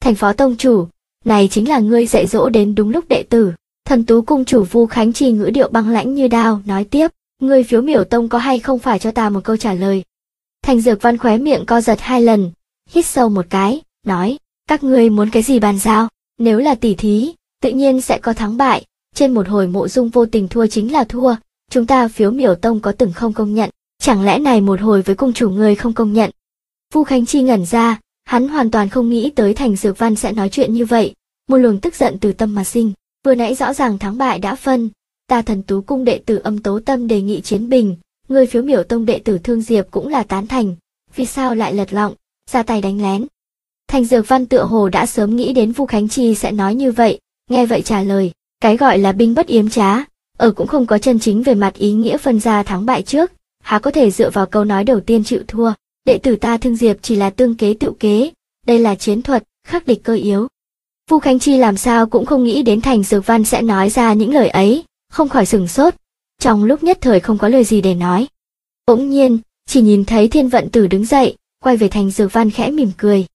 Thành Phó Tông Chủ, này chính là ngươi dạy dỗ đến đúng lúc đệ tử. Thần Tú Cung chủ Vu Khánh Chi ngữ điệu băng lãnh như đao, nói tiếp, ngươi Phiếu Miểu Tông có hay không phải cho ta một câu trả lời. Thành Dược Văn khóe miệng co giật 2 lần, hít sâu một cái, nói, các ngươi muốn cái gì bàn giao, nếu là tỉ thí, tự nhiên sẽ có thắng bại, trên một hồi Mộ Dung vô tình thua chính là thua, chúng ta Phiếu Miểu Tông có từng không công nhận, chẳng lẽ này một hồi với cung chủ ngươi không công nhận. Vu Khánh Chi ngẩn ra, hắn hoàn toàn không nghĩ tới Thành Dược Văn sẽ nói chuyện như vậy, một luồng tức giận từ tâm mà sinh, vừa nãy rõ ràng thắng bại đã phân, ta Thần Tú Cung đệ tử Âm Tố Tâm đề nghị chiến bình, người Phiếu Miểu Tông đệ tử Thương Diệp cũng là tán thành, vì sao lại lật lọng, ra tay đánh lén. Thành Dược Văn tựa hồ đã sớm nghĩ đến Vu Khánh Chi sẽ nói như vậy, nghe vậy trả lời, cái gọi là binh bất yếm trá, cũng không có chân chính về mặt ý nghĩa phân ra thắng bại trước, há có thể dựa vào câu nói đầu tiên chịu thua, đệ tử ta Thương Diệp chỉ là tương kế tựu kế, đây là chiến thuật, khắc địch cơ yếu. Vu Khánh Chi làm sao cũng không nghĩ đến Thành Dược Văn sẽ nói ra những lời ấy, không khỏi sửng sốt, trong lúc nhất thời không có lời gì để nói. Bỗng nhiên, chỉ nhìn thấy Thiên Vận Tử đứng dậy, quay về Thành Dược Văn khẽ mỉm cười.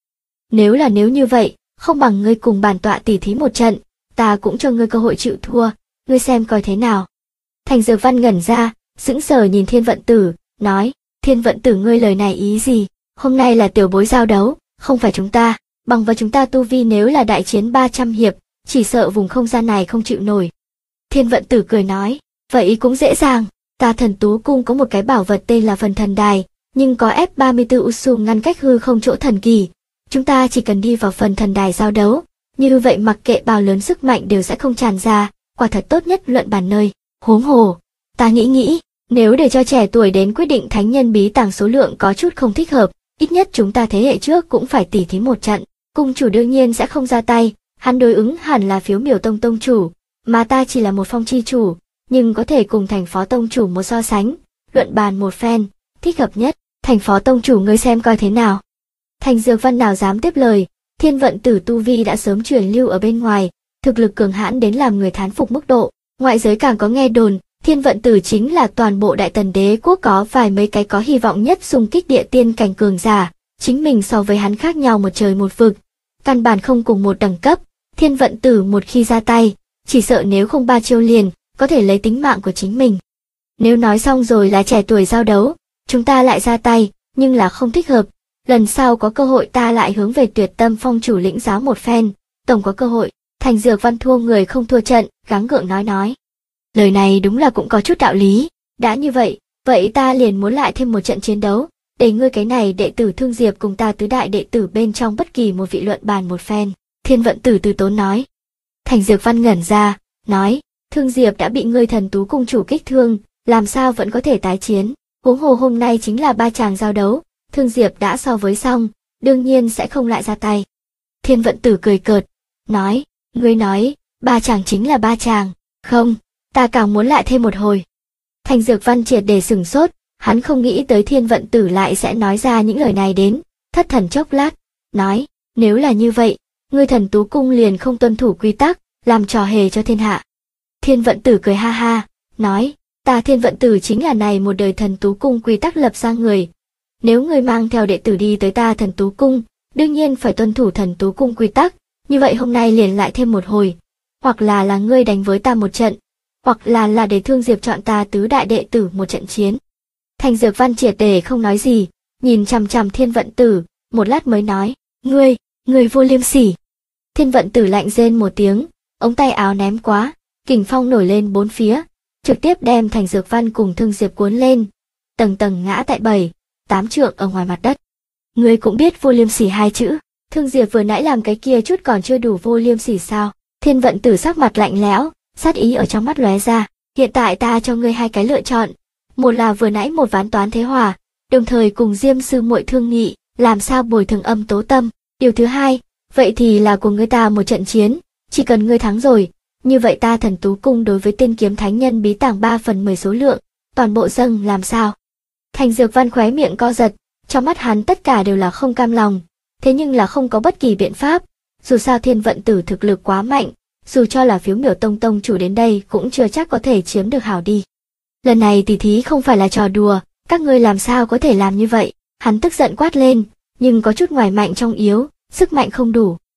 Nếu như vậy, không bằng ngươi cùng bản tọa tỉ thí một trận, ta cũng cho ngươi cơ hội chịu thua, ngươi xem coi thế nào. Thành Dược Văn ngẩn ra, sững sờ nhìn Thiên Vận Tử, nói, Thiên Vận Tử ngươi lời này ý gì, hôm nay là tiểu bối giao đấu, không phải chúng ta, bằng vào chúng ta tu vi nếu là đại chiến 300 hiệp, chỉ sợ vùng không gian này không chịu nổi. Thiên Vận Tử cười nói, vậy cũng dễ dàng, ta Thần Tú Cung có một cái bảo vật tên là Phần Thần Đài, nhưng có F34 Usu ngăn cách hư không chỗ thần kỳ. Chúng ta chỉ cần đi vào Phần Thần Đài giao đấu, như vậy mặc kệ bao lớn sức mạnh đều sẽ không tràn ra, quả thật tốt nhất luận bàn nơi. Huống hồ, ta nghĩ, nếu để cho trẻ tuổi đến quyết định thánh nhân bí tàng số lượng có chút không thích hợp, ít nhất chúng ta thế hệ trước cũng phải tỉ thí một trận. Cung chủ đương nhiên sẽ không ra tay, hắn đối ứng hẳn là Phiếu Miểu Tông tông chủ, mà ta chỉ là một phong chi chủ, nhưng có thể cùng Thành Phó Tông chủ một so sánh, luận bàn một phen, thích hợp nhất, Thành Phó Tông chủ ngươi xem coi thế nào. Thành Dược Văn nào dám tiếp lời, Thiên Vận Tử tu vi đã sớm truyền lưu ở bên ngoài, thực lực cường hãn đến làm người thán phục mức độ, ngoại giới càng có nghe đồn, Thiên Vận Tử chính là toàn bộ Đại Tần Đế quốc có vài mấy cái có hy vọng nhất xung kích địa tiên cảnh cường giả, chính mình so với hắn khác nhau một trời một vực, căn bản không cùng một đẳng cấp, Thiên Vận Tử một khi ra tay, chỉ sợ nếu không 3 chiêu liền, có thể lấy tính mạng của chính mình. Nếu nói xong rồi là trẻ tuổi giao đấu, chúng ta lại ra tay, nhưng là không thích hợp, lần sau có cơ hội ta lại hướng về Tuyệt Tâm Phong chủ lĩnh giáo một phen, tổng có cơ hội. Thành Dược Văn thua người không thua trận, gắng gượng nói. Lời này đúng là cũng có chút đạo lý, đã như vậy, vậy ta liền muốn lại thêm một trận chiến đấu, để ngươi cái này đệ tử Thương Diệp cùng ta tứ đại đệ tử bên trong bất kỳ một vị luận bàn một phen. Thiên Vận Tử từ tốn nói. Thành Dược Văn ngẩn ra, nói, Thương Diệp đã bị ngươi Thần Tú Cung chủ kích thương, làm sao vẫn có thể tái chiến, huống hồ hôm nay chính là 3 chàng giao đấu, Thương Diệp đã so với xong, đương nhiên sẽ không lại ra tay. Thiên Vận Tử cười cợt, nói, ngươi nói, 3 chàng chính là 3 chàng, không, ta càng muốn lại thêm một hồi. Thành Dược Văn triệt để sửng sốt, hắn không nghĩ tới Thiên Vận Tử lại sẽ nói ra những lời này đến, thất thần chốc lát, nói, nếu là như vậy, ngươi Thần Tú Cung liền không tuân thủ quy tắc, làm trò hề cho thiên hạ. Thiên Vận Tử cười ha ha, nói, ta Thiên Vận Tử chính là này một đời Thần Tú Cung quy tắc lập ra người. Nếu ngươi mang theo đệ tử đi tới ta Thần Tú Cung, đương nhiên phải tuân thủ Thần Tú Cung quy tắc, như vậy hôm nay liền lại thêm một hồi, hoặc là ngươi đánh với ta một trận, hoặc là để Thương Diệp chọn ta tứ đại đệ tử một trận chiến. Thành Dược Văn triệt để không nói gì, nhìn chằm chằm Thiên Vận Tử, một lát mới nói, ngươi vô liêm sỉ. Thiên Vận Tử lạnh rên một tiếng, ống tay áo ném quá, kình phong nổi lên bốn phía, trực tiếp đem Thành Dược Văn cùng Thương Diệp cuốn lên, tầng tầng ngã tại 7-8 trượng ở ngoài mặt đất. Ngươi cũng biết vô liêm sỉ 2 chữ, Thương Diệp vừa nãy làm cái kia chút còn chưa đủ vô liêm sỉ sao? Thiên Vận Tử sắc mặt lạnh lẽo, sát ý ở trong mắt lóe ra, hiện tại ta cho ngươi 2 cái lựa chọn, một là vừa nãy một ván toán thế hòa, đồng thời cùng Diêm sư muội thương nghị, làm sao bồi thường Âm Tố Tâm, điều thứ hai, vậy thì là cùng ngươi ta một trận chiến, chỉ cần ngươi thắng rồi, như vậy ta Thần Tú Cung đối với Tiên Kiếm Thánh Nhân bí tàng 3/10 số lượng, toàn bộ dâng làm sao? Thành Dược Văn khóe miệng co giật, trong mắt hắn tất cả đều là không cam lòng, thế nhưng là không có bất kỳ biện pháp, dù sao Thiên Vận Tử thực lực quá mạnh, dù cho là Phiếu Miểu Tông tông chủ đến đây cũng chưa chắc có thể chiếm được hảo đi. Lần này tỷ thí không phải là trò đùa, các ngươi làm sao có thể làm như vậy? Hắn tức giận quát lên, nhưng có chút ngoài mạnh trong yếu, sức mạnh không đủ.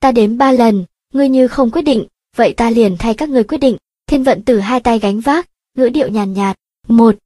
Ta đếm 3 lần, ngươi như không quyết định, vậy ta liền thay các ngươi quyết định. Thiên Vận Tử hai tay gánh vác, ngữ điệu nhàn nhạt. 1.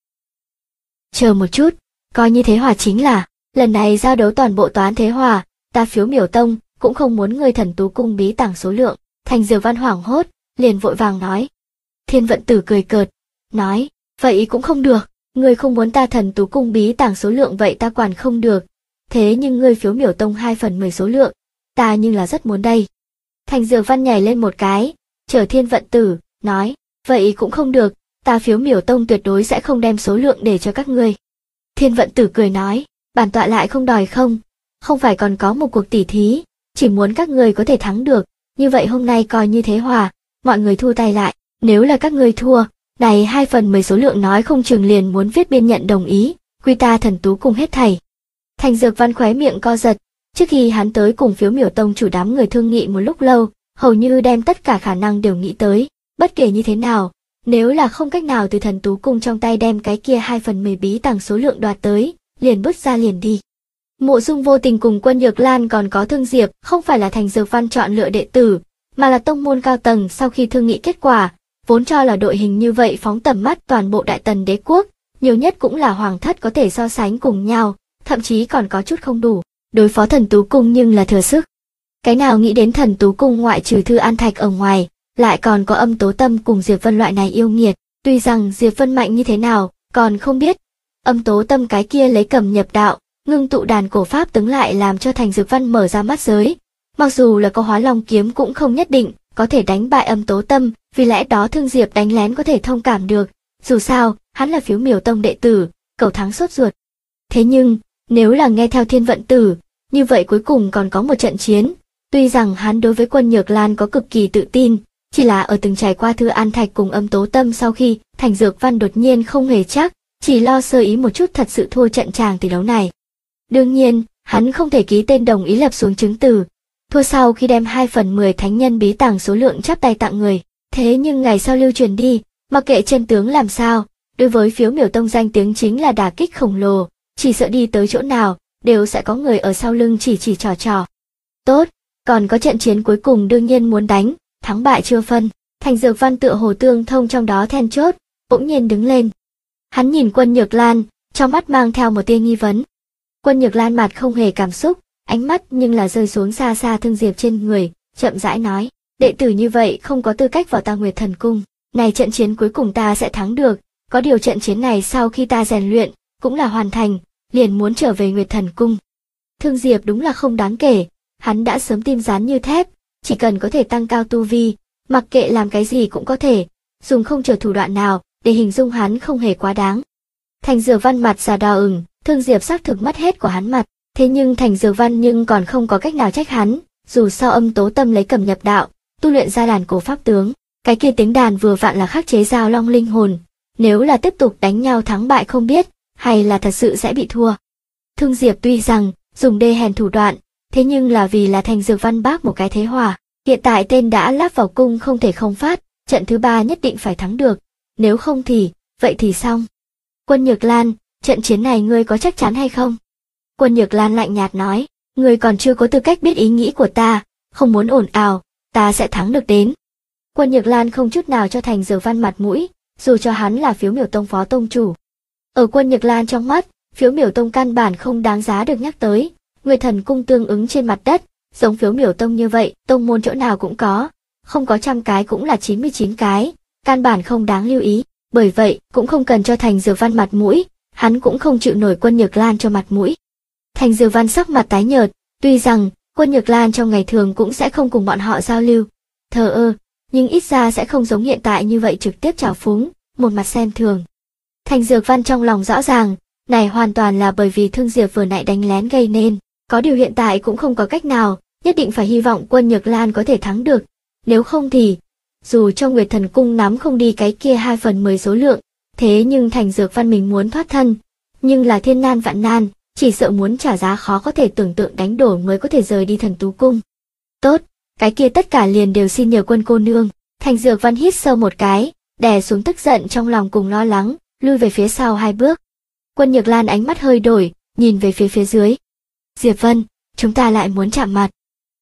Chờ một chút, coi như thế hòa chính là, lần này giao đấu toàn bộ toán thế hòa, ta phiếu Miểu Tông, cũng không muốn ngươi Thần Tú Cung bí tàng số lượng. Thành Dược Văn hoảng hốt, liền vội vàng nói. Thiên Vận Tử cười cợt, nói, vậy cũng không được, ngươi không muốn ta Thần Tú Cung bí tàng số lượng vậy ta quản không được, thế nhưng ngươi phiếu Miểu Tông 2/10 số lượng, ta nhưng là rất muốn đây. Thành Dược Văn nhảy lên một cái, chờ Thiên Vận Tử, nói, vậy cũng không được, ta phiếu Miểu Tông tuyệt đối sẽ không đem số lượng để cho các ngươi. Thiên Vận Tử cười nói, bản tọa lại không đòi không phải còn có một cuộc tỉ thí, chỉ muốn các ngươi có thể thắng được, như vậy hôm nay coi như thế hòa, mọi người thu tay lại, nếu là các ngươi thua, này 2/10 số lượng nói không chừng liền muốn viết biên nhận đồng ý, quy ta Thần Tú Cung hết thảy. Thành Dược Văn khóe miệng co giật, trước khi hắn tới cùng phiếu Miểu Tông chủ đám người thương nghị một lúc lâu, hầu như đem tất cả khả năng đều nghĩ tới, bất kể như thế nào, nếu là không cách nào từ Thần Tú Cung trong tay đem cái kia 2/10 bí tàng số lượng đoạt tới, liền bước ra liền đi. Mộ Dung Vô Tình cùng Quân Nhược Lan còn có Thương Diệp không phải là Thành Dược Văn chọn lựa đệ tử, mà là tông môn cao tầng sau khi thương nghị kết quả, vốn cho là đội hình như vậy phóng tầm mắt toàn bộ Đại Tần đế quốc, nhiều nhất cũng là hoàng thất có thể so sánh cùng nhau, thậm chí còn có chút không đủ, đối phó Thần Tú Cung nhưng là thừa sức. Cái nào nghĩ đến Thần Tú Cung ngoại trừ Thư An Thạch ở ngoài, lại còn có Âm Tố Tâm cùng Diệp Vân loại này yêu nghiệt, tuy rằng Diệp Vân mạnh như thế nào, còn không biết. Âm Tố Tâm cái kia lấy cầm nhập đạo, ngưng tụ đàn cổ pháp tướng lại làm cho Thành Dược Văn mở ra mắt giới. Mặc dù là có Hóa Long kiếm cũng không nhất định có thể đánh bại Âm Tố Tâm, vì lẽ đó Thương Diệp đánh lén có thể thông cảm được, dù sao, hắn là phiếu Miểu Tông đệ tử, cầu thắng sốt ruột. Thế nhưng, nếu là nghe theo Thiên Vận Tử, như vậy cuối cùng còn có một trận chiến, tuy rằng hắn đối với Quân Nhược Lan có cực kỳ tự tin, chỉ là ở từng trải qua Thư An Thạch cùng Âm Tố Tâm sau khi, Thành Dược Văn đột nhiên không hề chắc, chỉ lo sơ ý một chút thật sự thua trận tràng tỷ đấu này. Đương nhiên, hắn không thể ký tên đồng ý lập xuống chứng từ, thua sau khi đem 2/10 thánh nhân bí tàng số lượng chắp tay tặng người. Thế nhưng ngày sau lưu truyền đi, mặc kệ chân tướng làm sao, đối với phiếu Miểu Tông danh tiếng chính là đả kích khổng lồ, chỉ sợ đi tới chỗ nào, đều sẽ có người ở sau lưng chỉ trò. Tốt, còn có trận chiến cuối cùng đương nhiên muốn đánh, thắng bại chưa phân. Thành Dược Văn tựa hồ tương thông trong đó then chốt, bỗng nhiên đứng lên. Hắn nhìn Quân Nhược Lan, trong mắt mang theo một tia nghi vấn. Quân Nhược Lan mặt không hề cảm xúc, ánh mắt nhưng là rơi xuống xa xa Thương Diệp trên người, chậm rãi nói, đệ tử như vậy không có tư cách vào ta Nguyệt Thần Cung, này trận chiến cuối cùng ta sẽ thắng được, có điều trận chiến này sau khi ta rèn luyện, cũng là hoàn thành, liền muốn trở về Nguyệt Thần Cung. Thương Diệp đúng là không đáng kể, hắn đã sớm tim rắn như thép, chỉ cần có thể tăng cao tu vi, mặc kệ làm cái gì cũng có thể, dùng không chờ thủ đoạn nào, để hình dung hắn không hề quá đáng. Thành Dược Văn mặt già đỏ ửng, Thương Diệp xác thực mất hết của hắn mặt, thế nhưng Thành Dược Văn nhưng còn không có cách nào trách hắn, dù sao Âm Tố Tâm lấy cầm nhập đạo, tu luyện ra đàn cổ pháp tướng, cái kia tiếng đàn vừa vặn là khắc chế Giao Long linh hồn, nếu là tiếp tục đánh nhau thắng bại không biết, hay là thật sự sẽ bị thua. Thương Diệp tuy rằng dùng đê hèn thủ đoạn, thế nhưng là vì là Thành Dược Văn bác một cái thế hòa, hiện tại tên đã lắp vào cung không thể không phát, trận thứ 3 nhất định phải thắng được, nếu không thì, vậy thì xong. Quân Nhược Lan, trận chiến này ngươi có chắc chắn hay không? Quân Nhược Lan lạnh nhạt nói, ngươi còn chưa có tư cách biết ý nghĩ của ta, không muốn ồn ào, ta sẽ thắng được đến. Quân Nhược Lan không chút nào cho Thành Dược Văn mặt mũi, dù cho hắn là phiếu Miểu Tông phó tông chủ. Ở Quân Nhược Lan trong mắt, phiếu Miểu Tông căn bản không đáng giá được nhắc tới, Nguyệt Thần Cung tương ứng trên mặt đất, giống phiếu Miểu Tông như vậy, tông môn chỗ nào cũng có, không có 100 cái cũng là 99 cái, căn bản không đáng lưu ý, bởi vậy cũng không cần cho Thành Dược Văn mặt mũi, hắn cũng không chịu nổi Quân Nhược Lan cho mặt mũi. Thành Dược Văn sắc mặt tái nhợt, tuy rằng Quân Nhược Lan trong ngày thường cũng sẽ không cùng bọn họ giao lưu, thờ ơ, nhưng ít ra sẽ không giống hiện tại như vậy trực tiếp trào phúng, một mặt xem thường. Thành Dược Văn trong lòng rõ ràng, này hoàn toàn là bởi vì Thương Diệp vừa nãy đánh lén gây nên, có điều hiện tại cũng không có cách nào, nhất định phải hy vọng Quân Nhược Lan có thể thắng được, nếu không thì, dù trong Nguyệt Thần Cung nắm không đi cái kia 2/10 số lượng, thế nhưng Thành Dược Văn mình muốn thoát thân, nhưng là thiên nan vạn nan, chỉ sợ muốn trả giá khó có thể tưởng tượng đánh đổi mới có thể rời đi Thần Tú Cung. Tốt, cái kia tất cả liền đều xin nhờ Quân cô nương. Thành Dược Văn hít sâu một cái, đè xuống tức giận trong lòng cùng lo lắng, lui về phía sau 2 bước. Quân Nhược Lan ánh mắt hơi đổi, nhìn về phía phía dưới. Diệp Vân, chúng ta lại muốn chạm mặt.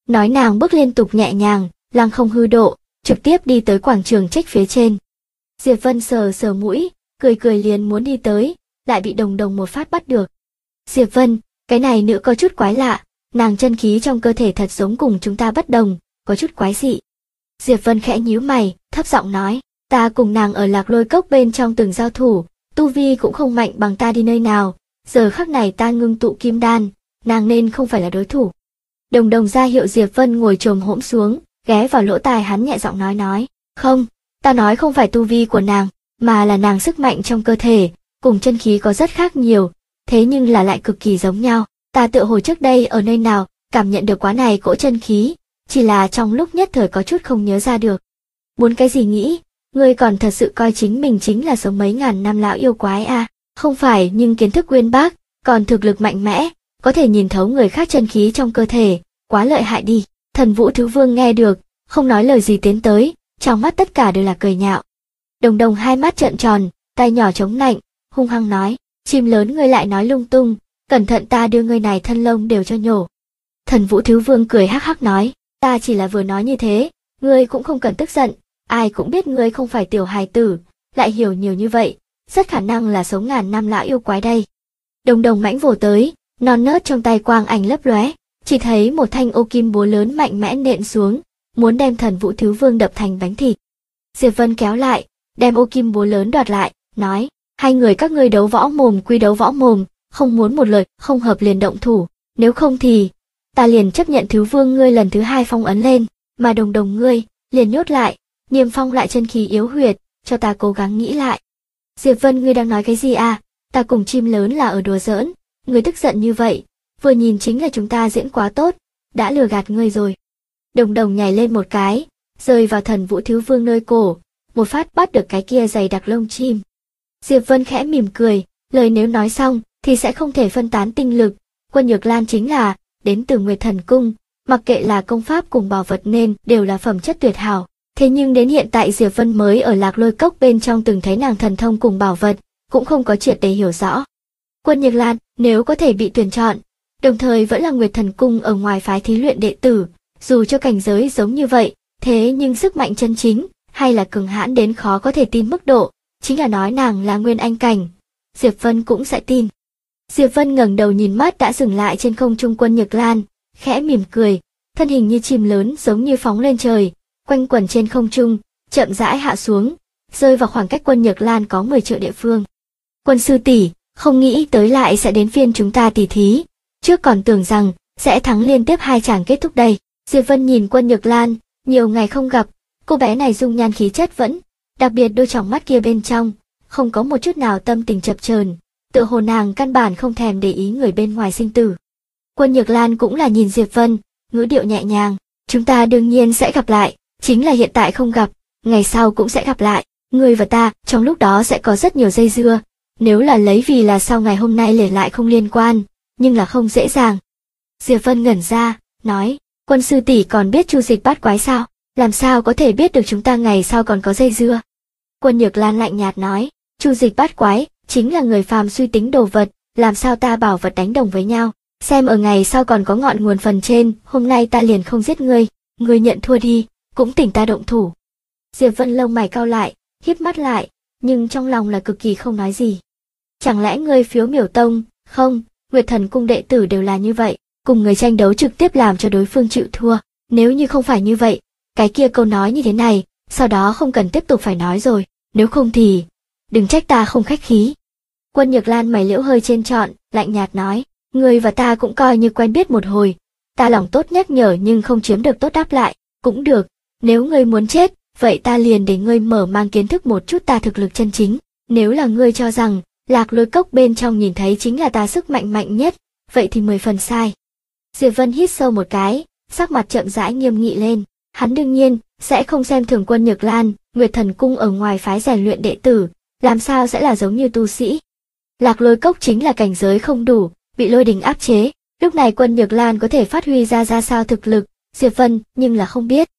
Nói nàng bước liên tục nhẹ nhàng, lăng không hư độ, trực tiếp đi tới quảng trường trách phía trên. Diệp Vân sờ sờ mũi, cười cười liền muốn đi tới, lại bị Đồng Đồng một phát bắt được. Diệp Vân, cái này nữ có chút quái lạ, nàng chân khí trong cơ thể thật giống cùng chúng ta bất đồng, có chút quái dị. Diệp Vân khẽ nhíu mày, thấp giọng nói, ta cùng nàng ở Lạc Lôi Cốc bên trong từng giao thủ, tu vi cũng không mạnh bằng ta đi nơi nào, giờ khắc này ta ngưng tụ kim đan, nàng nên không phải là đối thủ. Đồng Đồng ra hiệu Diệp Vân ngồi chồm hổm xuống, ghé vào lỗ tai hắn nhẹ giọng nói, không, ta nói không phải tu vi của nàng, mà là nàng sức mạnh trong cơ thể, cùng chân khí có rất khác nhiều, thế nhưng là lại cực kỳ giống nhau. Ta tựa hồ trước đây ở nơi nào, cảm nhận được quá này cỗ chân khí, chỉ là trong lúc nhất thời có chút không nhớ ra được. Muốn cái gì nghĩ, ngươi còn thật sự coi chính mình chính là sống mấy ngàn năm lão yêu quái à? Không phải, nhưng kiến thức uyên bác, còn thực lực mạnh mẽ, có thể nhìn thấu người khác chân khí trong cơ thể, quá lợi hại đi. Thần Vũ Thứ Vương nghe được, không nói lời gì tiến tới, trong mắt tất cả đều là cười nhạo. Đồng Đồng hai mắt trợn tròn, tay nhỏ chống nạnh, hung hăng nói, chim lớn ngươi lại nói lung tung, cẩn thận ta đưa ngươi này thân lông đều cho nhổ. Thần Vũ Thứ Vương cười hắc hắc nói, ta chỉ là vừa nói như thế, ngươi cũng không cần tức giận, ai cũng biết ngươi không phải tiểu hài tử, lại hiểu nhiều như vậy, rất khả năng là sống ngàn năm lão yêu quái đây. Đồng Đồng mãnh vồ tới, non nớt trong tay quang ảnh lấp lóe, chỉ thấy một thanh ô kim búa lớn mạnh mẽ nện xuống, muốn đem Thần Vũ Thứ Vương đập thành bánh thịt. Diệp Vân kéo lại, đem ô kim búa lớn đoạt lại, nói, hai người các ngươi đấu võ mồm quy đấu võ mồm, không muốn một lời, không hợp liền động thủ, nếu không thì, ta liền chấp nhận Thứ Vương ngươi lần thứ hai phong ấn lên, mà Đồng Đồng ngươi, liền nhốt lại, niêm phong lại chân khí yếu huyệt, cho ta cố gắng nghĩ lại. Diệp Vân ngươi đang nói cái gì à, ta cùng chim lớn là ở đùa giỡn, ngươi tức giận như vậy, vừa nhìn chính là chúng ta diễn quá tốt, đã lừa gạt ngươi rồi. Đồng Đồng nhảy lên một cái, rơi vào Thần Vũ Thứ Vương nơi cổ, một phát bắt được cái kia dày đặc lông chim. Diệp Vân khẽ mỉm cười, lời nếu nói xong, thì sẽ không thể phân tán tinh lực, Quân Nhược Lan chính là, đến từ Nguyệt Thần Cung, mặc kệ là công pháp cùng bảo vật nên đều là phẩm chất tuyệt hảo. Thế nhưng đến hiện tại Diệp Vân mới ở Lạc Lôi Cốc bên trong từng thấy nàng thần thông cùng bảo vật, cũng không có triệt để hiểu rõ. Quân Nhược Lan, nếu có thể bị tuyển chọn, đồng thời vẫn là Nguyệt Thần Cung ở ngoài phái thí luyện đệ tử, dù cho cảnh giới giống như vậy, thế nhưng sức mạnh chân chính, hay là cường hãn đến khó có thể tin mức độ, chính là nói nàng là Nguyên Anh cảnh, Diệp Vân cũng sẽ tin. Diệp Vân ngẩng đầu nhìn mắt đã dừng lại trên không trung Quân Nhược Lan, khẽ mỉm cười, thân hình như chim lớn giống như phóng lên trời, quanh quẩn trên không trung, chậm rãi hạ xuống, rơi vào khoảng cách Quân Nhược Lan có 10 triệu địa phương. Quân sư tỷ, không nghĩ tới lại sẽ đến phiên chúng ta tỉ thí, trước còn tưởng rằng sẽ thắng liên tiếp 2 chàng kết thúc đây. Diệp Vân nhìn Quân Nhược Lan, nhiều ngày không gặp, cô bé này dung nhan khí chất vẫn, đặc biệt đôi tròng mắt kia bên trong, không có một chút nào tâm tình chập chờn, tựa hồ nàng căn bản không thèm để ý người bên ngoài sinh tử. Quân Nhược Lan cũng là nhìn Diệp Vân, ngữ điệu nhẹ nhàng, chúng ta đương nhiên sẽ gặp lại, chính là hiện tại không gặp, ngày sau cũng sẽ gặp lại, ngươi và ta, trong lúc đó sẽ có rất nhiều dây dưa, nếu là lấy vì là sau ngày hôm nay để lại không liên quan, nhưng là không dễ dàng. Diệp Vân ngẩn ra, nói, Quân sư tỷ còn biết Chu Dịch Bát Quái sao, làm sao có thể biết được chúng ta ngày sau còn có dây dưa. Quân Nhược Lan lạnh nhạt nói, Chu Dịch Bát Quái, chính là người phàm suy tính đồ vật, làm sao ta bảo vật đánh đồng với nhau, xem ở ngày sau còn có ngọn nguồn phần trên, hôm nay ta liền không giết ngươi, ngươi nhận thua đi, cũng tỉnh ta động thủ. Diệp Vân lông mày cau lại, híp mắt lại, nhưng trong lòng là cực kỳ không nói gì. Chẳng lẽ ngươi phiếu miểu tông, không, Nguyệt Thần Cung đệ tử đều là như vậy, cùng người tranh đấu trực tiếp làm cho đối phương chịu thua, nếu như không phải như vậy, cái kia câu nói như thế này, sau đó không cần tiếp tục phải nói rồi, nếu không thì, đừng trách ta không khách khí. Quân Nhược Lan mày liễu hơi trên trọn, lạnh nhạt nói, ngươi và ta cũng coi như quen biết một hồi, ta lòng tốt nhắc nhở nhưng không chiếm được tốt đáp lại, cũng được, nếu ngươi muốn chết, vậy ta liền để ngươi mở mang kiến thức một chút ta thực lực chân chính, nếu là ngươi cho rằng, Lạc Lôi Cốc bên trong nhìn thấy chính là ta sức mạnh mạnh nhất, vậy thì 10 phần sai. Diệp Vân hít sâu một cái, sắc mặt chậm rãi nghiêm nghị lên, hắn đương nhiên sẽ không xem thường Quân Nhược Lan, Nguyệt Thần Cung ở ngoài phái rèn luyện đệ tử, làm sao sẽ là giống như tu sĩ. Lạc Lôi Cốc chính là cảnh giới không đủ, bị lôi đình áp chế, lúc này Quân Nhược Lan có thể phát huy ra sao thực lực, Diệp Vân nhưng là không biết.